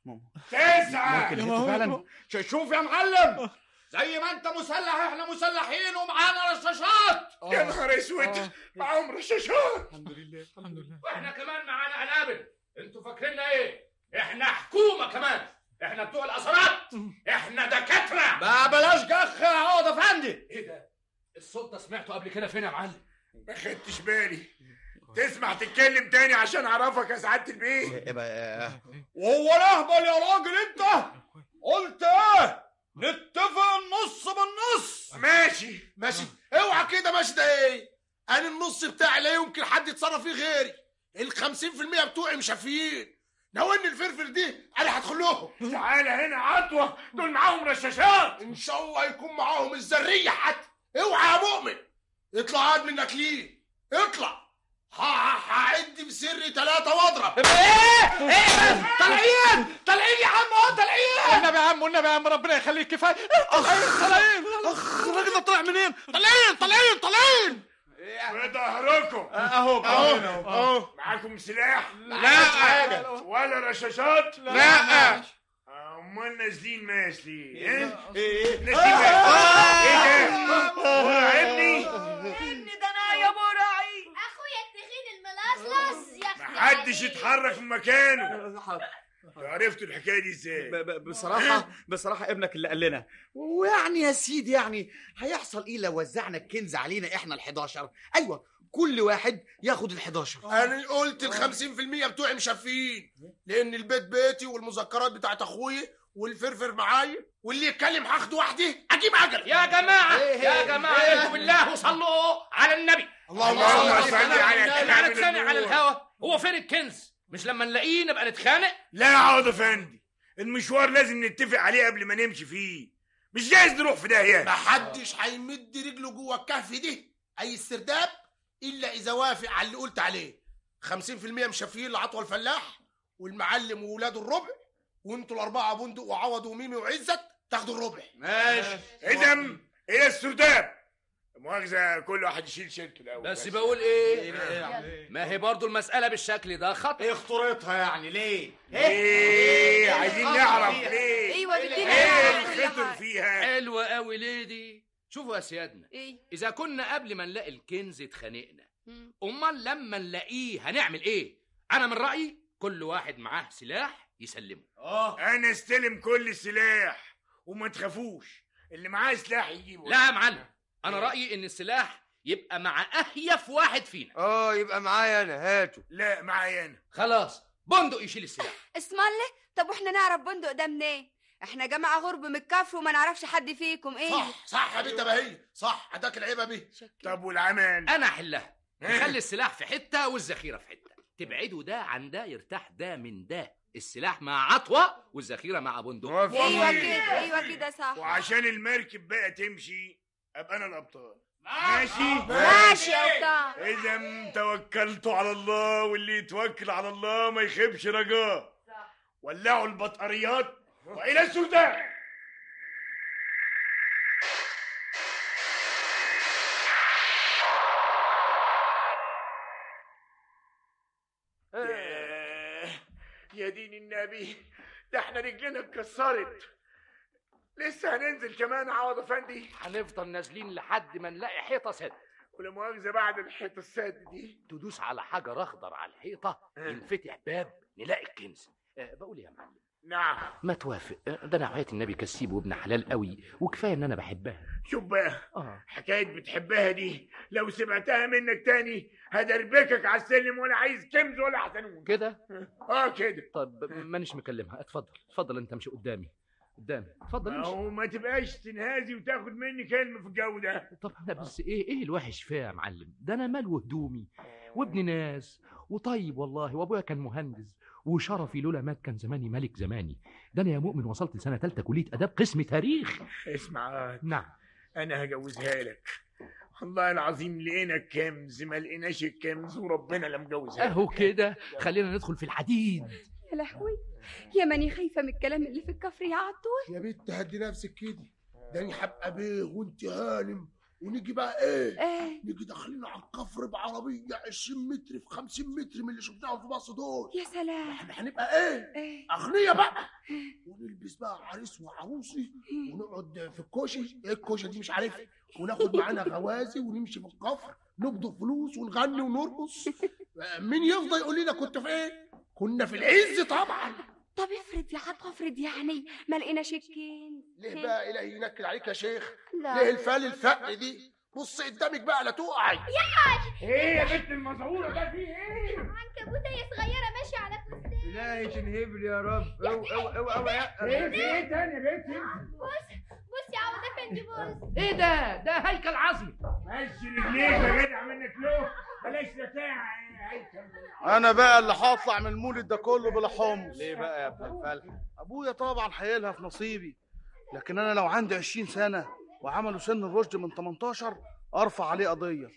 تسعة. فعلا. شوف يا معلم، زي ما انت مسلح احنا مسلحين ومعانا رشاشات. يا نهار اسود، معاهم رشاشات. الحمد لله الحمد لله. واحنا كمان معانا قنابل. انتوا فاكريننا ايه؟ احنا حكومه كمان، احنا بتوع الاثارات، احنا دكاتره. ما بلاش جخ يا عوض افندي. ايه ده؟ الصوت ده سمعته قبل كده فين يا معلم؟ ما خدتش بالي. تسمع تتكلم تاني عشان اعرفك يا سعاده البيت. وهو الاهبل يا راجل انت؟ قلت ايه؟ نتفق النص بالنص. ماشي ماشي. اوعى كده ماشي. ده ايه؟ انا النص بتاعي لا يمكن حد يتصرف فيه غيري. الخمسين في المية بتوعي مشافيين. ناولني الفرفر دي انا هدخلهم. تعالى هنا عطوه، دول معاهم رشاشات. ان شاء الله يكون معاهم الذريه حتى. اوعى يا مؤمن اطلع قاعد منك ليه؟ اطلع. هعد بسري ثلاثة واضرب. ايه؟ ايه؟ طالعين طالعين يا عم اهو طالعين. والنبي يا عم والنبي يا عم ربنا يخليك كفايه. طالعين طالعين. اخ الراجل ده طلع منين؟ طالعين طالعين طالعين. في ظهركم اهو اهو اهو. معاكم سلاح؟ لا. ولا رشاشات؟ لا. امال نازلين ماشلين؟ ايه؟ ايه؟ نازلين ماشلين. ايه ده؟ هو ابني؟ ابني ده انا يا ابو راعي. اخويا التخين خلاص خلاص يا اختي محدش يتحرك من مكانه. عرفتوا الحكايه دي ازاي؟ بصراحة بصراحة ابنك اللي قال لنا، ويعني يا سيدي يعني هيحصل ايه لو وزعنا الكنز علينا احنا الحداشر؟ ايوه كل واحد ياخد الحداشر. انا قلت الخمسين في المية بتوعي مشفيين، لان البيت بيتي والمذكرات بتاعت اخويا والفرفر معايا، واللي يتكلم هاخده وحدي اجيب اجل. يا جماعه يا جماعه ايكم بالله وصلوا على النبي. اللهم صل على النبي. احنا هنتخانق على الهوا، هو فين الكنز؟ مش لما نلاقيه نبقى نتخانق؟ لا يا عوض افندي، المشوار لازم نتفق عليه قبل ما نمشي فيه، مش جايز نروح في داهيه. محدش هيمد رجله جوه الكهف دي اي استرداد الا اذا وافق على اللي قلت عليه. خمسين في المية مشفيين لعطوة الفلاح والمعلم وولاده الربع، وانتوا الاربعه بندق وعوض وميمي وعزت تاخدوا الربع. ماشي. اذا الى السرداب. مؤاخذة كل واحد يشيل شيلته الاول. بس بقول ايه؟ ما هي برضو المسألة بالشكل ده خطأ. ايه خطورتها يعني؟ ليه؟ ايه عايزين نعرف ليه؟ ايوه بدينا ايه الخطر فيها؟ حلوة قوي ليه دي؟ شوفوا يا سيادنا، ايه؟ اذا كنا قبل ما نلاقي الكنز اتخانقنا، امال لما نلاقيه هنعمل ايه؟ انا من رأيي كل واحد معاه سلاح يسلمه. اه انا استلم كل السلاح وما تخافوش، اللي معاه سلاح يجيبه. لا يا معلم، انا رايي ان السلاح يبقى مع اهيف واحد فينا. اه يبقى معايا انا، هاته. لا معايا انا. خلاص بندق يشيل السلاح. اسم الله، طب واحنا نعرف بندق ده منين؟ احنا جماعه غرب من الكفر وما نعرفش حد فيكم. ايه صح صح يا بنت بهيه، صح اداك العيبه بيه. طب والعمل؟ انا احلها، نخلي السلاح في حته والذخيره في حته، تبعدوا ده عن ده يرتاح ده من ده، السلاح مع عطوه والذخيره مع بندق. ايوه كده ايوه كده صح. وعشان المركب بقى تمشي ابقى انا الابطال. ماشي ماشي يا ابطال. اذا توكلتوا على الله، واللي يتوكل على الله ما يخيبش رجاه. ولعوا البطاريات والى السودان. يا دين النبي، ده احنا رجلنا اتكسرت، لسه هننزل كمان عوض افندي؟ هنفضل نازلين لحد ما نلاقي حيطه سد. ولا مؤاخذه بعد الحيطه السد دي تدوس على حجر اخضر على الحيطه ينفتح باب نلاقي الكنز. أه بقول يا معلم. نعم. ما توافق؟ ده انا حياة النبي كسيب وابن حلال قوي، وكفايه ان انا بحبها. شوف بقى، آه. حكايه بتحبها دي لو سمعتها منك تاني هدربكك على السلم، ولا عايز كنز ولا حسنون كده. اه كده. طب مانيش مكلمها، اتفضل اتفضل انت امشي قدامي قدامي اتفضل امشي. ما هو ما تبقاش تنهازي وتاخد مني كلمه في الجو ده. طب انا بس ايه ايه الوحش فيها يا معلم؟ ده انا مال وهدومي وابن ناس وطيب والله، وابويا كان مهندس وشرفي لولا مات كان زماني ملك زماني. ده انا يا مؤمن وصلت سنه ثالثه كليه اداب قسم تاريخ. اسمع، نعم انا هجوزها لك، والله العظيم لقينا الكنز ما لقيناش الكنز وربنا لا مجوزها. اهو كده، خلينا ندخل في الحديد. يا لهوي، يا ماني خايفه من الكلام اللي في الكفر يا عطول. يا بنت هدي نفسك كده، ده انا هبقى بيه وانت هانم، ونيجي بقى ايه؟ ايه؟ نيجي داخلين على الكفر بعربيه عشرين متر في خمسين متر من اللي شفناهم في مصر دول. يا سلام. احنا هنبقى ايه؟ ايه؟ اغنياء بقى. ونلبس بقى عريس وعروسي ونقعد في الكوشه، ايه الكوشه دي مش عارفها، وناخد معانا غوازي ونمشي في الكفر نبض فلوس ونغني ونرقص. مين يفضل يقول لنا كنت في ايه؟ كنا في العز طبعا. طب افرض يا عطا، افرض يعني ما لقيناش الكنز. ليه بقى إلهي ينكد عليك يا شيخ؟ لا. ليه الفال الفقر دي؟ بص قدامك بقى لا تقعي. يا حاج ايه يا بنت المزعوره ده في ايه؟ عنكبوتة صغيرة ماشية على فستان. إلهي تنهب لي يا رب. او او او او ايه في ايه تاني يا بنت؟ بص بص يا عوض افندي بص. ايه ده؟ ده هيكل عظمي. مشي رجليك يا جدع منك له، بلاش بتاع هيكل. انا بقى اللي هطلع من المولد ده كله بلا حمص. ليه بقى يا ابن الفلح؟ ابويا طبعا هيلها في نصيبي، لكن انا لو عندي عشرين سنه وعملوا سن الرشد من تمنتاشر ارفع عليه قضيه.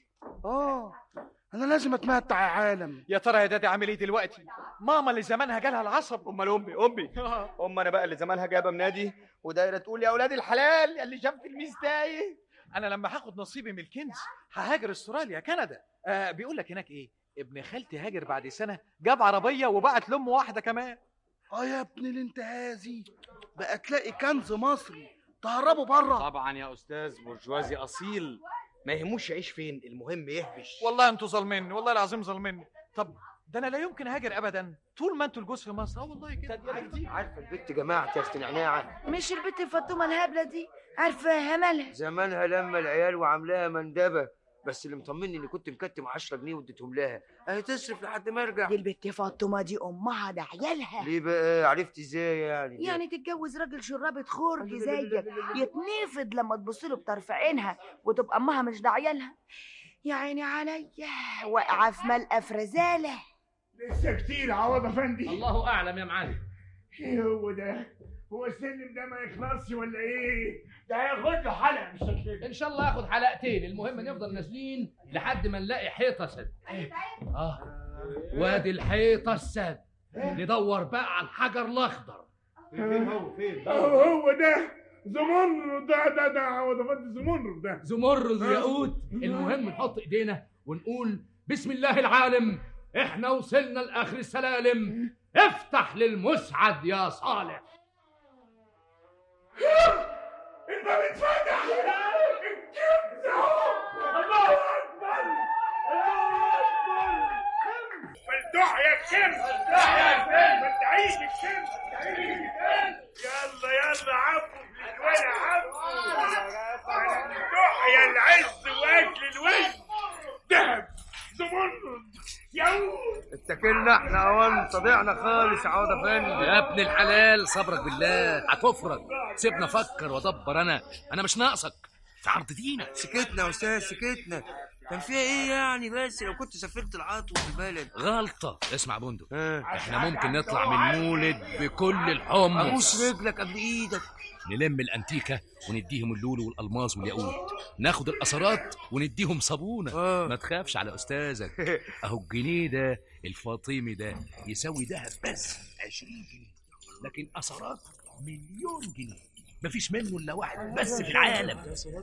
اه انا لازم اتمتع يا عالم. يا ترى يا دادي عامل ايه دلوقتي؟ ماما اللي زمانها جالها العصب. امال امي امي ام انا بقى اللي زمانها جايبه منادي ودايره تقول يا اولاد الحلال يا اللي شاف تلميذ تايه. انا لما هاخد نصيبي من الكنز ههاجر استراليا كندا. آه بيقول لك هناك ايه، ابن خالتي هاجر بعد سنه جاب عربيه وبعت لامه واحده كمان. اه يا ابن الانتهازي، بقى تلاقي كنز مصري تهربوا بره. طبعا يا استاذ برجوازي اصيل، ما يهموش يعيش فين، المهم يهبش. والله انتوا ظالميني، والله العظيم ظالميني. طب ده انا لا يمكن هاجر ابدا طول ما انتوا الجوز في مصر. اه والله كده. عارفه البت جماعه يا استنعناعه؟ مش البت الفطومه الهبله دي عارفاها مالها؟ زمانها لما العيال وعاملاها مندبه، بس اللي مطمني اني كنت مكتم عشرة جنيه واديتهم لها، اهي تصرف لحد ما ارجع. دي البت فاطمه دي امها ده عيالها. ليه بقى؟ عرفت ازاي يعني؟ يعني تتجوز راجل شرابة خرج زيك يتنفض لما تبص له بطرف عينها وتبقى امها مش ده عيالها؟ يا عيني عليا واقعه في ملقى في رزاله. لسه كتير عوض افندي. الله اعلم يا معلم. ايه هو ده؟ هو السلم ده ما يخلصش ولا ايه؟ ده هياخد له حلقه مش كده. ان شاء الله ياخد حلقتين، المهم نفضل نازلين لحد ما نلاقي حيطه سد. اه وادي الحيطه السد، ندور بقى على الحجر الاخضر. فين هو فين؟ هو هو ده زمر ده ده ده عوض افندي زمر ده زمر ياقوت. المهم نحط ايدينا ونقول بسم الله العالم، احنا وصلنا لاخر السلالم، افتح للمسعد يا صالح. الباب اتفتح. الكبز اهو. الله اكبر الله اكبر. فلتح يا كبز فلتح يا كبز فلتعيش الكبز يلا يلا عفو ولا عفو. فلتح يا العز واكل الوز دهب زمرد ياقوت. اتكلنا احنا وانت ضيعنا خالص يا عوض افندي. يا ابن الحلال صبرك بالله هتفرج. سيبنا افكر وادبر. انا انا مش ناقصك في عرض دينا. سكتنا يا استاذ سكتنا. كان فيها ايه يعني؟ بس لو كنت سافرت العطو في البلد. غلطه. اسمع بندق، احنا ممكن نطلع من مولد بكل الحمص. ابوس رجلك قبل ايدك. نلم الانتيكه ونديهم اللولو والالماظ والياقوت، ناخد الاثارات ونديهم صابونه. آه. ما تخافش على استاذك. اهو الجنيه ده الفاطمي ده يساوي دهب بس عشرين جنيه، لكن اثارات مليون جنيه. مفيش منه الا واحد بس في العالم.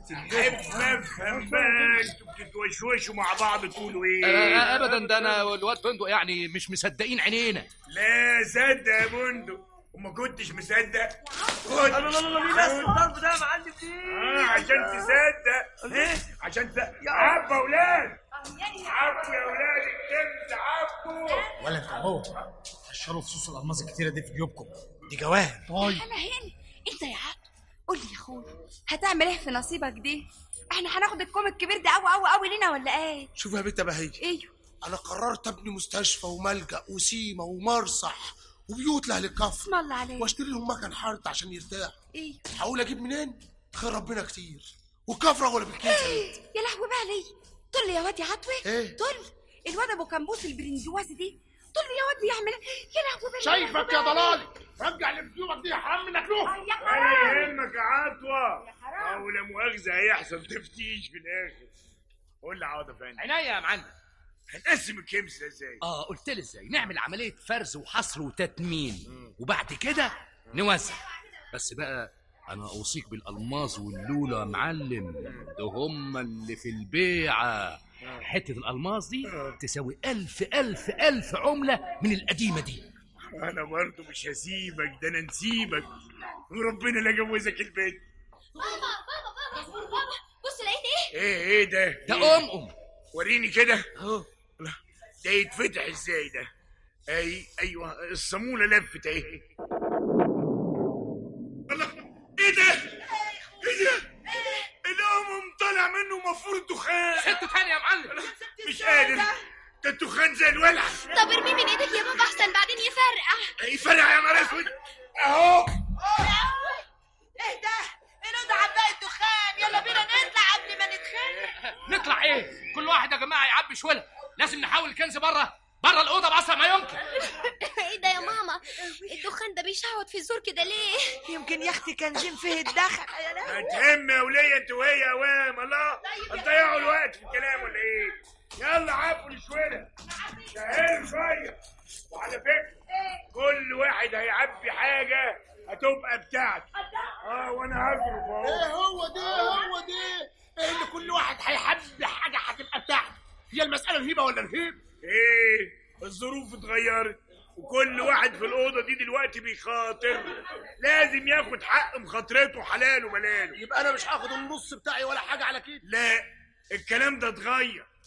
افهم افهم بقى، انتوا بتتوشوشوا مع بعض تقولوا ايه؟ آه ابدا، ده انا والواد بندق يعني مش مصدقين عينينا. لا صدق يا بندق، وما كنتش مصدق. خد لا لا لا ليه بس الضرب ده يا معلم ليه؟ اه عشان تصدق. ايه عشان ت... عبوا يا اولاد، عبوا يا اولاد الكبد عبوا. ولا انت اهو اشربوا فصوص الالماظ الكتيره دي في جيوبكم، دي جواهر. طيب انا هنا. انت يا عبد قول لي يا اخويا هتعمل ايه في نصيبك دي؟ احنا هناخد الكوم الكبير ده قوي قوي قوي لينا ولا ايه؟ شوف يا بنت بهية، ايوه انا قررت ابني مستشفى وملجأ وسيمه ومرصح وبيوت لاهل الكفر. اسم الله عليك. واشتري لهم مكان حارت عشان يرتاح. ايه هقول اجيب منين؟ خير ربنا كتير والكفره ولا بالكيس. يا لهوي بقى علي. طل يا واد يا عطوه. ايه طل الواد ابو كمبوس البرنجوازي دي. طل يا واد بيعمل يا لهوي بقى. شايفك يا ضلالي، رجع اللي في جيوبك دي يا حرام منك له. ولا يهمك يا عطوه، او لا مؤاخذه هيحصل تفتيش في الاخر. قول لي عوض افندي. عينيا يا معلم. هنقسم الكمس ده ازاي؟ اه قلت لي ازاي. نعمل عمليه فرز وحصر وتتمين، وبعد كده نوزع. بس بقى انا اوصيك بالالماظ واللولو يا معلم، ده هم اللي في البيعه. حته الالماظ دي تساوي الف الف الف عمله من القديمه دي. انا برضه مش هسيبك، ده انا نسيبك وربنا لا جوزك البيت. بابا بابا بابا بابا بص لقيت ايه؟ ايه ايه ده؟ ده ام ام وريني كده. اهو ده يتفتح ازاي ده؟ اي ايوه الصاموله لفت اهي. الله ايه ده؟ ايه ده؟ الامم طالع منه مفروض دخان. حته ثانيه يا معلم. مش قادر، ده الدخان زي الولع. طب ارميه من ايدك يا بابا احسن بعدين يفرقع. يفرقع يا نهار اسود اهو. ايه ده؟ ايه ده عباية الدخان؟ يلا بينا نطلع قبل ما نتخانق. نطلع ايه؟ كل واحد يا جماعه يعبي شويه. لازم نحاول الكنز بره بره الاوضه باسرع ما يمكن. ايه ده يا ماما؟ الدخان ده بيشعوط في الزور كده ليه؟ يمكن يا اختي كان جيم فيه الدخن. ما تهم يا وليه انت وهي اوام. الله هتضيعوا الوقت في الكلام ولا ايه؟ يلا عبوا الشويه سهل شويه. وعلى فكره كل واحد هيعبي حاجه هتبقى بتاعتي. اه وانا هجرب اهو. ايه هو ده هو ده ايه اللي كل واحد هيحبي حاجه هتبقى بتاعته؟ هي المساله رهيبه ولا رهيب؟ ايه الظروف اتغيرت وكل واحد في الاوضه دي دلوقتي بيخاطر، لازم ياخد حق مخاطرته حلال وبلاله. يبقى انا مش هاخد النص بتاعي ولا حاجه على كده. لا الكلام ده اتغير.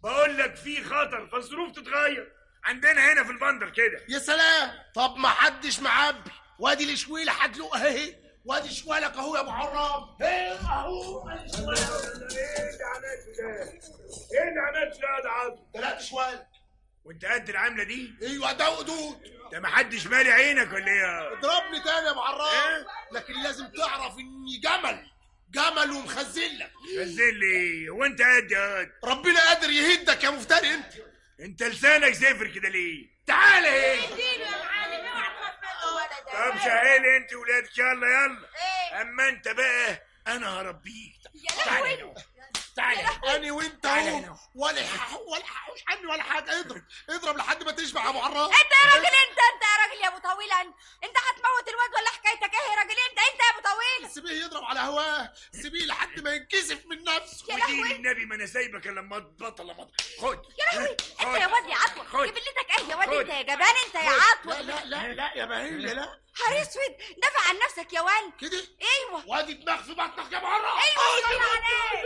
بقول لك في خطر، فالظروف تتغير عندنا هنا في البندر كده. يا سلام، طب ما حدش معبي، وادي الشويله هتلقها اهي، وادي شوالك اهو يا ابو حرام، ايه اهو ادي شوالك. ايه اللي عملته ده؟ ايه اللي عملته ده يا عبد؟ ثلاث شوالك. وانت قد العمله دي؟ ايوه ده قدود. ده ما حدش مالي عينك ولا ايه؟ اضربني تاني يا ابو حرام، لكن لازم تعرف اني جمل جمل ومخزن لك. مخزن لي؟ وانت قد يا قد؟ ربنا قادر يهدك يا مفتري انت. انت لسانك زفر كده ليه؟ تعالى هنا. اديله يا معلم، اوعى تغفله ولا ده. طب شهيلي انت ولادك، يلا يلا. اما انت بقى انا هربيك. يا لهوي. تعالى انا وانت اهو، ولا ولا حوش عني ولا حاجه. اضرب اضرب لحد ما تشبع يا ابو عراف. انت يا راجل، انت انت يا راجل يا ابو طويل، انت هتموت الواد ولا حكايتك ايه يا راجل؟ انت انت يا ابو طويل. سيبيه يضرب على هواه، سيبيه لحد ما ينكسف من نفسه. ودين النبي ما انا سايبك الا لما تبطل لما خد. يا لهوي، انت يا واد يا عطوه، جبلتك ايه يا واد؟ انت يا جبان انت يا عطوه. لا لا لا يا بهية لا. نهار اسود، دافع عن نفسك يا واد كده. ايوه، وادي دماغ في بطنك يا ابو عراف. ايوه شويه عليك.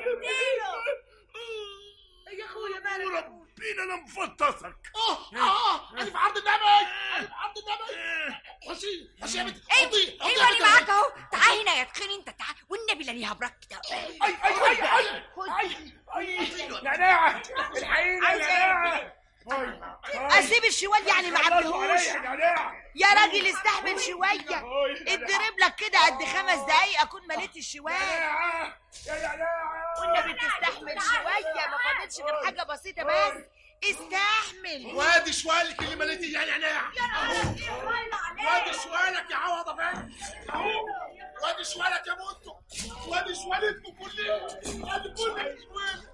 يا اخويا مالك؟ ربنا انا مفطسك. اه اه انا في عرض النبي، انا في عرض النبي. خشي خشي يا بنت. ايوه ايوه انا معاك اهو. تعال هنا يا تخين انت، تعال والنبي لاني هبرك كده. اي اي اي اي اي نعناع الحقيقه نعناع. اسيب الشوال يعني ما عبيهوش يا راجل؟ استحمل شويه، اضرب لك كده قد خمس دقايق اكون مليت الشوال. والنبي تستحمل شويه، ما فاضلش غير حاجه بسيطه بس، استحمل. وادي شوالك اللي مليتي يا نعناع اهو. وادي شوالك يا عوض افندي اهو. وادي شوالك يا موتو، وادي شوالتكم كلكم، وادي كل الشوال.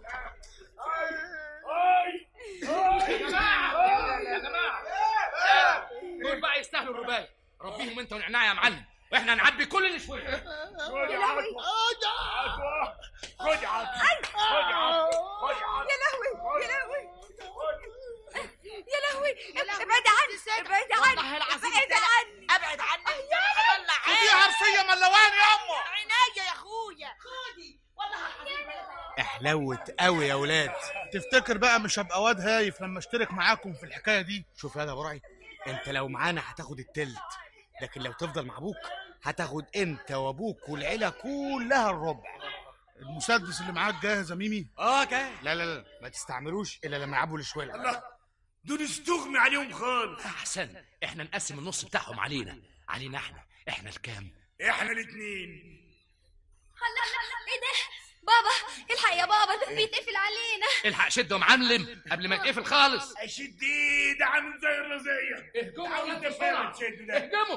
يا جماعه يا جماعه دول بقى يستاهلوا الربايه. ربيهم انت ونعناع يا معلم، واحنا نعبي كل اللي شويه. خد يا عطوه، خد يا عطوه، خد يا عطوه. يا لهوي يا لهوي يا لهوي، ابعد عني ابعد عني ابعد عني ابعد عني. هطلع عيني. دي عرفيه ملواني يا امه. عينيا يا اخويا، خدي والله احلوت قوي يا ولاد. تفتكر بقى مش هبقى واد هايف لما اشترك معاكم في الحكايه دي؟ شوف يا برعي، انت لو معانا هتاخد التلت، لكن لو تفضل مع ابوك هتاخد انت وابوك والعيله كلها الربع. المسدس اللي معاك جاهز يا ميمي؟ اه جاهز. لا لا لا ما تستعملوش الا لما يعبوا الشوالة. الله، دول استغمي عليهم خالص. احسن احنا نقسم النص بتاعهم علينا علينا احنا احنا الكام؟ احنا الاثنين. ايه ده بابا؟ الحق يا بابا، ده بيتقفل علينا. الحق شده معلم قبل ما يتقفل خالص. اشد ايه ده؟ عامل زي الرزيه. اهجموا انت فاهم تشد ده؟ اهجموا.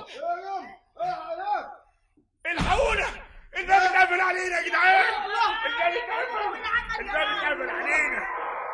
الحقونا، الباب اتقفل علينا يا جدعان. الباب اتقفل، الباب اتقفل علينا.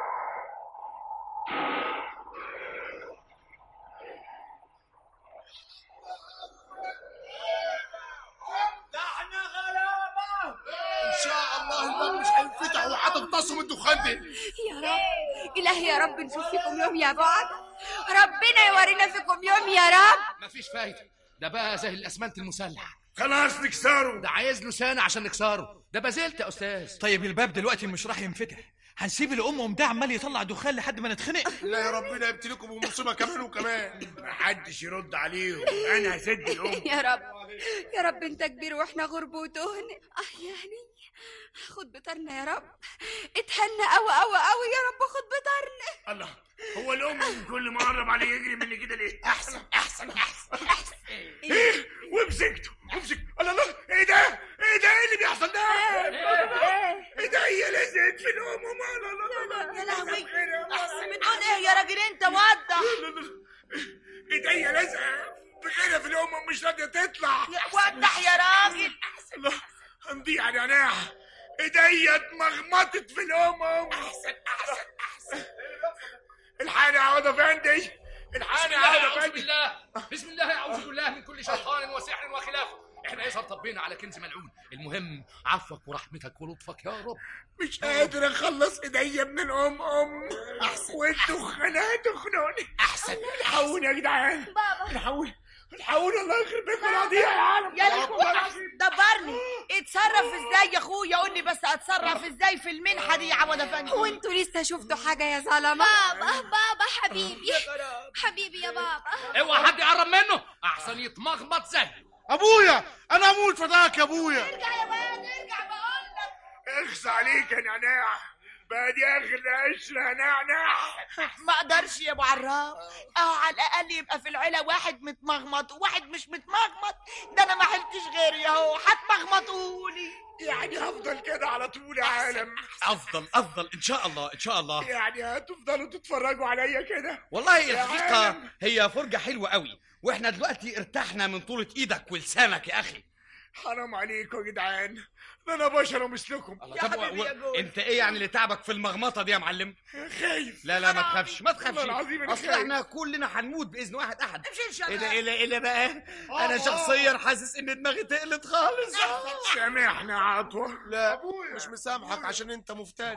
ده احنا غلابه ان شاء الله. الباب مش هينفتح وهتنتصم الدخان دي. يا رب إلهي يا رب نشوف فيكم يوم يا بعض، ربنا يورينا فيكم يوم يا رب. مفيش فايدة، ده بقى زي الأسمنت المسلح. خلاص نكسره. ده عايز له سنة عشان نكسره، ده بازلت يا أستاذ. طيب الباب دلوقتي مش راح ينفتح، هنسيب الأم ده عمال يطلع دخان لحد ما نتخنق؟ لا يا ربنا يبتليكم بمصيبة كمان وكمان. محدش يرد عليهم، أنا هسد الأم. يا رب يا رب أنت كبير وإحنا غرب وتهن. آه يعني خد بطرنا يا رب، اتهنى قوي قوي قوي يا رب، خد بطرنا. الله، هو الأم كل ما قرب عليه يجري مني كده ليه؟ أحسن أحسن أحسن أحسن. إيه؟ ومسكته ومسك. الله الله، إيه ده؟ إيه ده؟ إيه اللي بيحصل ده؟ إيه ده؟ هي لزقت في الأم. الله الله يا لهوي، أحسن بتقول إيه يا راجل أنت؟ وضح. إيه ده؟ هي لازقة بكده في الأم مش راضية تطلع. وضح يا راجل. الله، هنضيع يا نعناع. ايديا اتمغمطت في الأم. أحسن أحسن أحسن. الحقني يا عوض افندي، الحقني يا عوض افندي. بسم الله بسم الله، اعوذ بالله من كل شيطان وسحر وخلافه. احنا يظهر طبينا على كنز ملعون. المهم عفوك ورحمتك ولطفك يا رب. مش قادر اخلص ايديا من الام ام. احسن وانتوا خنقتوا خنوني. احسن. الحقوني يا جدعان. بابا الحقوني. الحقوني الله يخرب بيكم القضيه يا عالم. يا دبرني اتصرف ازاي يا اخويا؟ قول لي بس اتصرف ازاي في المنحه دي يا عوض افندي؟ هو انتوا لسه شفتوا حاجه يا ظلمه؟ بابا بابا حبيبي حبيبي يا بابا. اوعى حد يقرب منه احسن يتمخبط زي ابويا. انا اموت فداك يا ابويا. ارجع يا واد ارجع بقول لك. اخس عليك يا نعناع، بقى دي اخر قشره يا نعناع. ما اقدرش يا ابو عراف، اهو على الاقل يبقى في العيله واحد متمغمط وواحد مش متمغمط. ده انا ما حلتش غيري اهو، هتمغمطولي. يعني هفضل كده على طول يا عالم؟ افضل افضل ان شاء الله ان شاء الله. يعني هتفضلوا تتفرجوا عليا كده؟ والله الحقيقه هي فرجه حلوه قوي، واحنا دلوقتي ارتحنا من طولة ايدك ولسانك يا اخي. حرام عليكم يا جدعان، ده انا بشر مثلكم. طب و... انت ايه يعني اللي تعبك في المغمطه دي يا معلم؟ خايف. لا لا ما تخافش ما تخافش، والله العظيم انا اصل خايف. احنا كلنا هنموت باذن واحد احد. امشي ايه ده ايه ده ايه ده بقى؟ انا شخصيا حاسس ان دماغي تقلت خالص. سامحنا يا عطوه. لا مش مسامحك عشان انت مفتان.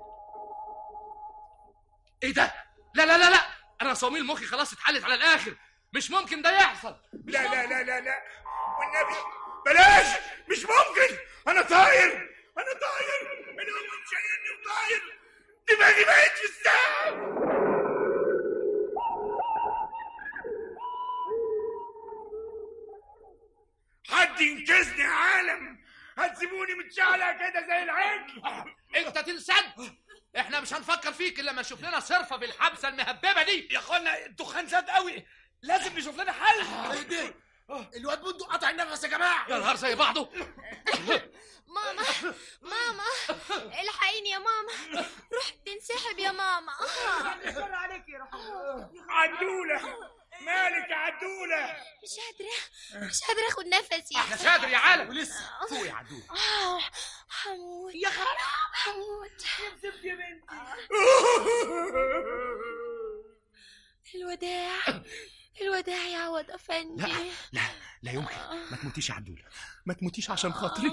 ايه ده؟ لا لا لا لا انا صوميل مخي خلاص اتحلت على الاخر، مش ممكن ده يحصل. لا لا لا لا لا والنبي بلاش، مش ممكن. انا طاير انا طاير انا مش شايلني وطاير، دماغي بقت في السحاب. حد ينقذني يا عالم، هتسيبوني متشعلق كده زي العجل؟ انت تنسد، احنا مش هنفكر فيك الا لما نشوف لنا صرفه في الحبسه المهببه دي. يا اخوانا الدخان زاد قوي، لازم نشوف لنا حل. ايه الواد بندق قطع النفس يا جماعه. يا نهار زي بعضه. ماما ماما الحقيني يا ماما، رحت تنسحب يا ماما. عليك يا رحمة. عدوله مالك يا عدوله؟ مش قادره مش قادره اخد نفسي. احنا مش قادر يا عالم. ولسه فوق يا عدوله. آه، هموت يا خراب هموت. نسيت يا بنتي. الوداع الوداع يا عوض افندي. لا لا لا يمكن، ما تموتيش يا عدوله، ما تموتيش عشان خاطري.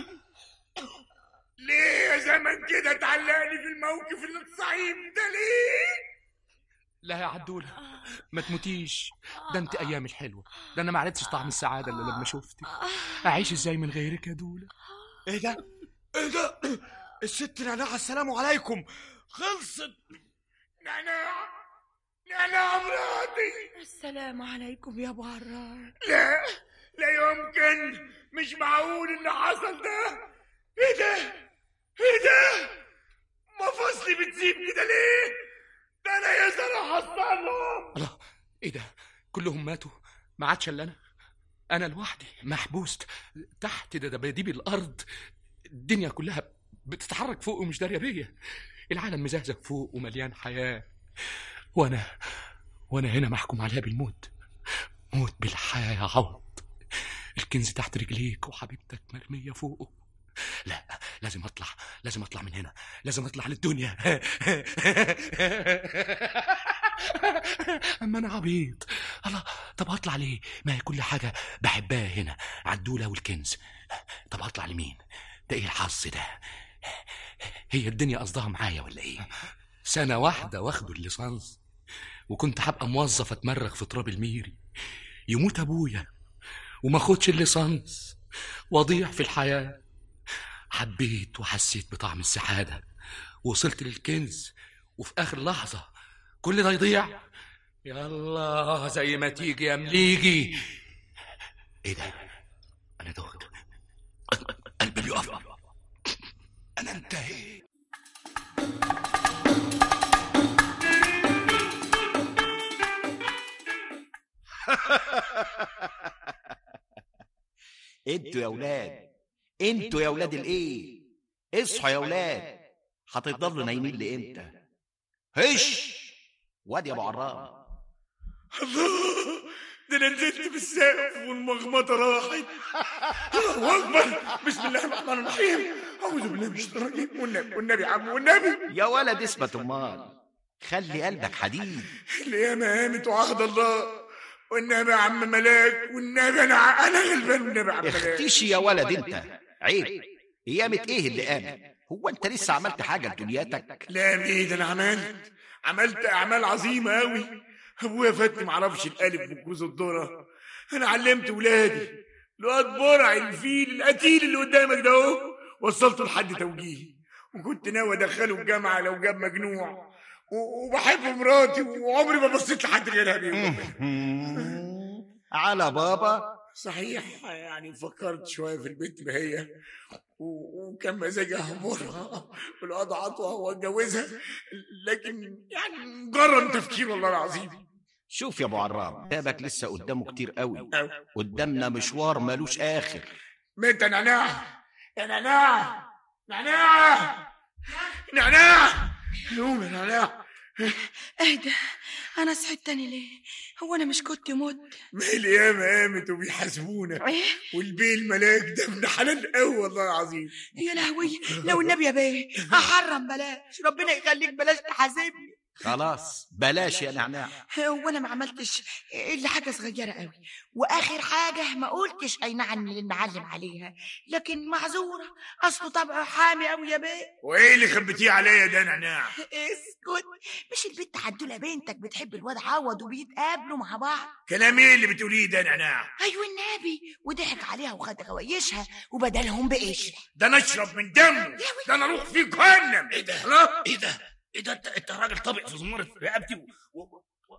ليه يا زمن كده تعلقني في الموقف الصعيب ده ليه؟ لا يا عدوله ما تموتيش، ده انت ايام الحلوه، ده انا ما عرفتش طعم السعاده الا لما شفتك. اعيش ازاي من غيرك يا دوله؟ ايه ده ايه ده؟ الست نعناع السلام عليكم خلصت. نعناع نعناع مراتي. السلام عليكم يا ابو عراف. لا لا يمكن، مش معقول اللي حصل ده. ايه ده ايه ده؟ مفاصلي بتزيد كده ليه؟ ده انا يا زلمه حصلهم. الله ايه ده؟ كلهم ماتوا ما عادش الا انا. انا لوحدي محبوس تحت دباديب الارض، الدنيا كلها بتتحرك فوق ومش داريه بيا، العالم مزهزه فوق ومليان حياه، وانا وانا هنا محكوم عليها بالموت. موت بالحياه يا عوض. الكنز تحت رجليك وحبيبتك مرميه فوقه. لا لازم اطلع لازم اطلع من هنا، لازم اطلع للدنيا. اما انا عبيط. الله طب هطلع ليه؟ ما هي كل حاجه بحبها هنا، عدوله والكنز. طب هطلع لمين؟ ده ايه الحظ ده؟ هي الدنيا قصدها معايا ولا ايه؟ سنه واحده واخدوا الليسانس وكنت هبقى موظف اتمرغ في تراب الميري، يموت ابويا وما اخدش الليسانس واضيع في الحياه. حبيت وحسيت بطعم السعادة، وصلت للكنز، وفي آخر لحظة كل ده يضيع. يلا زي ما تيجي يا مليجي. ايه ده؟ انا دهت، قلبي بيقف، انا انتهيت. انتوا يا ولاد انتوا يا ولاد الايه، اصحوا يا ولاد، هتفضلوا نايمين لامتى؟ هش واد يا ابو عراف. الله ده انا نزلت بالسقف والمغمضه راحت. الله اكبر، بسم الله الرحمن الرحيم، اعوذ بالله من الشيطان الرجيم، والنبي والنبي يا عم والنبي. يا ولد اثبت امال، خلي قلبك حديد. القيامه قامت وعهد الله، والنبي يا عم ملاك، والنبي انا انا غلبان، والنبي يا عم ملاك. اختشي يا ولد انت، عيب. قيامة ايه اللي قامت؟ هو انت لسه عملت حاجه لدنيتك؟ لا بايه ده انا عملت عملت اعمال عظيمه قوي. ابويا فاتني معرفش الالف وكوز الذره، انا علمت ولادي الواد برع الفيل القتيل اللي قدامك ده اهو، وصلته لحد توجيهي، وكنت ناوي ادخله الجامعه لو جاب مجنوع، وبحب مراتي وعمري ما بصيت لحد غيرها بيهم. على بابا. صحيح، يعني فكرت شويه في البنت بهية وكان مزاجي اهمرها والواد عطوه واتجوزها، لكن يعني مجرد تفكير والله العظيم. شوف يا ابو عرام، كتابك لسه قدامه كتير قوي، قدامنا مشوار مالوش اخر. متى نعناع يا نعناع نعناع نعناع قوم يا نعناع. اهدى، انا صحيت تاني ليه؟ هو انا مش كنت مت؟ ما القيامة قامت وبيحاسبونا، والبيه الملاك ده ابن حلال قوي والله العظيم. يا لهوي، لو النبي يا بيه هحرم بلاش، ربنا يخليك بلاش تحاسبني. خلاص بلاش يا نعناع. وانا ما عملتش الا حاجه صغيره قوي، واخر حاجه ما قلتش اي نعم للمعلم عليها، لكن معذوره، اصله طبعه حامي قوي يا بيه. وايه اللي خبيتيه عليا ده نعناع؟ اسكت، مش البنت عدوله بنتك بتحب الواد عوض وبيتقابلوا مع بعض؟ كلام ايه اللي بتقوليه ده نعناع؟ ايوه النبي، وضحك عليها وخد غوايشها وبدلهم بقشره. ده نشرب من دمه، ده انا اروح فيه جهنم. ايه ده؟ ايه ده؟ ايه ده؟ انت انت راجل طابق في زمارة رقبتي و... و... و...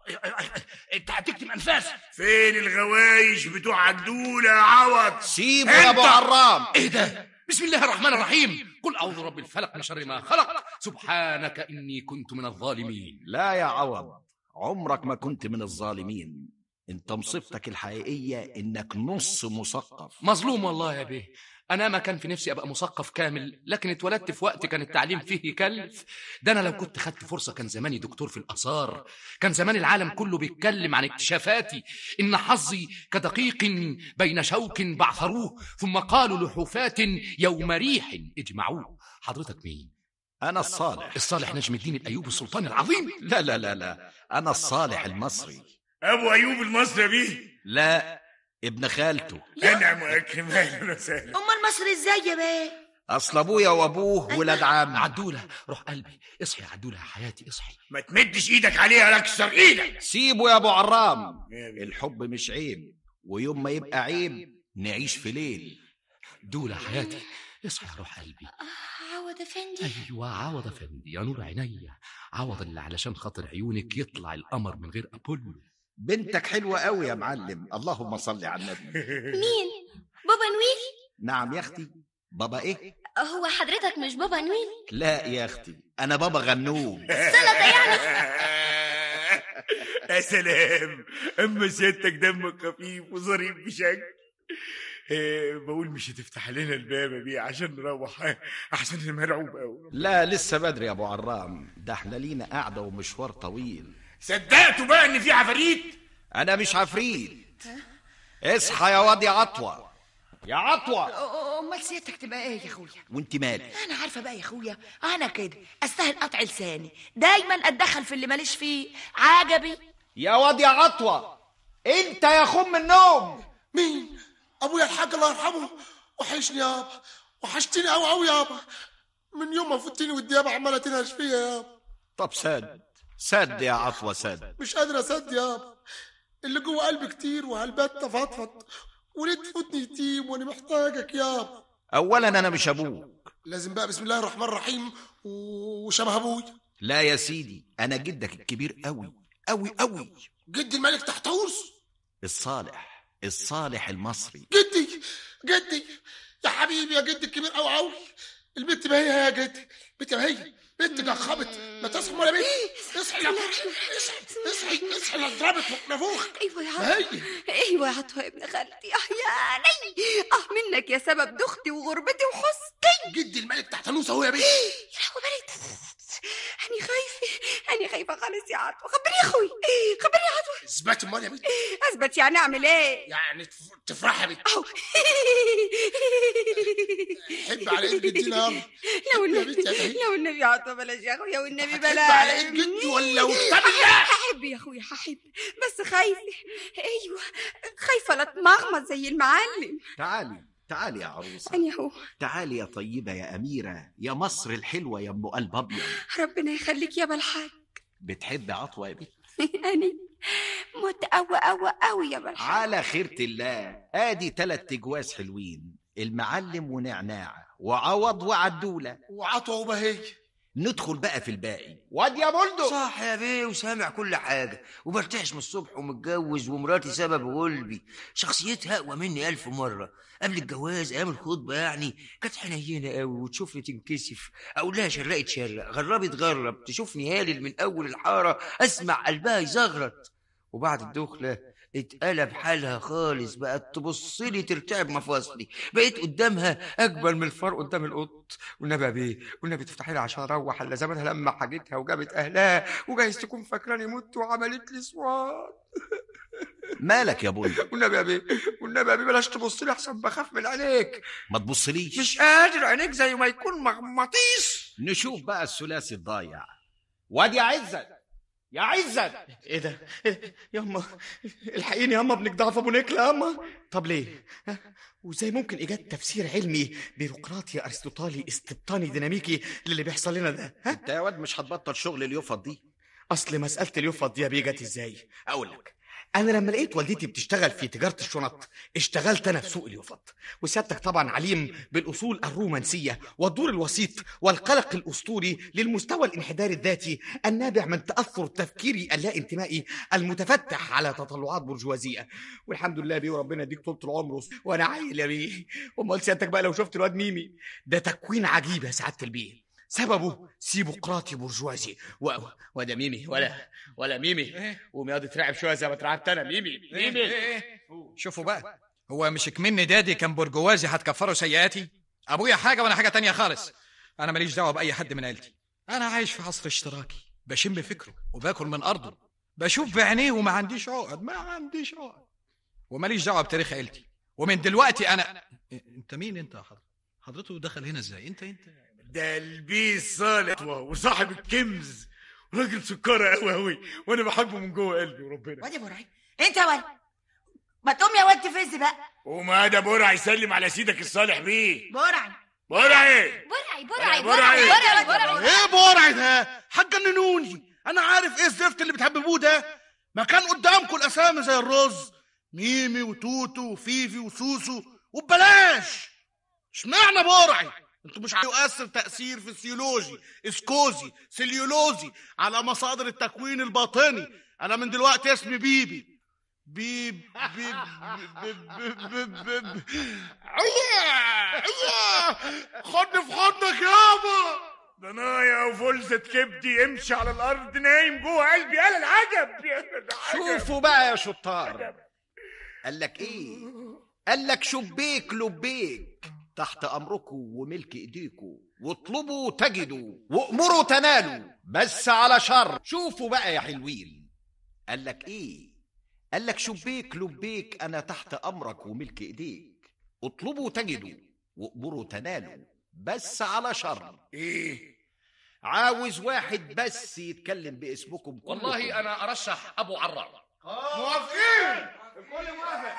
انت هتكتم انفاس. فين الغوايش بتوع عدولة يا عوض؟ سيبه يا ابو عرام. ايه ده؟ بسم الله الرحمن الرحيم. قل اعوذ برب الفلق من شر ما خلق، سبحانك اني كنت من الظالمين. لا يا عوض، عمرك ما كنت من الظالمين، انت مصيبتك الحقيقية انك نص مثقف. مظلوم والله يا بيه، أنا ما كان في نفسي أبقى مثقف كامل، لكن اتولدت في وقت كان التعليم فيه كلف. ده أنا لو كنت خدت فرصة كان زماني دكتور في الآثار، كان زمان العالم كله بيتكلم عن اكتشافاتي. إن حظي كدقيق بين شوك بعثروه، ثم قالوا لحفاة يوم ريح اجمعوه. حضرتك مين؟ أنا الصالح. الصالح نجم الدين الأيوب السلطان العظيم؟ لا لا لا لا، أنا الصالح المصري. أبو أيوب المصري بيه؟ لا، ابن خالته. أنا مؤكرم، أهلا وسهلا. أمال مصر إزاي يا بيه؟ أصل أبويا وأبوه ولاد عم. عدولة، روح قلبي، اصحي يا عدولة يا حياتي، اصحي. ما تمدش إيدك عليها لا أكسر إيدك. سيبه يا أبو عرام، الحب مش عيب، ويوم ما يبقى عيب نعيش في ليل. دولة حياتي، اصحي يا روح قلبي. عوض أفندي. أيوة عوض أفندي يا نور عيني، عوض اللي علشان خاطر عيونك يطلع القمر من غير أبولو. بنتك حلوة قوي يا معلم، اللهم صل على النبي. مين؟ بابا نويل؟ نعم يا أختي. بابا إيه؟ هو حضرتك مش بابا نويل؟ لا يا أختي، أنا بابا غنوم. سلطة يعني. يا سلام، أما سيادتك دمك خفيف وظريف بشكل. إيه بقول مش هتفتح لنا الباب بيه عشان نروح، أحسن أنا مرعوب أوي. لا لسه بدري يا أبو عرام، ده احنا لينا قاعدة ومشوار طويل. صدقتوا بقى إن في عفاريت؟ أنا مش عفريت. اصحى يا واد يا عطوة، يا عطوة. امال سيادتك تبقى ايه يا اخويا؟ وانت مالك؟ انا عارفه بقى يا اخويا، انا كده استاهل قطع لساني، دايما اتدخل في اللي ماليش فيه. عجبي يا واد يا عطوة، انت يا خم النوم. مين؟ ابويا الحاج الله يرحمه. وحشني يابا، وحشتني قوي قوي يابا، من يوم ما فتني والديابه عماله تنهش فيا يابا. طب سد سد يا عطوة سد. مش قادر اسد يابا، اللي جوه قلبي كتير وهالبت فضفض، وليه تفوتني يتيم وانا محتاجك يابا. اولا انا مش ابوك، لازم بقى بسم الله الرحمن الرحيم وشبه ابويا. لا يا سيدي، انا جدك الكبير قوي قوي قوي، جدي الملك تحتوس الصالح، الصالح المصري. جدي جدي يا حبيبي، يا جدي الكبير قوي قوي. البنت ما هي يا جدي، بنت ما هي بنت جخبت، ما تصحى ولا بنت. اصحي يا اصحي اصحي اصحي لا اضربك نافوخك. ايوه يا عطوة، ايوه يا عطوة ابن خالتي. اه يا ني، اه منك يا سبب دختي وغربتي وحزني. جدي الملك تحتنوس اهو يا بنت. يا لهوي بنت، أنا خايفة، أنا خايفة خالص يا عطوة. خبرني يا أخوي، خبرني يا عطوة. اثبتي امال يا بنت. اثبت يعني أعمل إيه؟ يعني تفرحي يا بنت. أهو. حب على إيد جدينا يلا. لو النبي لو النبي يا عطوة بلاش يا أخويا، والنبي بلاش. حب على إيد جدي ولا وكتاب الله. هحب يا أخويا هحب، بس خايفة. أيوه خايفة لا تمغمض زي المعلم. تعالي تعالي يا عروسة. أنا هو. تعالي يا طيبة يا أميرة يا مصر الحلوة يا أم قلب أبيض. ربنا يخليك يا بالحاج. بتحبي عطوة يا بنت؟ أنا مت قوي قوي قوي يا بالحق. على خيرة الله، ادي تلات تجواز حلوين، المعلم ونعناع وعوض وعدولة وعطوة وبهي. ندخل بقى في الباقي. واد يا بولدو. صح يا بيه، وسامع كل حاجة وبرتعش من الصبح ومتجوز، ومراتي سبب غلبي، شخصيتها أقوى مني ألف مرة. قبل الجواز أيام الخطبة يعني كانت حنينة قوي، وتشوفني تنكسف أقول لها شرقت شرق، غربي تغرب، تشوفني هالل من أول الحارة أسمع قلبها يزغرط. وبعد الدخلة اتقلب حالها خالص، بقت تبص لي ترتعب مفاصلي، بقيت قدامها اكبر من الفار قدام القط. والنبي يا بيه، والنبي تفتحي لي عشان اروح، الا زمانها لما حاجتها وجابت اهلها، وجايز تكون فاكراني مت وعملت لي صوان. مالك يا بوي؟ والنبي يا بيه، والنبي يا بيه بلاش تبص لي احسن بخاف من عينيك. ما تبصليش، مش قادر، عينيك زي ما يكون مغناطيس. نشوف بقى الثلاثي الضايع. واد يا عزت، يا عزت. ايه ده؟ ياما الحقيني ياما، ابنك ضعف ابو نكله ياما. طب ليه؟ وازاي ممكن ايجاد تفسير علمي بيروقراطي ارسطوطالي استبطاني ديناميكي للي بيحصل لنا ده؟ ها؟ انت يا واد مش هتبطل شغل اليوفط دي. اصل مساله اليوفط دي يا بيه جت ازاي؟ اقول لك. انا لما لقيت والدتي بتشتغل في تجاره الشنط، اشتغلت انا في سوق اليوفط. وسيادتك طبعا عليم بالاصول الرومانسيه والدور الوسيط والقلق الاسطوري للمستوى الانحداري الذاتي النابع من تاثر التفكيري اللا انتمائي المتفتح على تطلعات برجوازيه. والحمد لله بيه، وربنا يديك طول العمر وانا عايل يا بيه. امال سيادتك بقى لو شفت الواد ميمي ده، تكوين عجيب يا سعاده البيه، سببه سيبقراطي برجوازي. و... وده ميمي ولا ولا ميمي ومياض ترعب شويه زي ما اترعبت انا. ميمي ميمي شوفوا بقى، هو مش كمني دادي كان برجوازي هتكفروا سيئاتي؟ ابويا حاجه وانا حاجه تانية خالص. انا ماليش دعوه باي حد من عيلتي، انا عايش في عصر اشتراكي، بشم فكره وباكل من ارضه، بشوف بعينيه وما عنديش عقد، ما عنديش عقد، وماليش دعوه بتاريخ عيلتي. ومن دلوقتي انا انت مين انت يا حضرتك؟ حضرته دخل هنا ازاي؟ انت انت ده البيس صالح وصاحب الكمز، راجل سكره قوي قوي، وانا بحبه من جوه قلبي وربنا. واد يا برعي، انت يا ولد ما تقوم يا واد تفز بقى. وما ده برعي يسلم على سيدك الصالح بيه. برعي برعي برعي برعي برعي برعي برعي. ايه برعي ده؟ هتجننوني. انا عارف ايه الزفت اللي بتحببوه ده. ما كان قدامكم الاسامي زي الرز، ميمي وتوتو وفيفي وسوسو، وببلاش. اشمعنى برعي؟ انتوا مش هيؤثر تأثير فسيولوجي اسكوزي سليولوزي على مصادر التكوين الباطني. انا من دلوقتي اسمي بيبي بيب بيب بيب بيب بيب خدني في حضنك يابا. ضنايا وفلسة كبدي امشي على الارض نايم جوه قلبي. قال العجب. شوفوا بقى يا شطار، قال لك ايه؟ قال لك شبيك لبيك، تحت امركم وملك ايديكم، واطلبوا تجدوا وامروا تنالوا، بس على شر. شوفوا بقى يا حلوين، قال لك ايه؟ قال لك شبيك لبيك، انا تحت امرك وملك ايديك، اطلبوا تجدوا وامروا تنالوا، بس على شر. ايه؟ عاوز واحد بس يتكلم باسمكم كلكم. والله انا ارشح ابو عرار. موافقين، الكل موافق.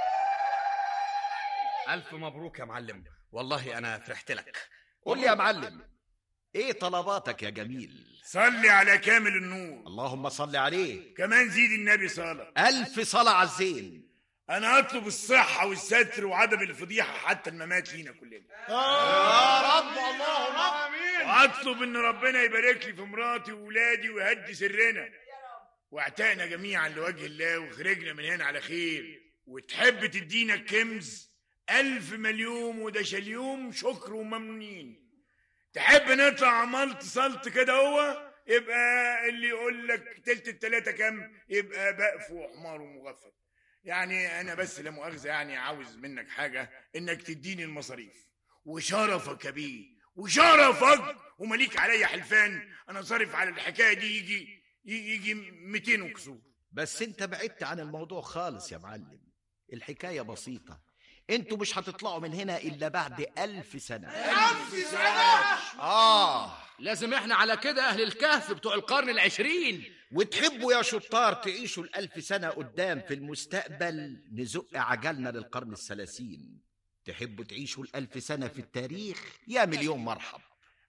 الف مبروك يا معلم، والله انا فرحت لك. قول لي يا معلم، ايه طلباتك يا جميل؟ صلي على كامل النور. اللهم صل عليه. كمان زيد النبي صلاة. الف صلاة على الزين. انا اطلب الصحة والستر وعدم الفضيحة حتى الممات لينا كلنا يا رب. اللهم امين. واطلب ان ربنا يبارك لي في مراتي وولادي ويهدي سرنا، واعتقنا جميعا لوجه الله، وخرجنا من هنا على خير. وتحب تدينا الكمز ألف مليون وده شليوم شكر وممنونين. تحب نطلع عملت صلت كده، هو يبقى اللي يقول لك تلت التلاتة كام يبقى بقف وحمار ومغفل. يعني انا بس لا مؤاخذة يعني عاوز منك حاجة، انك تديني المصاريف وشرفك يا بيه، وشرفك ومليك عليا حلفان. انا صارف على الحكاية دي يجي يجي مئتين وكسور. بس انت بعدت عن الموضوع خالص يا معلم. الحكاية بسيطة، انتوا مش هتطلعوا من هنا الا بعد ألف سنة. ألف سنة؟ آه لازم احنا على كده أهل الكهف بتوع القرن العشرين. وتحبوا يا شطار تعيشوا الألف سنة قدام في المستقبل، نزق عجلنا للقرن الثلاثين. تحبوا تعيشوا الألف سنة في التاريخ، يا مليون مرحب.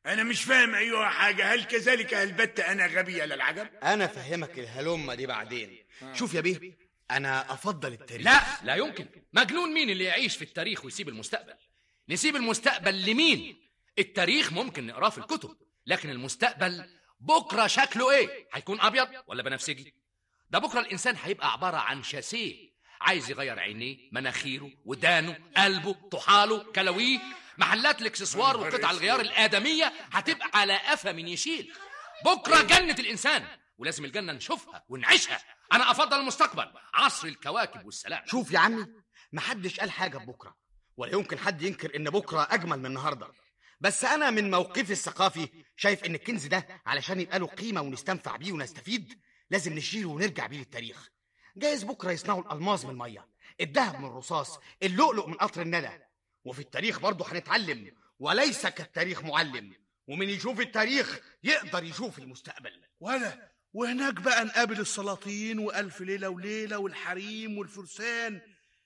انا مش فاهم ايها حاجه. هل كذلك هلبت انا غبي على العجب؟ انا فهمك الهلمه دي بعدين. شوف يا بيه، انا افضل التاريخ. لا لا يمكن. مجنون مين اللي يعيش في التاريخ ويسيب المستقبل؟ نسيب المستقبل لمين؟ التاريخ ممكن نقراه في الكتب، لكن المستقبل بكره شكله ايه؟ هيكون ابيض ولا بنفسجي؟ ده بكره الانسان هيبقى عباره عن شاسيه، عايز يغير عينيه، مناخيره، ودانه، قلبه، طحاله، كلاويه. محلات الاكسسوار وقطع الغيار الادميه هتبقى على قفا من يشيل. بكره جنه الانسان، ولازم الجنه نشوفها ونعيشها. انا افضل المستقبل، عصر الكواكب والسلام. شوف يا عمي، محدش قال حاجه ببكره، ولا يمكن حد ينكر ان بكره اجمل من النهارده. بس انا من موقفي الثقافي شايف ان الكنز ده علشان يبقى له قيمه ونستنفع بيه ونستفيد لازم نشيله ونرجع بيه للتاريخ. جايز بكره يصنعوا الالماظ من الميه، الذهب من الرصاص، اللؤلؤ من قطر الندى. وفي التاريخ برضه هنتعلم، وليس كالتاريخ معلم، ومن يشوف التاريخ يقدر يشوف المستقبل. ولا وهناك بقى نقابل السلاطين والف ليله وليله والحريم والفرسان.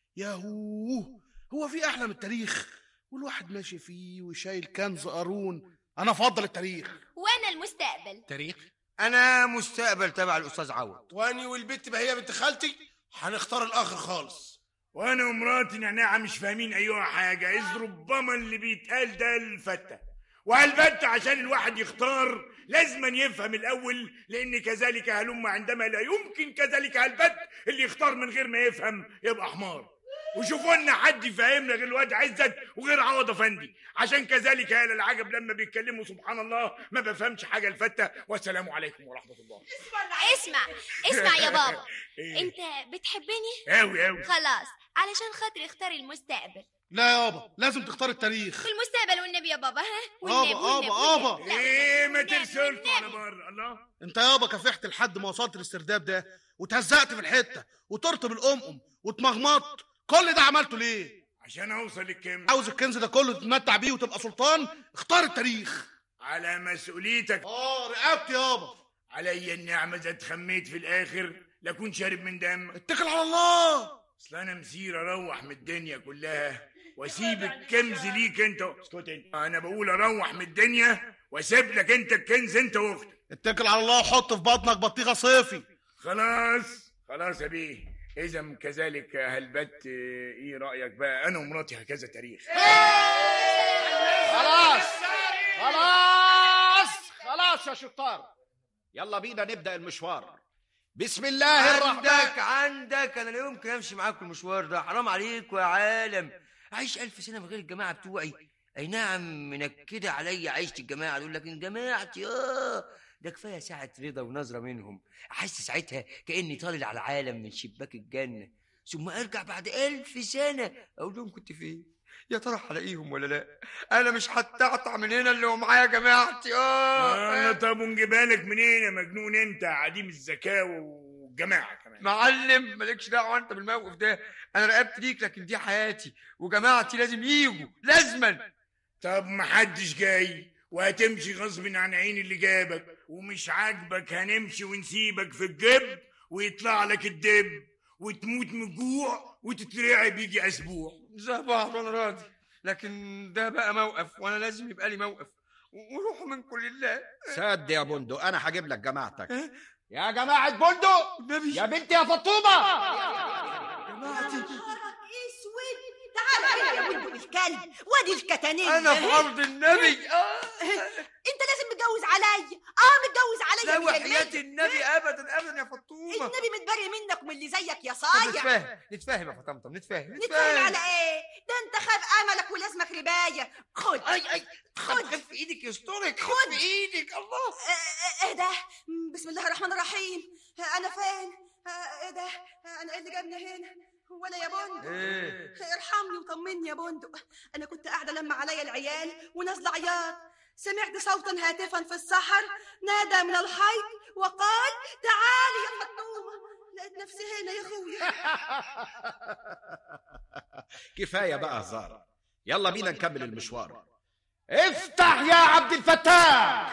ياهوه، هو في احلى من التاريخ؟ والواحد ماشي فيه وشايل كنز قارون. انا افضل التاريخ. وانا المستقبل. تاريخ؟ انا مستقبل تبع الاستاذ عوض. واني والبت بهيه بنت خالتي هنختار الاخر خالص. وانا ومراتي نعناع مش فاهمين ايها حاجه، اذ ربما اللي بيتقال ده الفته. وهالبت عشان الواحد يختار لازما يفهم الاول، لان كذلك هلم عندما لا يمكن كذلك هالبت اللي يختار من غير ما يفهم يبقى حمار. وشوفوا لنا حد يفهمنا غير الواد عزت وغير عوض افندي، عشان كذلك يا العجب لما بيتكلموا سبحان الله ما بفهمش حاجه الفته. والسلام عليكم ورحمه الله. اسمع اسمع يا بابا، انت بتحبني؟ اوي اوي. خلاص، علشان خاطري اختار المستقبل. لا يابا، لازم تختار التاريخ. في المستقبل والنبي يا بابا. ها والنبي والنبي ابا ابا ايه ما ترسلتوا على بره الله. انت يابا كافحت لحد ما وصلت الاسترداد ده، وتهزقت في الحته وطرت بالقمقم واتمغمطت. كل ده عملته ليه؟ عشان اوصل للكنز. عاوز الكنز ده كله تتمتع بيه وتبقى سلطان؟ اختار التاريخ. على مسؤوليتك. اه رقبتي يابا. عليا النعمه اذا اتخميت في الاخر لاكون شارب من دم. اتكل على الله. اصل انا مسير اروح من الدنيا كلها واسيب الكنز ليك انت. اسكت انت. انا بقول اروح من الدنيا واسيب لك انت الكنز انت واختك. اتكل على الله وحط في بطنك بطيخه صيفي. خلاص خلاص يا بيه. إذا كذلك هالبت إيه رأيك بقى؟ أنا ومراتي هكذا تاريخ. خلاص خلاص خلاص يا شطار، يلا بينا نبدأ المشوار. بسم الله الرحمن. عندك عندك أنا لا يمكن أمشي معاكم المشوار ده، حرام عليكم يا عالم. أعيش ألف سنة من غير الجماعة بتوعي. أي نعم منكدة عليا عيشة الجماعة دول، لكن جماعتي آه ده كفايه ساعه رضا ونظره منهم، احس ساعتها كاني طالع على العالم من شباك الجنه، ثم ارجع بعد ألف سنه اقول لهم كنت فين؟ يا ترى هلاقيهم ولا لا؟ انا مش هتقطع من هنا اللي هو معايا جماعتي. اه آه طب ونجيبها لك منين يا مجنون انت عديم الذكاء والجماعه كمان؟ معلم مالكش دعوه انت بالموقف ده، انا رقبت ليك لكن دي حياتي وجماعتي لازم يجوا لازما. طب محدش جاي وهتمشي غصب عن عين اللي جابك، ومش عاجبك هنمشي ونسيبك في الجب ويطلع لك الدب وتموت من الجوع وتترعب يجي اسبوع. زي بعض وانا راضي، لكن ده بقى موقف وانا لازم يبقى لي موقف، وروحوا منكم لله. سد يا بندق، انا هجيب لك جماعتك. يا جماعة بندق يا بنتي يا فطومة. جماعتي اسود، تعال هنا يا بندق الكلب وادي الكتانية. انا في ارض النبي. آه. انت لازم متجوز عليا. اه متجوز عليا. لا وحياة النبي ابدا ابدا يا فطومه. النبي متبري منك ومن اللي زيك يا صايع. نتفاهم نتفاهم يا فطمطم نتفاهم نتفاهم على ايه؟ ده انت خاب املك ولازمك ربايه. خد اي اي خد خف ايدك يسترك. خد بايدك. الله ايه ده؟ بسم الله الرحمن الرحيم. انا فين؟ ايه ده؟ انا ايه اللي جابني هنا؟ ولا يا بندق؟ ايه؟ ارحمني وطمني يا بندق. انا كنت قاعده لما عليا العيال ونازله عياط، سمعت صوتا هاتفا في السحر نادى من الحي وقال تعالي يا فطومه. لقيت نفسي هنا يا اخويا. كفايه بقى هزار، يلا بينا نكمل المشوار. افتح يا عبد الفتاح.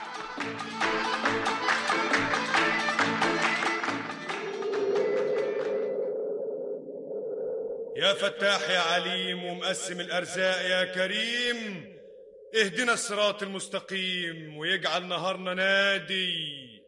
يا فتاح يا عليم ومقسم الأرزاق يا كريم، اهدنا الصراط المستقيم ويجعل نهارنا نادي.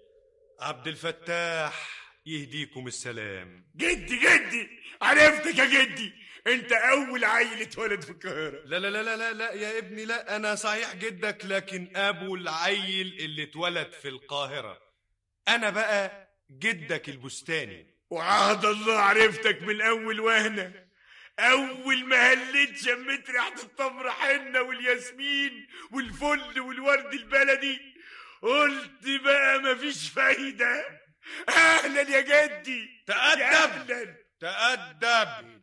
عبد الفتاح يهديكم السلام. جدي جدي عرفتك يا جدي، انت اول عيل اتولد في القاهره. لا لا لا لا لا لا يا ابني، لا انا صحيح جدك لكن ابو العيل اللي اتولد في القاهره. انا بقى جدك البستاني. وعهد الله عرفتك من اول وهنه، اول ما هليت شميت ريحه التمر حنه والياسمين والفل والورد البلدي، قلت بقى مفيش فايده. اهلا يا جدي. تأدب تأدب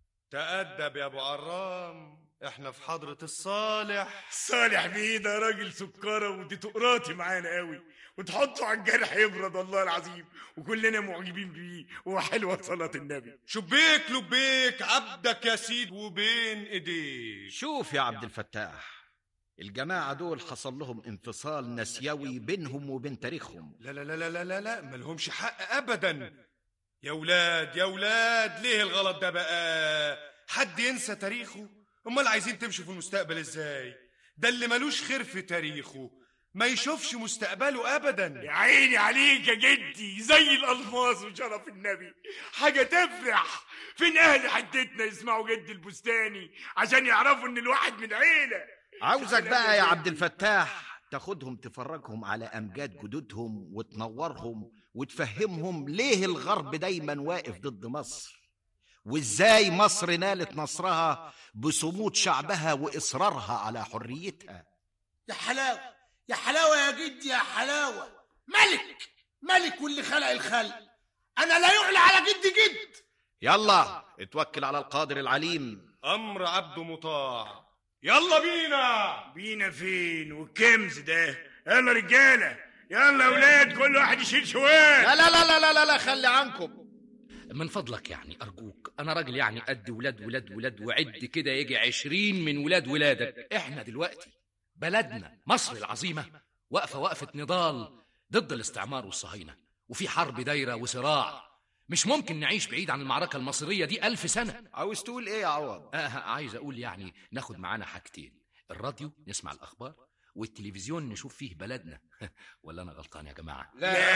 تأدب يا ابو عرام، احنا في حضرة الصالح. صالح بيه ده راجل سكرة ودي تقراطي معانا قوي، وتحطه على الجرح يبرد الله العظيم، وكلنا معجبين بيه، وحلوة صلاة النبي. شبيك لبيك عبدك يا سيد وبين ايديك. شوف يا عبد الفتاح، الجماعة دول حصل لهم انفصال نسيوي بينهم وبين تاريخهم. لا لا لا لا لا لا ملهمش حق ابدا. يا ولاد يا ولاد، ليه الغلط ده بقى؟ حد ينسى تاريخه؟ امال عايزين تمشوا في المستقبل ازاي؟ ده اللي ملوش خير في تاريخه ما يشوفش مستقبله ابدا. يا عيني عليك يا جدي، زي الالماس وشرف النبي، حاجة تفرح. فين اهل حدتنا يسمعوا جدي البستاني عشان يعرفوا ان الواحد من عيلة. عاوزك بقى يا عبد الفتاح تاخدهم تفرجهم على أمجاد جدودهم وتنورهم وتفهمهم ليه الغرب دايما واقف ضد مصر، وإزاي مصر نالت نصرها بصمود شعبها وإصرارها على حريتها. يا حلاوة يا حلاوة يا جدي يا حلاوة، ملك ملك واللي خلق الخلق، أنا لا يعلى على جدي جد. يلا اتوكل على القادر العليم. أمر عبده مطاع. يلا بينا. بينا فين والكمز ده؟ يلا رجالة، يلا يا ولاد، كل واحد يشيل شوال. لا لا لا لا لا لا خلي عنكم من فضلك يعني أرجوك، أنا راجل يعني قد ولاد ولاد ولاد وعد كده يجي عشرين من ولاد ولادك. إحنا دلوقتي بلدنا مصر العظيمة واقفة وقفة نضال ضد الاستعمار والصهاينة، وفي حرب دايرة وصراع. مش ممكن نعيش بعيد عن المعركة المصرية دي ألف سنة. عاوز تقول إيه يا عوض؟ آه عايز أقول يعني ناخد معانا حاجتين، الراديو نسمع الأخبار، والتلفزيون نشوف فيه بلدنا. ولا أنا غلطان يا جماعة؟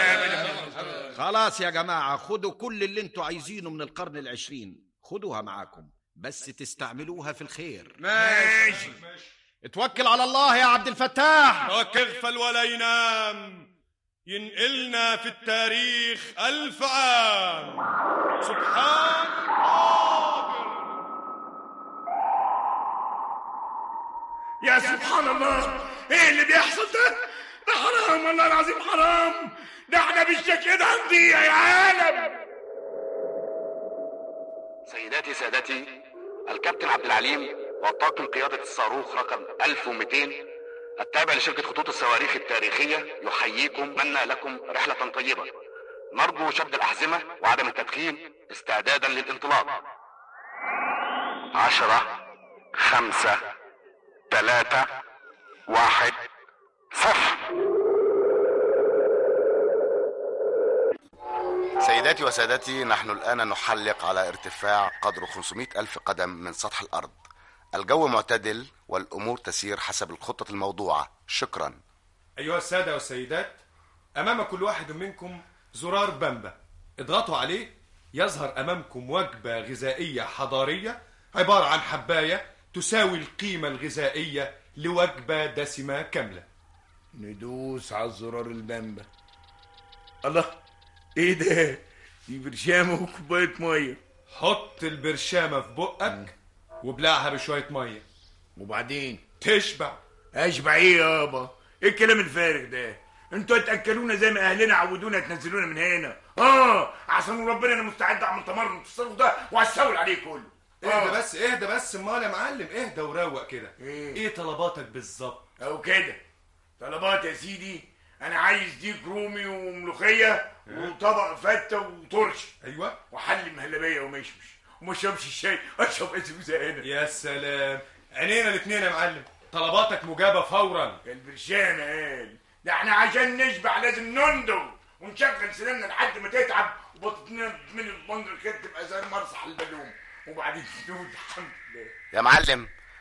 لا خلاص يا جماعة، خدوا كل اللي انتوا عايزينه من القرن العشرين، خدوها معاكم بس تستعملوها في الخير. ماشي. اتوكل على الله يا عبد الفتاح. يغفل ولا ينام، ينقلنا في التاريخ ألف عام. سبحان القادر. يا سبحان الله، ايه اللي بيحصل ده؟ ده حرام والله العظيم، حرام. ده احنا بالشكل ده هنضيع يا عالم. سيداتي سادتي، الكابتن عبد العليم وطاقم قيادة الصاروخ رقم ألف ومئتين التابع لشركة خطوط الصواريخ التاريخية يحييكم، منا لكم رحلة طيبة. نرجو شد الأحزمة وعدم التدخين استعدادا للانطلاق. عشرة خمسة ثلاثة واحد صفر. سيداتي وسادتي، نحن الآن نحلق على ارتفاع قدر خمسمائة ألف قدم من سطح الأرض. الجو معتدل والأمور تسير حسب الخطة الموضوعة. شكرا. أيها السادة والسيدات، أمام كل واحد منكم زرار بامبا، اضغطوا عليه يظهر أمامكم وجبة غذائية حضارية عبارة عن حباية تساوي القيمة الغذائية لوجبة دسمة كاملة. ندوس على الزرار البامبا. الله، ايه ده؟ دي برشامة وكوباية مية. حط البرشامة في بقك وبلعها بشوية مية، وبعدين تشبع. اشبع ايه يابا؟ ايه الكلام الفارغ ده؟ انتوا هتاكلونا زي ما اهلنا عودونا تنزلونا من هنا. اه عشان ربنا انا مستعد اعمل تمرد في الصاروخ ده وهستولي عليه كله. اهدى بس اهدى بس امال يا معلم، اهدى وروق كده. ايه, ايه طلباتك بالظبط؟ او كده طلبات يا سيدي، انا عايز ديك رومي وملوخيه وطبق فته وطرش. ايوه. وحل مهلبيه ومشمش، وما اشربش الشاي، اشرب ازازه هنا. يا سلام، عينينا الاثنين يا معلم، طلباتك مجابه فورا. البرشامه قال ده احنا عشان نشبع لازم نندو ونشغل سناننا لحد ما تتعب وبطننا من البنجر كده تبقى زي مرصح البالون، وبعدين تنود. الحمد لله يا معلم،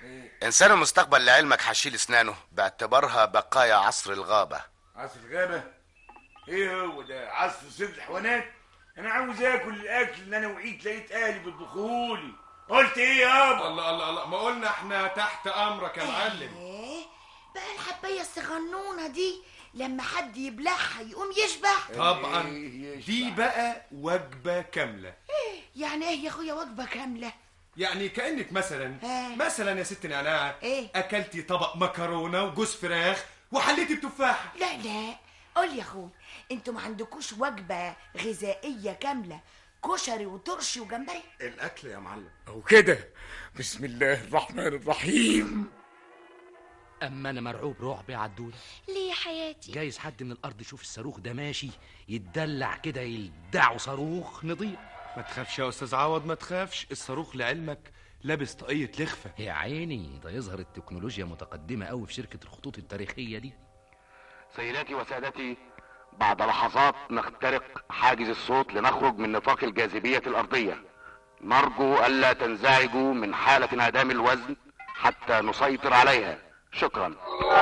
انسان المستقبل لعلمك هشيل اسنانه باعتبارها بقايا عصر الغابه. عصر الغابه؟ ايه هو ده؟ عصر صيد الحيوانات؟ انا عاوز اكل الاكل اللي انا وعيت لقيت اهلي بيطبخولي. قلت ايه يابا؟ الله الله الله، ما قلنا احنا تحت امرك يا معلم. ايه بقى الحبايه الصغنونه دي لما حد يبلعها يقوم يشبع؟ طبعا دي بقى وجبه كامله. يعني ايه يا اخويا وجبه كامله؟ يعني كانك مثلا آه. مثلا يا ست نعناع إيه؟ اكلتي طبق مكرونه وجوز فراخ وحليتي بتفاحه. لا لا قول يا اخويا، انتوا ما عندكوش وجبه غذائيه كامله؟ كشري وترشي وجمبري؟ الاكل يا معلم او كده. بسم الله الرحمن الرحيم. اما انا مرعوب رعب يا عدوله. ليه يا حياتي؟ جايز حد من الارض يشوف الصاروخ ده ماشي يتدلع كده يلدعه صاروخ نضيع. ما تخافش يا استاذ عوض، ما تخافش، الصاروخ لعلمك لابس طاقية لخفة. يا عيني ده يظهر التكنولوجيا متقدمة قوي في شركة الخطوط التاريخية دي. سيداتي وسادتي، بعد لحظات نخترق حاجز الصوت لنخرج من نطاق الجاذبية الأرضية. نرجو ألا تنزعجوا من حالة انعدام الوزن حتى نسيطر عليها. شكرا.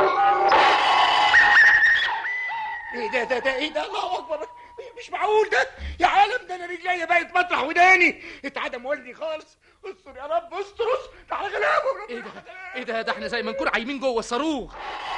ايه ده ده ده ايه ده؟ الله اكبر، مش معقول ده يا عالم، ده انا رجليا بقت مطرح وداني، اتعدم وزني خالص. استر يا رب، استر استر، تعالى غلابه. ايه ده ايه ده ده احنا زي ما نكون عايمين جوه الصاروخ.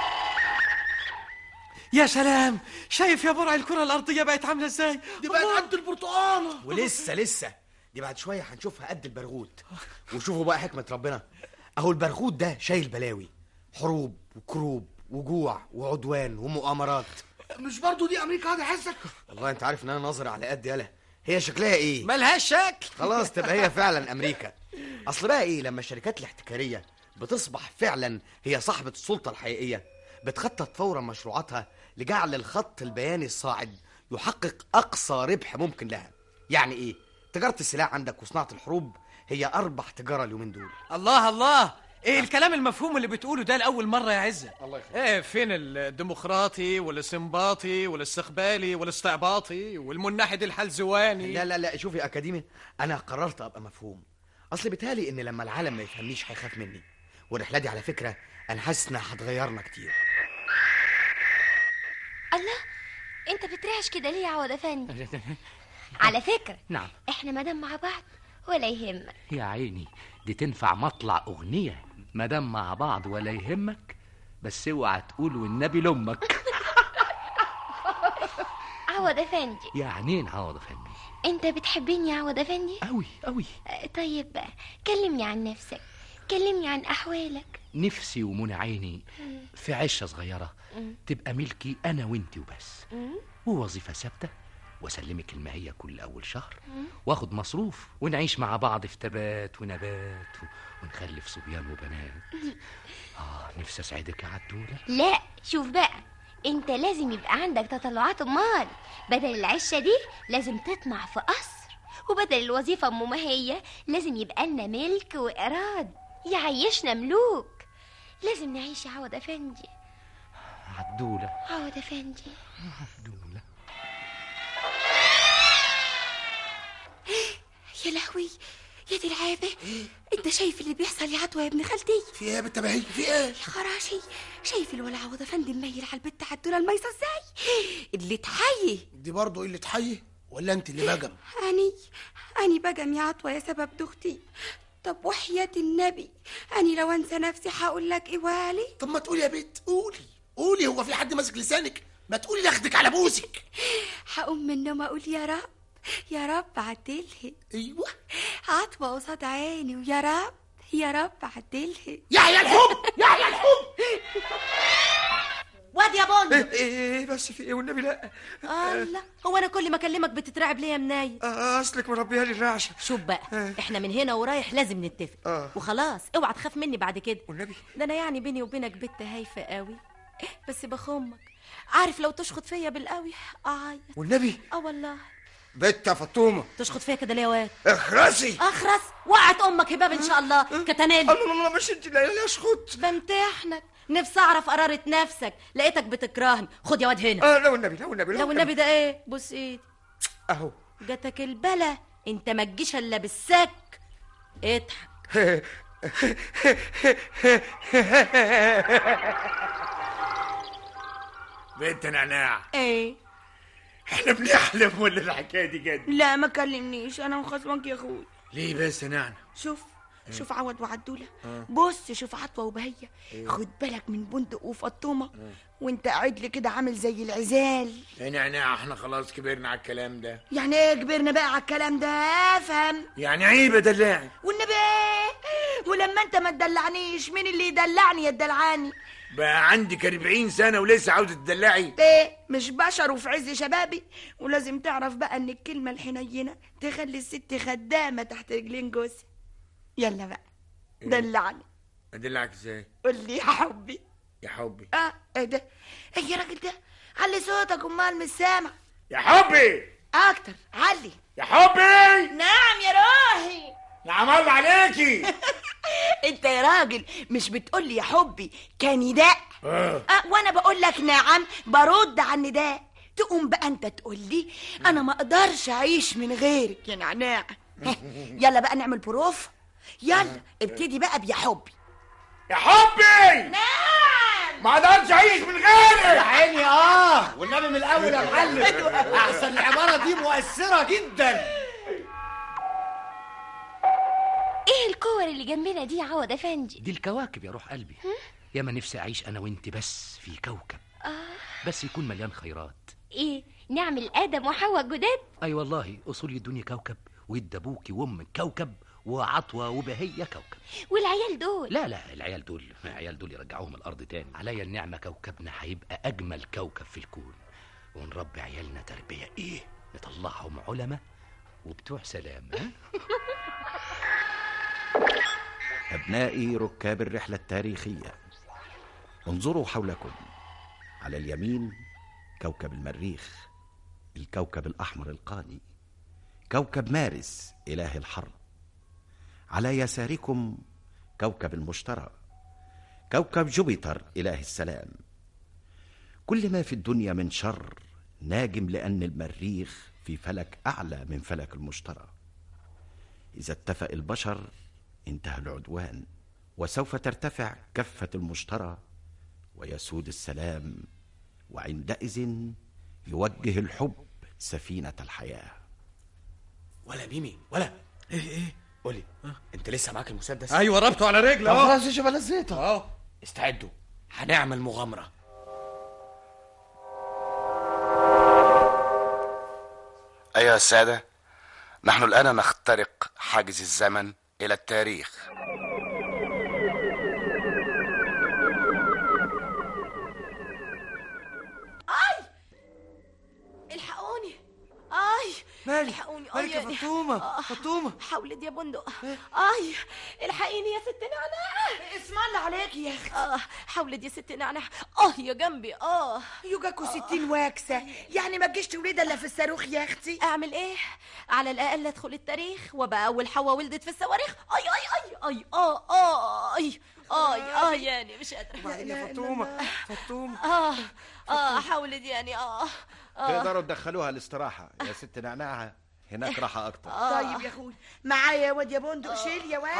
يا سلام، شايف يا برع الكرة الأرضية بقت عاملة ازاي؟ دي بقت قد البرتقانة. ولسه لسه دي بعد شوية هنشوفها قد البرغوت. وشوفوا بقى حكمة ربنا، اهو البرغوت ده شايل بلاوي، حروب وكروب وجوع وعدوان ومؤامرات. مش برضو دي امريكا هذا حسك؟ والله انت عارف ان انا ناظر على قد يالا. هي شكلها ايه؟ ملهاش شكل. خلاص تبقى هي فعلا امريكا. اصل بقى ايه، لما الشركات الاحتكارية بتصبح فعلا هي صاحبة السلطة الحقيقية، بتخطط فورا مشروعاتها لجعل الخط البياني الصاعد يحقق اقصى ربح ممكن لها. يعني ايه؟ تجارة السلاح عندك وصناعة الحروب هي اربح تجارة اليومين دول. الله الله، ايه الكلام المفهوم اللي بتقوله ده لأول مرة يا عزة؟ الله يخليك. ايه فين الديمقراطي والاستنباطي والاستقبالي والاستعباطي والمنحد الحلزواني؟ لا لا لا شوفي يا اكاديمي، انا قررت ابقى مفهوم. اصل بيتهيألي ان لما العالم ما يفهمنيش هيخاف مني، والرحلة دي على فكرة انا حاسس انها هتغيرنا كتير. الله، انت بترعش كده ليه يا عوض افندي؟ على فكرة نعم، احنا مادام مع بعض ولا يهمك. يا عيني دي تنفع مطلع اغنية، مادام مع بعض ولا يهمك، بس اوعى تقول والنبي لامك. عوض افندي. يا عينين عوض افندي، انت بتحبيني يا عوض افندي؟ قوي قوي. طيب بقى كلمني عن نفسك، كلمني عن احوالك. نفسي ومنى عيني في عشة صغيرة تبقى ملكي انا وانتي وبس، ووظيفة ثابتة، واسلمك المهية كل اول شهر، واخد مصروف، ونعيش مع بعض في تبات ونبات ونخلف صبيان وبنات. اه نفسي اسعدك يا عدولة. لا شوف بقى، انت لازم يبقى عندك تطلعات امال. بدل العشة دي لازم تطمع في قصر، وبدل الوظيفة ام مهية لازم يبقى لنا ملك وإراد يعيشنا ملوك. لازم نعيش يا عوض افندي. عدولة عوض افندي. عدولة. يا لهوي يا دي العابة، انت شايف اللي بيحصل يا عدوى يا ابن خالتي؟ في ايه يا بنت بهي؟ في ايه؟ يا خراشي، شايف الولا عوض افندي مميل على البت عدولة الميصة ازاي؟ اللي تحيي دي برضو اللي تحيي ولا انت اللي بجم؟ اني اني بجم يا عطوة يا سبب دختي. طب وحياة النبي اني لو انسى نفسي هقول لك ايه والي؟ طب ما تقولي يا بنت، قولي قولي، هو في حد ماسك لسانك؟ ما تقولي لاخدك على بوسك. هقوم من النوم اقول يا رب يا رب عدلها. ايوه عطوة قصاد عيني، ويا رب يا رب عدلها. يحيى الحب يحيى الحب. واد يا بن. ايه ايه بس في ايه والنبي؟ لا الله، هو انا كل ما اكلمك بتترعب ليه يا مناي؟ آه اصلك مربيها لي الرعشه. شوف بقى، احنا من هنا ورايح لازم نتفق. آه. وخلاص اوعى تخاف مني بعد كده. والنبي ده انا يعني بيني وبينك بنت هايفه قوي، بس بخمك عارف لو تشخط فيا بالقوي اعيط. والنبي اه والله. بنت يا فطومه تشخط فيا كده ليه يا واد؟ اخرسي. اخرس؟ وقعت امك هباب ان شاء الله. كتنالي. الله الله مش انت اللي قايله لي اشخط. بمتحنك، نفسي اعرف قرارة نفسك، لقيتك بتكرهني. خد يا واد هنا. اه لا والنبي لا والنبي لا والنبي ده ايه؟ بص ايدي اهو. جاتك البلا، انت ما تجيش الا بالسك. اضحك. بنت نعناع، ايه احنا بنحلم ولا الحكايه دي جد؟ لا ما كلمنيش، انا مخصمك يا اخوي. ليه بس يا نعنع؟ شوف شوف عوض وعدوله. آه. بص شوف عطوه وبهيه. إيه؟ خد بالك من بندق وفطومه. وانت قاعد لي كده عامل زي العزال. يا نعناع احنا خلاص كبرنا على الكلام ده. يعني ايه كبرنا بقى على الكلام ده؟ افهم. يعني عيب ادلعني. والنبي ولما انت ما تدلعنيش مين اللي يدلعني يا الدلعاني؟ بقى عندك أربعين سنه ولسه عاوزه تدلعي؟ ايه مش بشر وفي عز شبابي. ولازم تعرف بقى ان الكلمه الحنينه تخلي الست خدامه تحت رجلين جوزها. يلا بقى دلعني. ادلعك ازاي؟ قول لي يا حبي. يا حبي. اه ايه ده؟ ايه يا راجل ده؟ علي صوتك امال مش سامع. يا حبي اكتر علي. يا حبي. نعم يا روحي. نعم الله عليكي. انت يا راجل مش بتقول لي يا حبي كان نداء؟ اه أه وانا بقول لك نعم برد على النداء. تقوم بقى انت تقول لي انا ما اقدرش اعيش من غيرك يا نعناع. يلا بقى نعمل بروف. يلا ابتدي بقى بيا حبي. يا حبي. نعم. ما اقدرش اعيش من غيرك. يا عيني اه والنبي من الاول يا معلم. احسن العباره دي مؤثره جدا. ايه الكور اللي جنبنا دي يا عوض افندي؟ دي الكواكب يا روح قلبي. يا ما نفسي اعيش انا وانت بس في كوكب آه. بس يكون مليان خيرات. ايه نعمل ادم وحواء جداد؟ اي والله اصول الدنيا كوكب ويد ابوكي وامك كوكب وعطوه وبهيه كوكب. والعيال دول؟ لا لا العيال دول العيال دول يرجعوهم الارض تاني. عليا النعمه كوكبنا هيبقى اجمل كوكب في الكون. ونربي عيالنا تربيه ايه نطلعهم علماء وبتوع سلام. ها؟ أبنائي ركاب الرحلة التاريخية، انظروا حولكم. على اليمين كوكب المريخ، الكوكب الأحمر القاني، كوكب مارس إله الحرب. على يساركم كوكب المشتري، كوكب جوبيتر إله السلام. كل ما في الدنيا من شر ناجم لأن المريخ في فلك أعلى من فلك المشتري. إذا اتفق البشر انتهى العدوان، وسوف ترتفع كفة المشتري ويسود السلام، وعندئذ يوجه الحب سفينة الحياة. ولا ميمي ولا ايه ايه قولي أه؟ انت لسه معاك المسدس؟ ايوه ربطه على رجله اهو. اهو. خلاص يا شباب الزيطه اهو. استعدوا هنعمل مغامرة. أيها السادة، نحن الآن نخترق حاجز الزمن إلى التاريخ. اي الحقوني. اي مالك الحقوني. مالك يا فطومه؟ فطومه حولت يا بندق. اي الحقيني يا ست نعناع. اسم الله عليكي يا اختي. اه حولت يا ست نعناع. اه يا جنبي. اه يوجاكوا ستين واكسه. يعني ما تجيش تولد الا في الصاروخ يا اختي. اعمل ايه؟ على الاقل ادخل التاريخ وابقى اول حواء ولدت في الصواريخ. اي اي اي اي اه اه اي اي اه يعني مش قادره. وبعدين يا فطومه فطومه اه اه حولت يعني اه اه تقدروا تدخلوها الاستراحة يا ست نعناعة، هناك راحة أكتر. طيب يا اخوي معايا يا واد يا بندق. شيل يا واد.